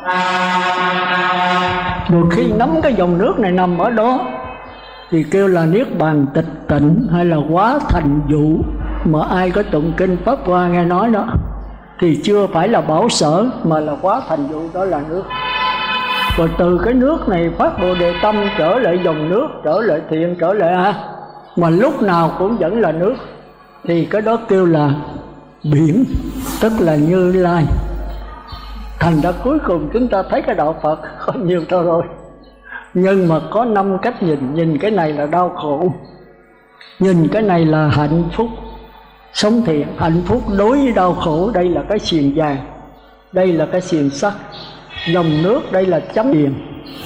Một khi nắm cái dòng nước này nằm ở đó thì kêu là niết bàn tịch tịnh, hay là hóa thành vụ. Mà ai có tụng kinh Pháp Hoa nghe nói đó thì chưa phải là bảo sở mà là hóa thành vụ, đó là nước. Rồi từ cái nước này phát Bồ Đề tâm trở lại dòng nước, trở lại thiện, trở lại A, mà lúc nào cũng vẫn là nước, thì cái đó kêu là biển, tức là Như Lai. Thành ra cuối cùng chúng ta thấy cái đạo Phật có nhiều thôi rồi, nhưng mà có 5 cách nhìn. Nhìn cái này là đau khổ, nhìn cái này là hạnh phúc, sống thiện. Hạnh phúc đối với đau khổ, đây là cái xiềng vàng, đây là cái xiềng sắt. Dòng nước đây là chấm điền.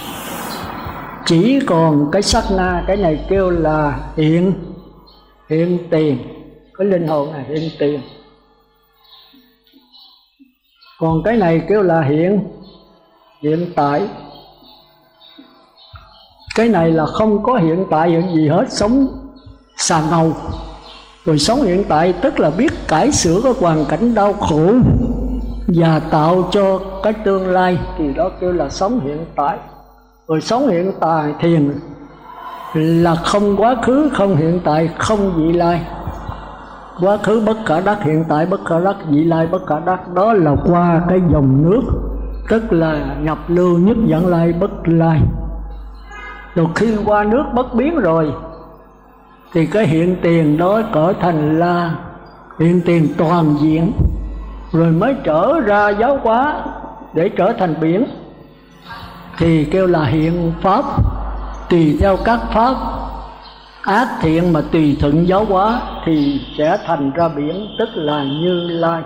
Chỉ còn cái sát na, cái này kêu là hiện tiền. Cái linh hồn này hiện tiền. Còn cái này kêu là hiện tại. Cái này là không có hiện tại hiện gì hết, sống xà ngầu. Rồi sống hiện tại tức là biết cải sửa cái hoàn cảnh đau khổ và tạo cho cái tương lai, thì đó kêu là sống hiện tại. Rồi sống hiện tại thiền là không quá khứ, không hiện tại, không vị lai. Quá khứ bất khả đắc, hiện tại bất khả đắc, vị lai bất khả đắc. Đó là qua cái dòng nước, tức là nhập lưu, nhất Vãng Lai, Bất Lai. Rồi khi qua nước bất biến rồi thì cái hiện tiền đó trở thành là hiện tiền toàn diện, rồi mới trở ra giáo hóa để trở thành biển, thì kêu là hiện pháp. Tùy theo các pháp ác thiện mà tùy thuận giáo hóa thì sẽ thành ra biển, tức là Như Lai.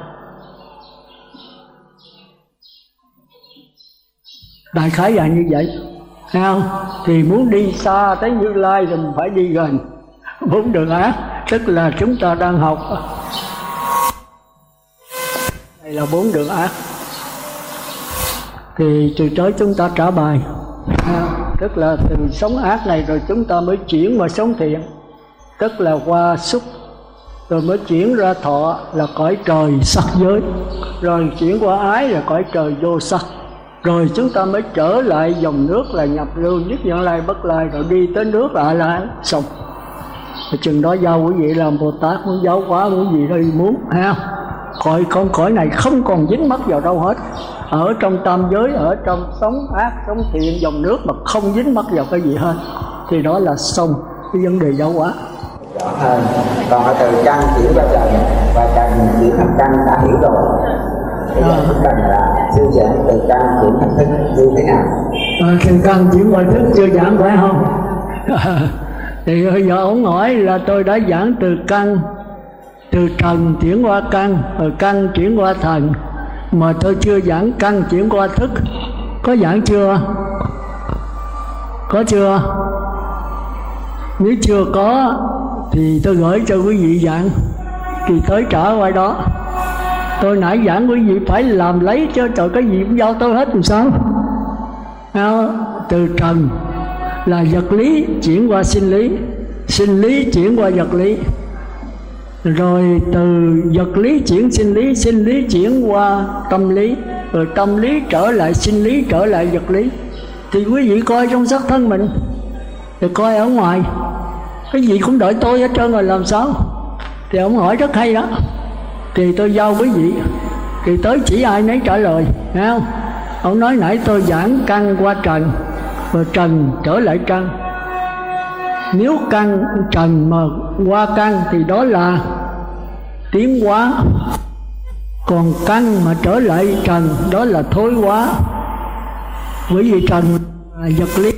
Đại khái là như vậy. Thấy không? Thì muốn đi xa tới Như Lai thì mình phải đi gần 4 đường ác, tức là chúng ta đang học. Đây là 4 đường ác. Thì từ tới chúng ta trả bài, tức là từ sống ác này rồi chúng ta mới chuyển qua sống thiện, tức là qua xúc, rồi mới chuyển ra thọ là cõi trời sắc giới, rồi chuyển qua ái là cõi trời vô sắc, rồi chúng ta mới trở lại dòng nước là nhập lưu, nhất Vãng Lai, Bất Lai, rồi đi tới nước là A La Hán xong. Chừng đó giao quý vị làm Bồ Tát, muốn giáo hóa muốn gì đây muốn ha. Cõi này không còn dính mắc vào đâu hết. Ở trong tam giới, ở trong sống ác, sống thiện, dòng nước mà không dính mắc vào cái gì hết, thì đó là xong cái vấn đề giáo hóa. Rõ hơn. Còn ở từ căn chuyển qua trần và trần chuyển thành căn đã hiểu rồi. Bây giờ chúng ta là sư giảng từ căn chuyển thành thức như thế nào? Từ căn chuyển qua thức chưa giảng phải không? Thì bây giờ ông hỏi là tôi đã giảng từ căn, từ trần chuyển qua căn, rồi căn chuyển qua thần, mà tôi chưa giảng căn chuyển qua thức. Có giảng chưa? Có chưa? Nếu chưa có thì tôi gửi cho quý vị giảng, thì tới trở qua đó. Tôi nãy giảng quý vị phải làm lấy chứ, trời cái gì cũng giao tôi hết làm sao? Từ trần là vật lý chuyển qua sinh lý, sinh lý chuyển qua vật lý, rồi từ vật lý chuyển sinh lý chuyển qua tâm lý, rồi tâm lý trở lại sinh lý, trở lại vật lý. Thì quý vị coi trong xác thân mình, thì coi ở ngoài, cái gì cũng đợi tôi hết trơn rồi làm sao? Thì ông hỏi rất hay đó, thì tôi giao quý vị, thì tới chỉ ai nấy trả lời, thấy không? Ông nói nãy tôi giảng căn qua trần, rồi trần trở lại căn. Nếu căn trần mà qua căn thì đó là tiến hóa. Còn căn mà trở lại trần đó là thối hóa. Bởi vì trần là vật lý,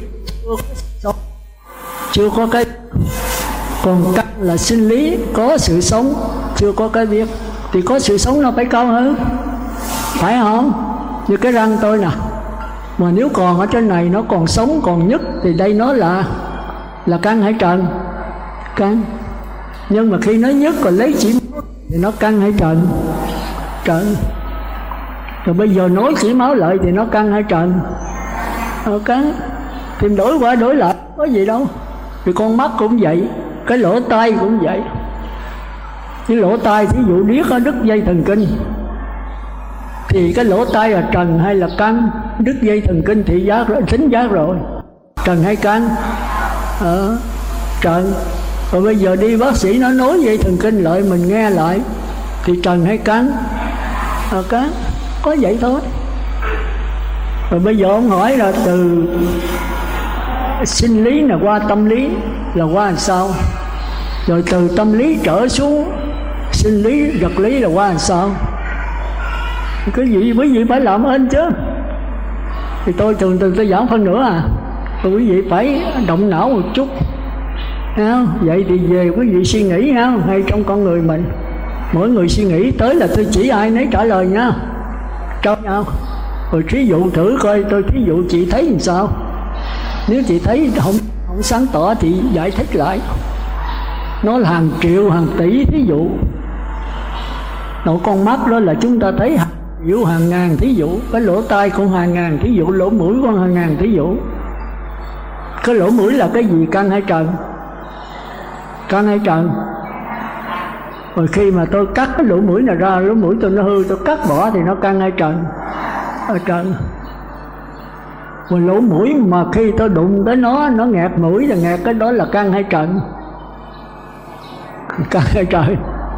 chưa có cái. Còn căn là sinh lý, có sự sống, chưa có cái biết. Thì có sự sống nó phải cao hơn, phải không? Như cái răng tôi nè, mà nếu còn ở trên này nó còn sống, còn nhức, thì đây nó là căn hay trần? Căn. Nhưng mà khi nó nhức còn lấy chỉ thì nó căn hay trần? Trần. Rồi bây giờ nối chỉ máu lại thì nó căn hay trần? Căn. Thì đổi qua đổi lại có gì đâu. Thì con mắt cũng vậy, cái lỗ tai cũng vậy. Cái lỗ tai thí dụ điếc ở đứt dây thần kinh thì cái lỗ tai là trần hay là căn? Đứt dây thần kinh thị giác rồi, thính giác rồi, trần hay căn? Trần. Rồi bây giờ đi bác sĩ nó nối dây thần kinh lại mình nghe lại thì trần hay căn? Căn. Có vậy thôi. Rồi bây giờ ông hỏi là từ sinh lý là qua tâm lý là qua làm sao? Rồi từ tâm lý trở xuống sinh lý vật lý là qua làm sao? Cái gì quý vị phải làm ơn chứ. Thì tôi thường tôi giảng phân nữa rồi quý vị phải động não một chút. Vậy thì về quý vị suy nghĩ hay trong con người mình, mỗi người suy nghĩ tới là tôi chỉ ai nấy trả lời nha, cho nhau. Rồi thí dụ thử coi, tôi thí dụ chị thấy làm sao. Nếu chị thấy không sáng tỏ thì giải thích lại. Nó là hàng triệu hàng tỷ thí dụ. Nội con mắt đó là chúng ta thấy hàng triệu hàng ngàn thí dụ. Cái lỗ tai cũng hàng ngàn thí dụ, lỗ mũi cũng hàng ngàn thí dụ. Cái lỗ mũi là cái gì, căn hay trần? Căn hay trần? Rồi khi mà tôi cắt cái lỗ mũi này ra, lỗ mũi tôi nó hư, tôi cắt bỏ thì nó căn hay trần? Trần. Rồi lỗ mũi mà khi tôi đụng tới nó nghẹt mũi là nghẹt, cái đó là căn hay trần? Căn hay trần?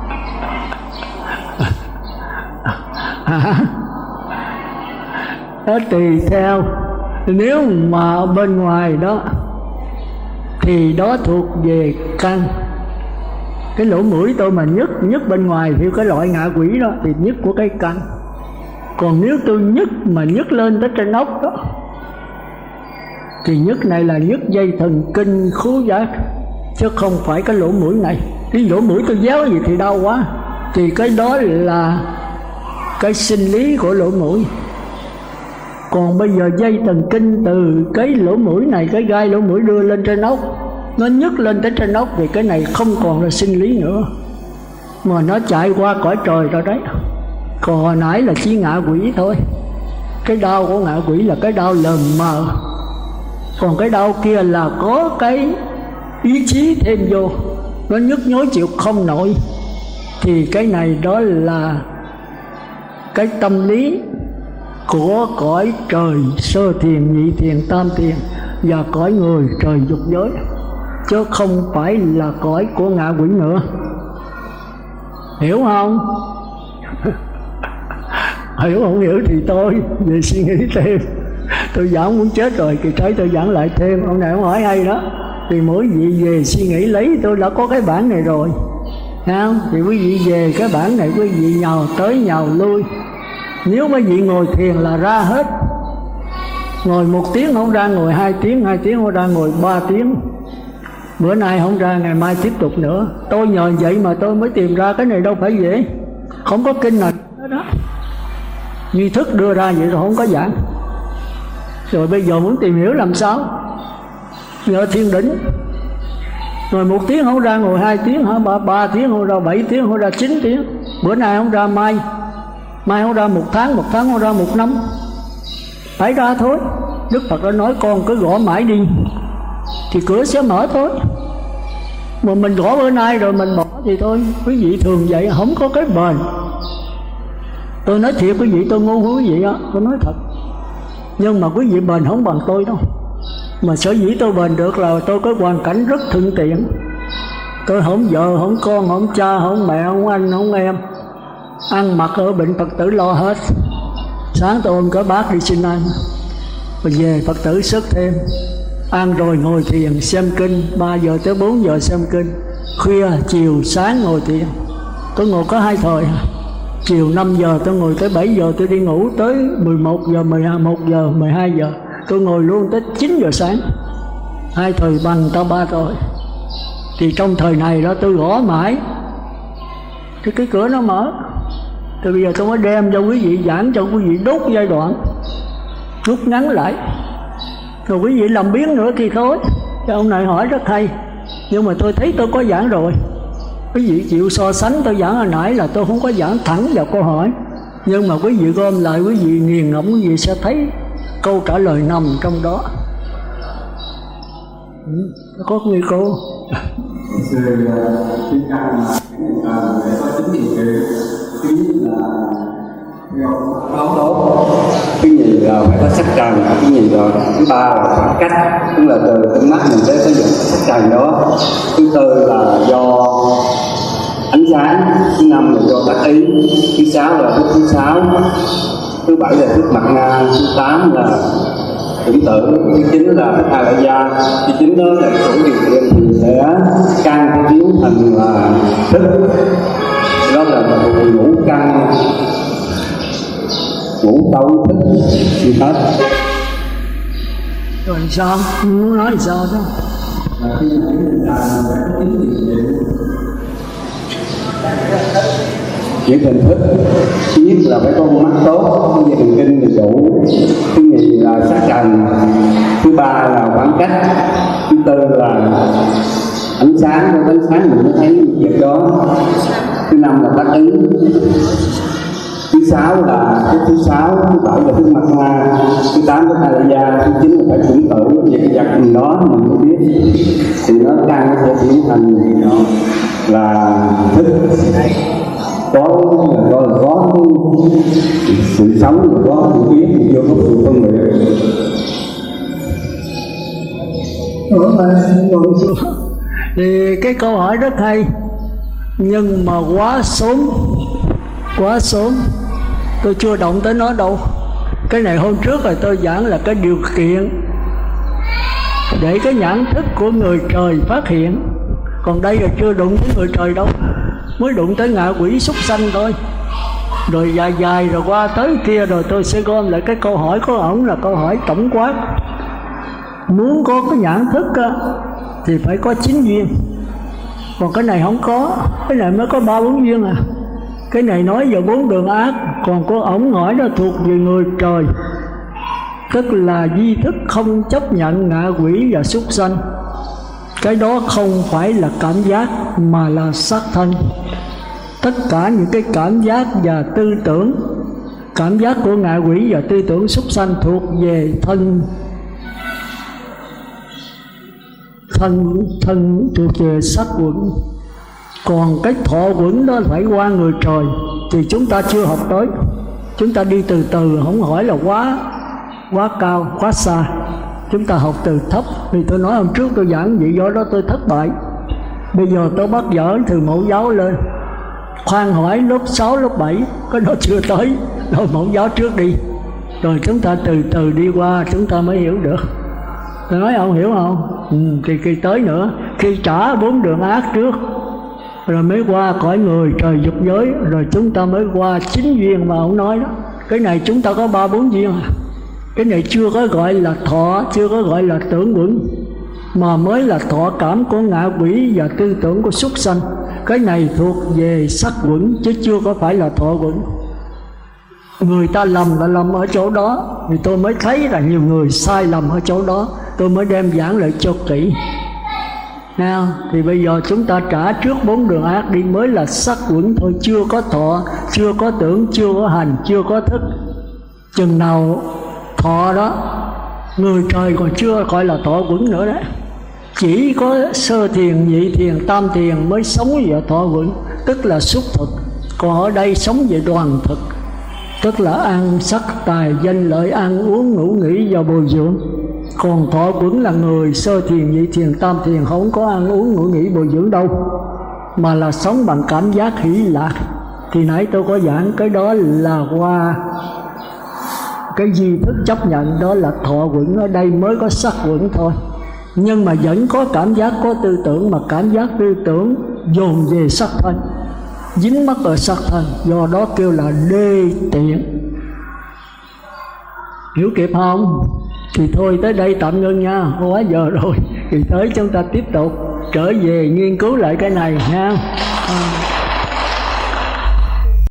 Đó tùy theo. Nếu mà bên ngoài đó thì đó thuộc về căn. Cái lỗ mũi tôi mà nhức bên ngoài thì cái loại ngạ quỷ đó thì nhức của cái căn. Còn nếu tôi nhức mà nhức lên tới trên ốc đó thì nhức này là nhức dây thần kinh khứu giác, chứ không phải cái lỗ mũi này. Cái lỗ mũi tôi déo gì thì đau quá, thì cái đó là cái sinh lý của lỗ mũi. Còn bây giờ dây thần kinh từ cái lỗ mũi này, cái gai lỗ mũi đưa lên trên ốc, nó nhức lên tới trên ốc thì cái này không còn là sinh lý nữa, mà nó chạy qua cõi trời rồi đấy. Còn hồi nãy là chỉ ngạ quỷ thôi. Cái đau của ngạ quỷ là cái đau lờ mờ. Còn cái đau kia là có cái ý chí thêm vô, nó nhức nhối chịu không nổi. Thì cái này đó là cái tâm lý của cõi trời sơ thiền, nhị thiền, tam thiền và cõi người trời dục giới, chứ không phải là cõi của ngạ quỷ nữa. Hiểu không? Hiểu không hiểu thì tôi về suy nghĩ thêm. Tôi giảng muốn chết rồi, kỳ tới tôi giảng lại thêm. Ông này ông hỏi hay đó. Thì mỗi vị về suy nghĩ lấy, tôi đã có cái bản này rồi, không? Thì quý vị về cái bản này, quý vị nhào tới nhào lui. Nếu quý vị ngồi thiền là ra hết. Ngồi 1 tiếng không ra, ngồi 2 tiếng, 2 tiếng không ra, ngồi 3 tiếng. Bữa nay không ra, ngày mai tiếp tục nữa. Tôi nhờ vậy mà tôi mới tìm ra cái này đâu phải dễ. Không có kinh nào đó. Nghi thức đưa ra vậy rồi không có giảng. Rồi bây giờ muốn tìm hiểu làm sao? Nhờ thiền định. Ngồi 1 tiếng không ra, ngồi 2 tiếng, 3 tiếng không ra, 7 tiếng không ra, 9 tiếng. Bữa nay không ra, mai không ra 1 tháng, 1 tháng không ra 1 năm. Phải ra thôi. Đức Phật đã nói con cứ gõ mãi đi thì cửa sẽ mở thôi. Mà mình gõ bữa nay rồi mình bỏ thì thôi. Quý vị thường vậy, không có cái bền. Tôi nói thiệt quý vị, tôi ngu với quý vị á, tôi nói thật. Nhưng mà quý vị bền không bằng tôi đâu. Mà sở dĩ tôi bền được là tôi có hoàn cảnh rất thuận tiện. Tôi không vợ, không con, không cha, không mẹ, không anh, không em. Ăn mặc ở bệnh Phật tử lo hết. Sáng tôi ôm cái bát đi xin ăn, rồi về Phật tử sức thêm. Ăn rồi ngồi thiền xem kinh 3 giờ tới 4 giờ xem kinh. Khuya chiều sáng ngồi thiền. Tôi ngồi có 2 thời. Chiều 5 giờ tôi ngồi tới 7 giờ, tôi đi ngủ tới 11 giờ, 11 giờ, 12 giờ. Tôi ngồi luôn tới 9 giờ sáng. 2 thời bằng ta 3 thời. Thì trong thời này đó tôi gõ mãi thì cái cửa nó mở. Thì bây giờ tôi mới đem cho quý vị giảng cho quý vị đốt giai đoạn, rút ngắn lại. Rồi quý vị làm biến nữa thì thôi. Cái ông này hỏi rất hay, nhưng mà tôi thấy tôi có giảng rồi. Quý vị chịu so sánh tôi giảng hồi nãy là tôi không có giảng thẳng vào câu hỏi, nhưng mà quý vị gom lại, quý vị nghiền ngẫm, quý vị sẽ thấy câu trả lời nằm trong đó. Có nguy cơ. Sư khuyên can là để có chính điều kiện. Thứ nhất là không tốt, thứ nhì là phải có sắc trần, thứ nhì rồi, thứ ba là khoảng cách, tức là từ con mắt mình tới cái dụng sắc trần đó. Thứ tư là do ánh sáng, thứ năm là do tác ý, thứ sáu là thức thứ sáu, thứ bảy là thức mặt nga, thứ tám là tưởng tượng, thứ 9 là thức a la gia. Thứ 9 đó là đủ điều kiện thì sẽ căn cái chiếu thành là thức, đó là ngũ căn, ngũ tấu thức như hết. Rồi sao? Muốn nói sao đó? Khi nãy là có chính điều kiện. Những hình thức, thứ nhất là phải có con mắt tốt, có dây thần kinh đầy đủ, thứ nhì là sắc trần, thứ ba là khoảng cách, thứ tư là ánh sáng, có ánh sáng mình mới thấy những việc đó, thứ năm là tác ứng, thứ sáu là cái thứ sáu, thứ bảy là thứ mặt hoa, thứ 8 là a la gia, thứ 9 là phải tưởng tượng về cái vật gì đó mình mới biết, thì nó càng sẽ biến thành là thức. Có cái sự sống, rồi có sự biết, thì vô có sự phân biệt. Thì cái câu hỏi rất hay, nhưng mà quá sớm, tôi chưa động tới nó đâu. Cái này hôm trước rồi tôi giảng là cái điều kiện để cái nhãn thức của người trời phát hiện, còn đây là chưa đụng tới người trời đâu, mới đụng tới ngạ quỷ súc sanh thôi. Rồi dài rồi qua tới kia, rồi tôi sẽ gom lại cái câu hỏi của ổng là câu hỏi tổng quát. Muốn có cái nhãn thức á, thì phải có 9 duyên, còn cái này không có, cái này mới có 3-4 duyên à. Cái này nói về 4 đường ác, còn của ổng hỏi nó thuộc về người trời, tức là duy thức không chấp nhận ngạ quỷ và súc sanh. Cái đó không phải là cảm giác mà là sắc thân. Tất cả những cái cảm giác và tư tưởng, cảm giác của ngạ quỷ và tư tưởng súc sanh thuộc về thân thuộc về sắc quẩn. Còn cái thọ quẩn đó phải qua người trời, thì chúng ta chưa học tới. Chúng ta đi từ từ, không hỏi là quá cao, quá xa. Chúng ta học từ thấp. Vì tôi nói hôm trước tôi giảng vậy, do đó tôi thất bại. Bây giờ tôi bắt dở từ mẫu giáo lên, khoan hỏi lớp 6, lớp 7, cái đó chưa tới, rồi mẫu giáo trước đi, rồi chúng ta từ từ đi qua, chúng ta mới hiểu được. Tôi nói ông hiểu không? Khi tới nữa, khi trả 4 đường ác trước, rồi mới qua cõi người trời dục giới, rồi chúng ta mới qua 9 duyên mà ông nói đó. Cái này chúng ta có 3-4 duyên à. Cái này chưa có gọi là thọ, chưa có gọi là tưởng quẩn, mà mới là thọ cảm của ngạ quỷ và tư tưởng của súc sanh. Cái này thuộc về sắc quẩn, chứ chưa có phải là thọ quẩn. Người ta lầm là lầm ở chỗ đó, thì tôi mới thấy là nhiều người sai lầm ở chỗ đó, tôi mới đem giảng lại cho kỹ. Nào, thì bây giờ chúng ta trả trước 4 đường ác đi, mới là sắc quẩn thôi, chưa có thọ, chưa có tưởng, chưa có hành, chưa có thức. Chừng nào thọ đó, người trời còn chưa gọi là thọ quẩn nữa đấy. Chỉ có sơ thiền, nhị thiền, tam thiền mới sống về thọ quẩn, tức là xúc thực. Còn ở đây sống về đoàn thực, tức là ăn sắc tài danh lợi, ăn uống ngủ nghỉ và bồi dưỡng. Còn thọ quẩn là người sơ thiền, nhị thiền, tam thiền không có ăn uống ngủ nghỉ bồi dưỡng đâu, mà là sống bằng cảm giác hỷ lạc. Thì nãy tôi có giảng cái đó là qua cái duy thức chấp nhận, đó là thọ quẩn. Ở đây mới có sắc quẩn thôi, nhưng mà vẫn có cảm giác, có tư tưởng, mà cảm giác tư tưởng dồn về sắc thân. dính mắc ở sắc thân, do đó kêu là đê tiện. Hiểu kịp không? Thì thôi tới đây tạm ngưng nha, quá giờ rồi. Thì tới chúng ta tiếp tục trở về nghiên cứu lại cái này nha.